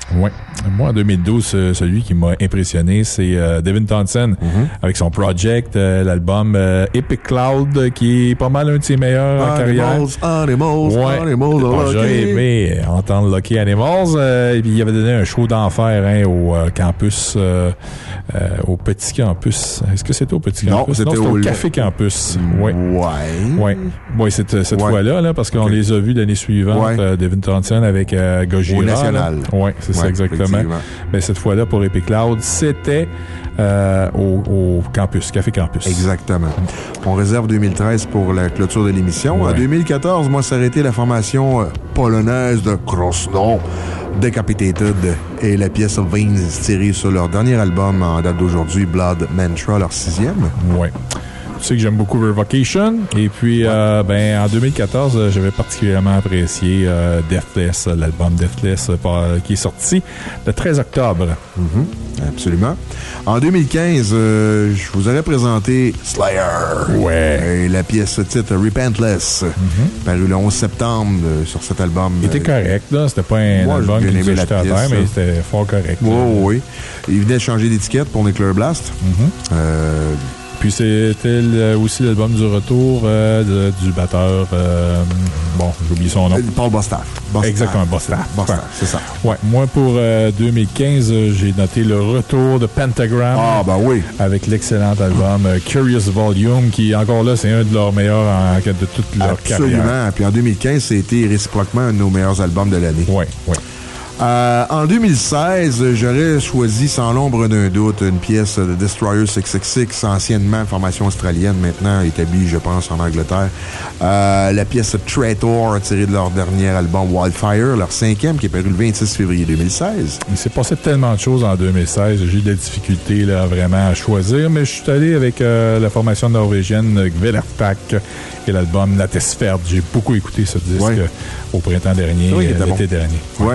Oui. Moi, en deux mille douze, celui qui m'a impressionné, c'est euh, Devin Townsend mm-hmm. avec son project, euh, l'album euh, Epic Cloud, qui est pas mal un de ses meilleurs en carrière. Animals, ouais. Animals, bon, j'ai aimé entendre Lucky Animals. Euh, et puis, il avait donné un show d'enfer hein, au euh, campus, euh, euh, au Petit Campus. Est-ce que c'était au Petit non, Campus? C'était non, c'était au, au Café Campus. Mm, ouais. Ouais. Ouais. Ouais, cette, cette ouais. fois-là, là, parce qu'on okay. les a vus l'année suivante, ouais. euh, Devin Townsend avec euh, Gojira. Au National. Oui, c'est ouais, ça, exactement. Mais cette fois-là, pour Epic Cloud, c'était euh, au, au campus, Café Campus. Exactement. On réserve deux mille treize pour la clôture de l'émission. Ouais. En deux mille quatorze, moi, ça a été la formation polonaise de Krosno, Decapitated, et la pièce Veins tirée sur leur dernier album en date d'aujourd'hui, Blood Mantra, leur sixième. Oui. Tu sais que j'aime beaucoup Revocation. Et puis, ouais. euh, ben, en deux mille quatorze, euh, j'avais particulièrement apprécié euh, Deathless, l'album Deathless euh, qui est sorti le treize octobre. Mm-hmm. Absolument. En deux mille quinze, euh, je vous aurais présenté Slayer. Ouais. Et la pièce titre Repentless, mm-hmm. paru le onze septembre euh, sur cet album. Il était correct, là. C'était pas un moi, album qui nous a jeté à terre, mais là. c'était fort correct. Oui, oui. Il venait de changer d'étiquette pour Nuclear Blast. Mm-hmm. Euh, Puis c'était aussi l'album du retour euh, de, du batteur. Euh, bon, j'ai oublié son nom. Paul Bostaph. Exactement, Bostaph. Bostaph, c'est ça. Ouais, moi, pour euh, deux mille quinze, j'ai noté le retour de Pentagram. Ah, ben oui. Avec l'excellent album euh, Curious Volume, qui, encore là, c'est un de leurs meilleurs en, de toute leur Absolument. carrière. Absolument. Puis en deux mille quinze, c'était réciproquement un de nos meilleurs albums de l'année. Oui, oui. Euh, en deux mille seize, j'aurais choisi sans l'ombre d'un doute une pièce de Destroyer six six six, anciennement formation australienne, maintenant établie, je pense, en Angleterre. Euh, la pièce Traitor, tirée de leur dernier album Wildfire, leur cinquième, qui est paru le vingt-six février deux mille seize. Il s'est passé tellement de choses en deux mille seize. J'ai eu de la difficulté là, vraiment à choisir, mais je suis allé avec euh, la formation norvégienne Gvelertak et l'album Natesferd. J'ai beaucoup écouté ce disque ouais. au printemps dernier, oui, l'été bon. dernier. Ouais.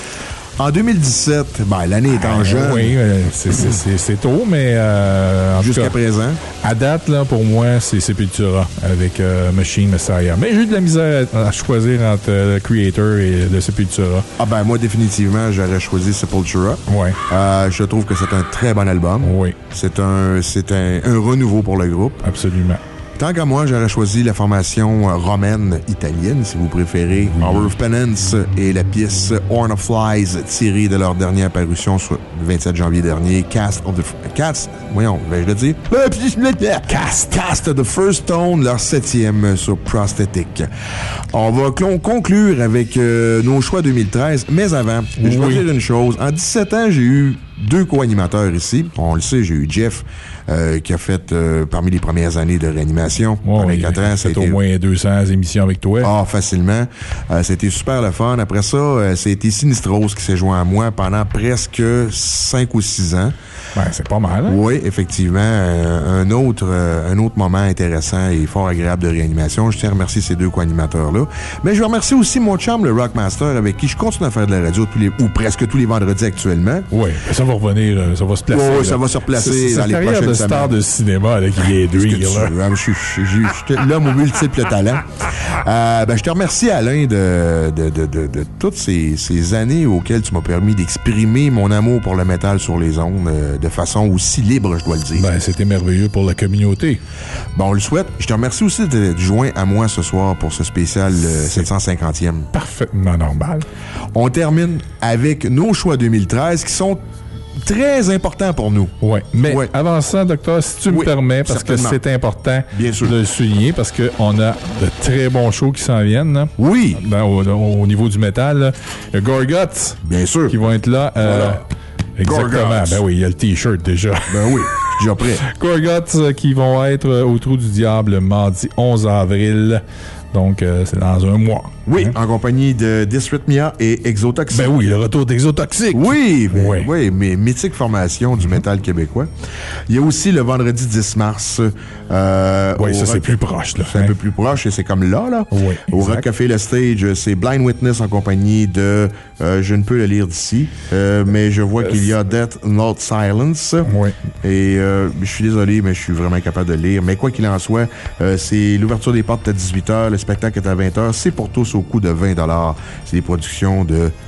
En deux mille dix-sept, ben, l'année étant ah, jeune. Oui, c'est, c'est, c'est, c'est tôt, mais. Euh, Jusqu'à cas, présent. À date, là, pour moi, c'est Sepultura avec euh, Machine Messiah. Mais j'ai eu de la misère à, à choisir entre le Creator et le Sepultura. Ah, ben, moi, définitivement, j'aurais choisi Sepultura. Oui. Euh, je trouve que c'est un très bon album. Oui. C'est un, c'est un, un renouveau pour le groupe. Absolument. Tant qu'à moi, j'aurais choisi la formation romaine italienne, si vous préférez, oui. Hour of Penance et la pièce Horn of Flies, tirée de leur dernière parution sur le vingt-sept janvier dernier, Cast of the... Cast? Voyons, vais-je le dire? Cast! Cast of the First Tone, leur septième sur Prosthetic. On va cl- conclure avec euh, nos choix deux mille treize, mais avant, oui. je dois dire une chose. En dix-sept ans, j'ai eu deux co-animateurs ici. On le sait, j'ai eu Jeff, euh, qui a fait euh, parmi les premières années de réanimation. Oh, pendant quatre ans, ça a été été... au moins deux cents émissions avec toi. Ah, facilement. Euh, c'était super le fun. Après ça, euh, c'était Sinistros qui s'est joint à moi pendant presque cinq ou six ans. Ben, c'est pas mal. Hein? Oui, effectivement. Euh, un autre euh, un autre moment intéressant et fort agréable de réanimation. Je tiens à remercier ces deux co-animateurs-là. Mais je veux remercier aussi mon chum, le Rockmaster, avec qui je continue à faire de la radio tous les, ou presque tous les vendredis actuellement. Oui, ça va revenir, ça va se placer. Oui, là. ça va se replacer c'est, c'est dans les prochaines semaines. C'est de star de cinéma là, qui est drille. Je suis l'homme aux multiples talents. Euh, ben, je te remercie, Alain, de, de, de, de, de toutes ces, ces années auxquelles tu m'as permis d'exprimer mon amour pour le métal sur les ondes euh, de façon aussi libre, je dois le dire. Ben, c'était merveilleux pour la communauté. Bon, on le souhaite. Je te remercie aussi d'être joint à moi ce soir pour ce spécial euh, sept cent cinquantième. Parfaitement normal. On termine avec nos choix deux mille treize qui sont très importants pour nous. Oui, mais ouais. avant ça, docteur, si tu oui, me permets, parce certainement. que c'est important Bien sûr. de le souligner, parce qu'on a de très bons shows qui s'en viennent. Là. Oui. Dans, au, au niveau du métal, là. Il y a Gorguts. Bien sûr. Qui vont être là. Euh, voilà. Exactement. Gorguts. Ben oui, il y a le T-shirt déjà. Ben oui, je suis déjà prêt. Gorguts euh, qui vont être euh, au Trou du Diable le mardi onze avril. Donc, euh, c'est dans un mois. Oui, hein? En compagnie de Dysrhythmia et Exotoxic. Ben oui, le retour d'Exotoxic. Oui, ben, oui. oui, mais mythique formation du métal québécois. Il y a aussi le vendredi dix mars. Euh, oui, ça, rock... c'est plus proche. Là, c'est hein? un peu plus proche et c'est comme là, là. Oui, au exact. Rock Café Le Stage, c'est Blind Witness en compagnie de... Euh, je ne peux le lire d'ici, euh, mais je vois euh, qu'il y a Death Not Silence. Oui. Et euh, je suis désolé, mais je suis vraiment capable de le lire. Mais quoi qu'il en soit, euh, c'est l'ouverture des portes à dix-huit heures, le spectacle est à vingt heures. C'est pour tous au coût de vingt dollars. C'est des productions de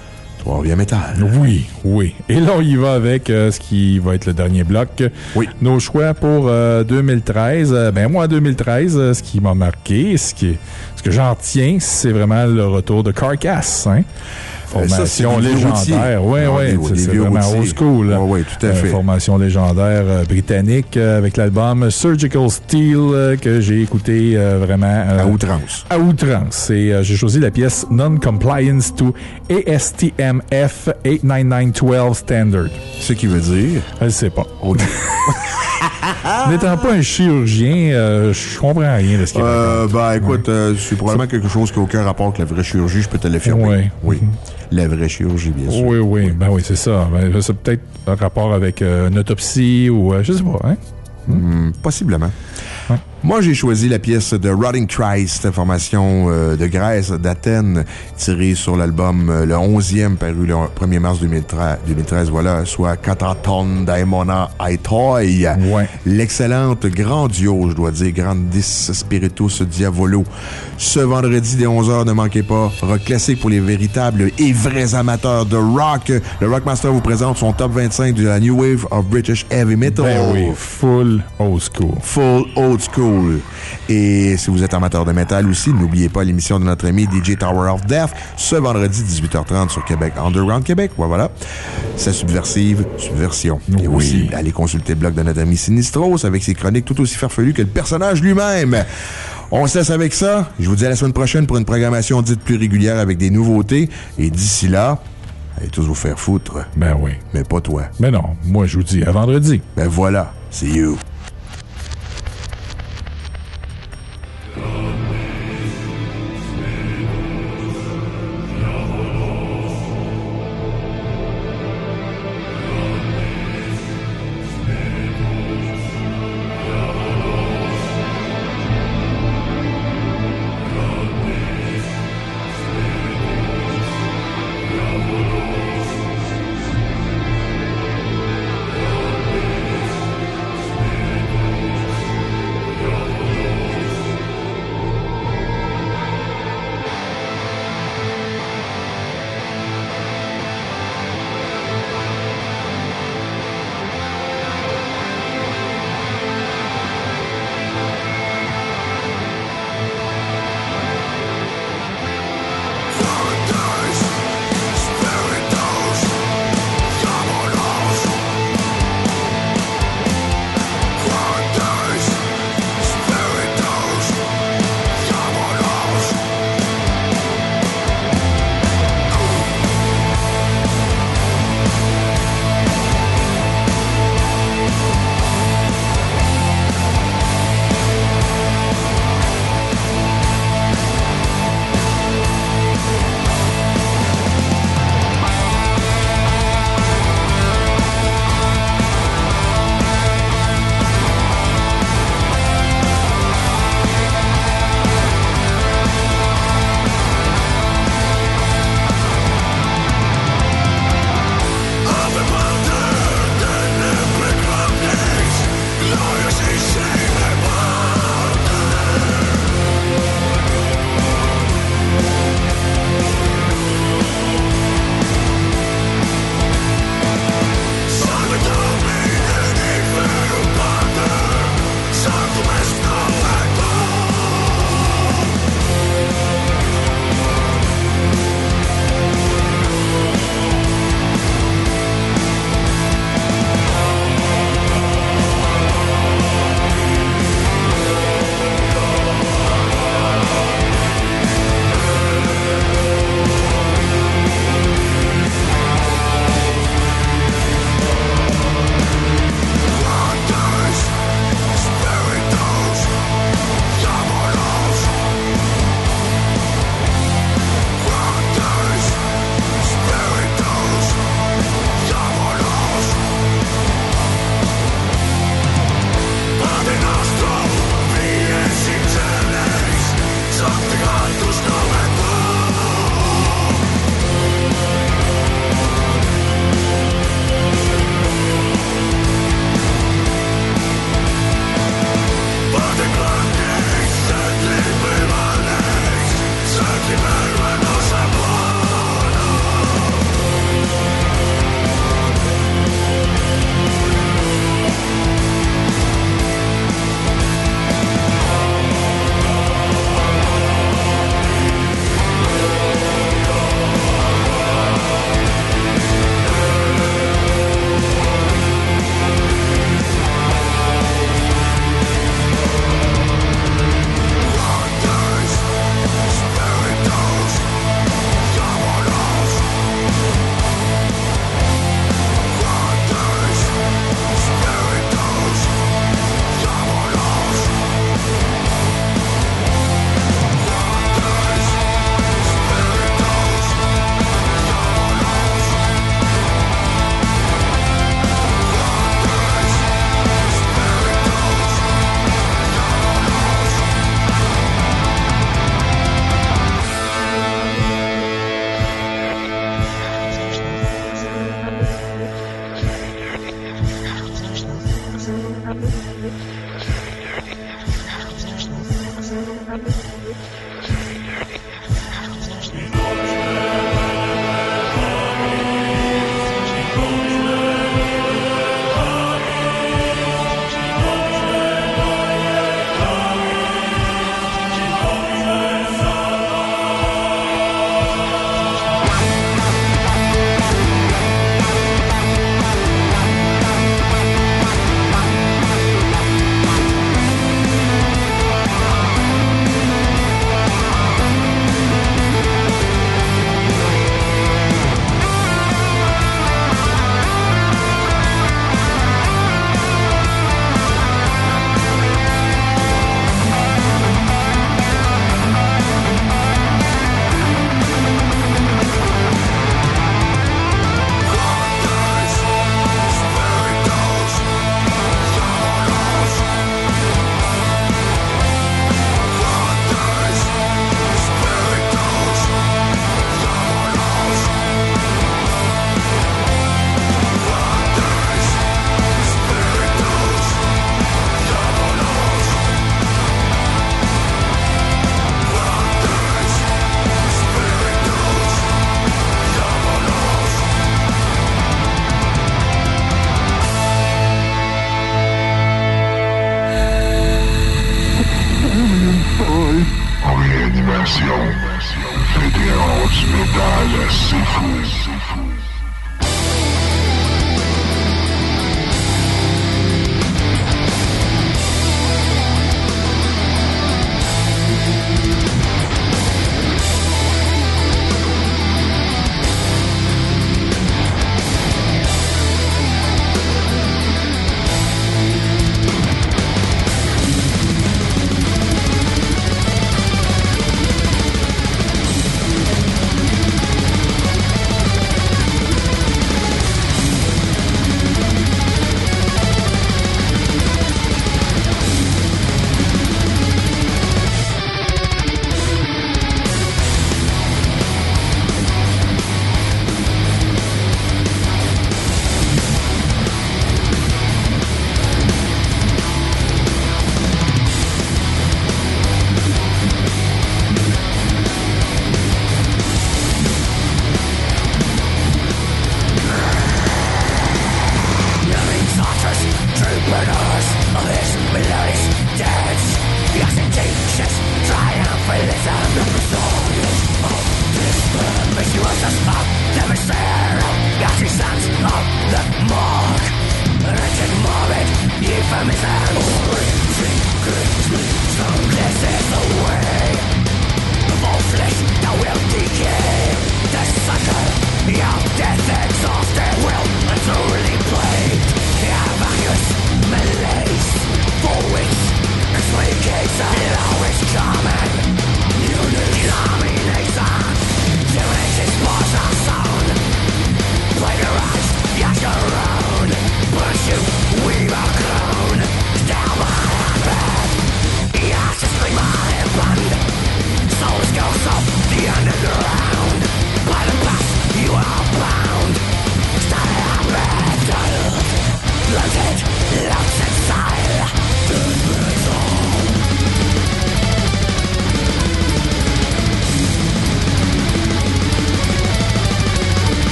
Trois-Rivières Métal. Oui, oui. Et là, on y va avec euh, ce qui va être le dernier bloc. Oui. Nos choix pour euh, deux mille treize. Euh, ben moi, en deux mille treize, euh, ce qui m'a marqué, ce, qui est, ce que j'en tiens, c'est vraiment le retour de Carcass, hein? Formation ça, légendaire. Oui, oui. C'est, c'est vraiment old school. Oui, oui, tout à fait. Euh, formation légendaire euh, britannique euh, avec l'album Surgical Steel euh, que j'ai écouté euh, vraiment... Euh, à outrance. À outrance. Et euh, j'ai choisi la pièce Non-Compliance to A S T M F huit neuf neuf un deux Standard. Ce qui veut dire... Je ne sais pas. Okay. N'étant pas un chirurgien, euh, je comprends rien de ce qu'il euh, raconte. Ben, écoute, ouais. euh, c'est probablement quelque chose qui n'a aucun rapport avec la vraie chirurgie, je peux te l'affirmer. Ouais. Oui. Mm-hmm. La vraie chirurgie, bien sûr. Oui, oui. Ben oui, c'est ça. Ben, c'est peut-être un rapport avec euh, une autopsie ou... Euh, je sais pas, hein? Mm, possiblement. Ouais. Moi, j'ai choisi la pièce de Rotting Christ, formation euh, de Grèce, d'Athènes, tirée sur l'album euh, le onzième, paru le premier mars deux mille treize, voilà, soit Kataton Daimona Aitoi. Ouais. L'excellente, grandiose, je dois dire, Grandis Spiritus Diavolo. Ce vendredi dès onze heures, ne manquez pas, rock classique pour les véritables et vrais amateurs de rock. Le Rockmaster vous présente son top vingt-cinq de la New Wave of British Heavy Metal. Ben oui, full old school. Full old school. Et si vous êtes amateur de métal aussi, n'oubliez pas l'émission de notre ami D J Tower of Death ce vendredi dix-huit heures trente sur Québec Underground Québec. Voilà. Sa subversive subversion. Oui. Et aussi, allez consulter le blog de notre ami Sinistros avec ses chroniques tout aussi farfelues que le personnage lui-même. On se laisse avec ça. Je vous dis à la semaine prochaine pour une programmation dite plus régulière avec des nouveautés. Et d'ici là, allez tous vous faire foutre. Ben oui. Mais pas toi. Ben non. Moi, je vous dis à vendredi. Ben voilà. See you. En réanimation, vétéran du métal, c'est fou.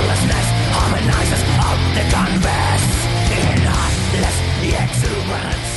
Exuberance.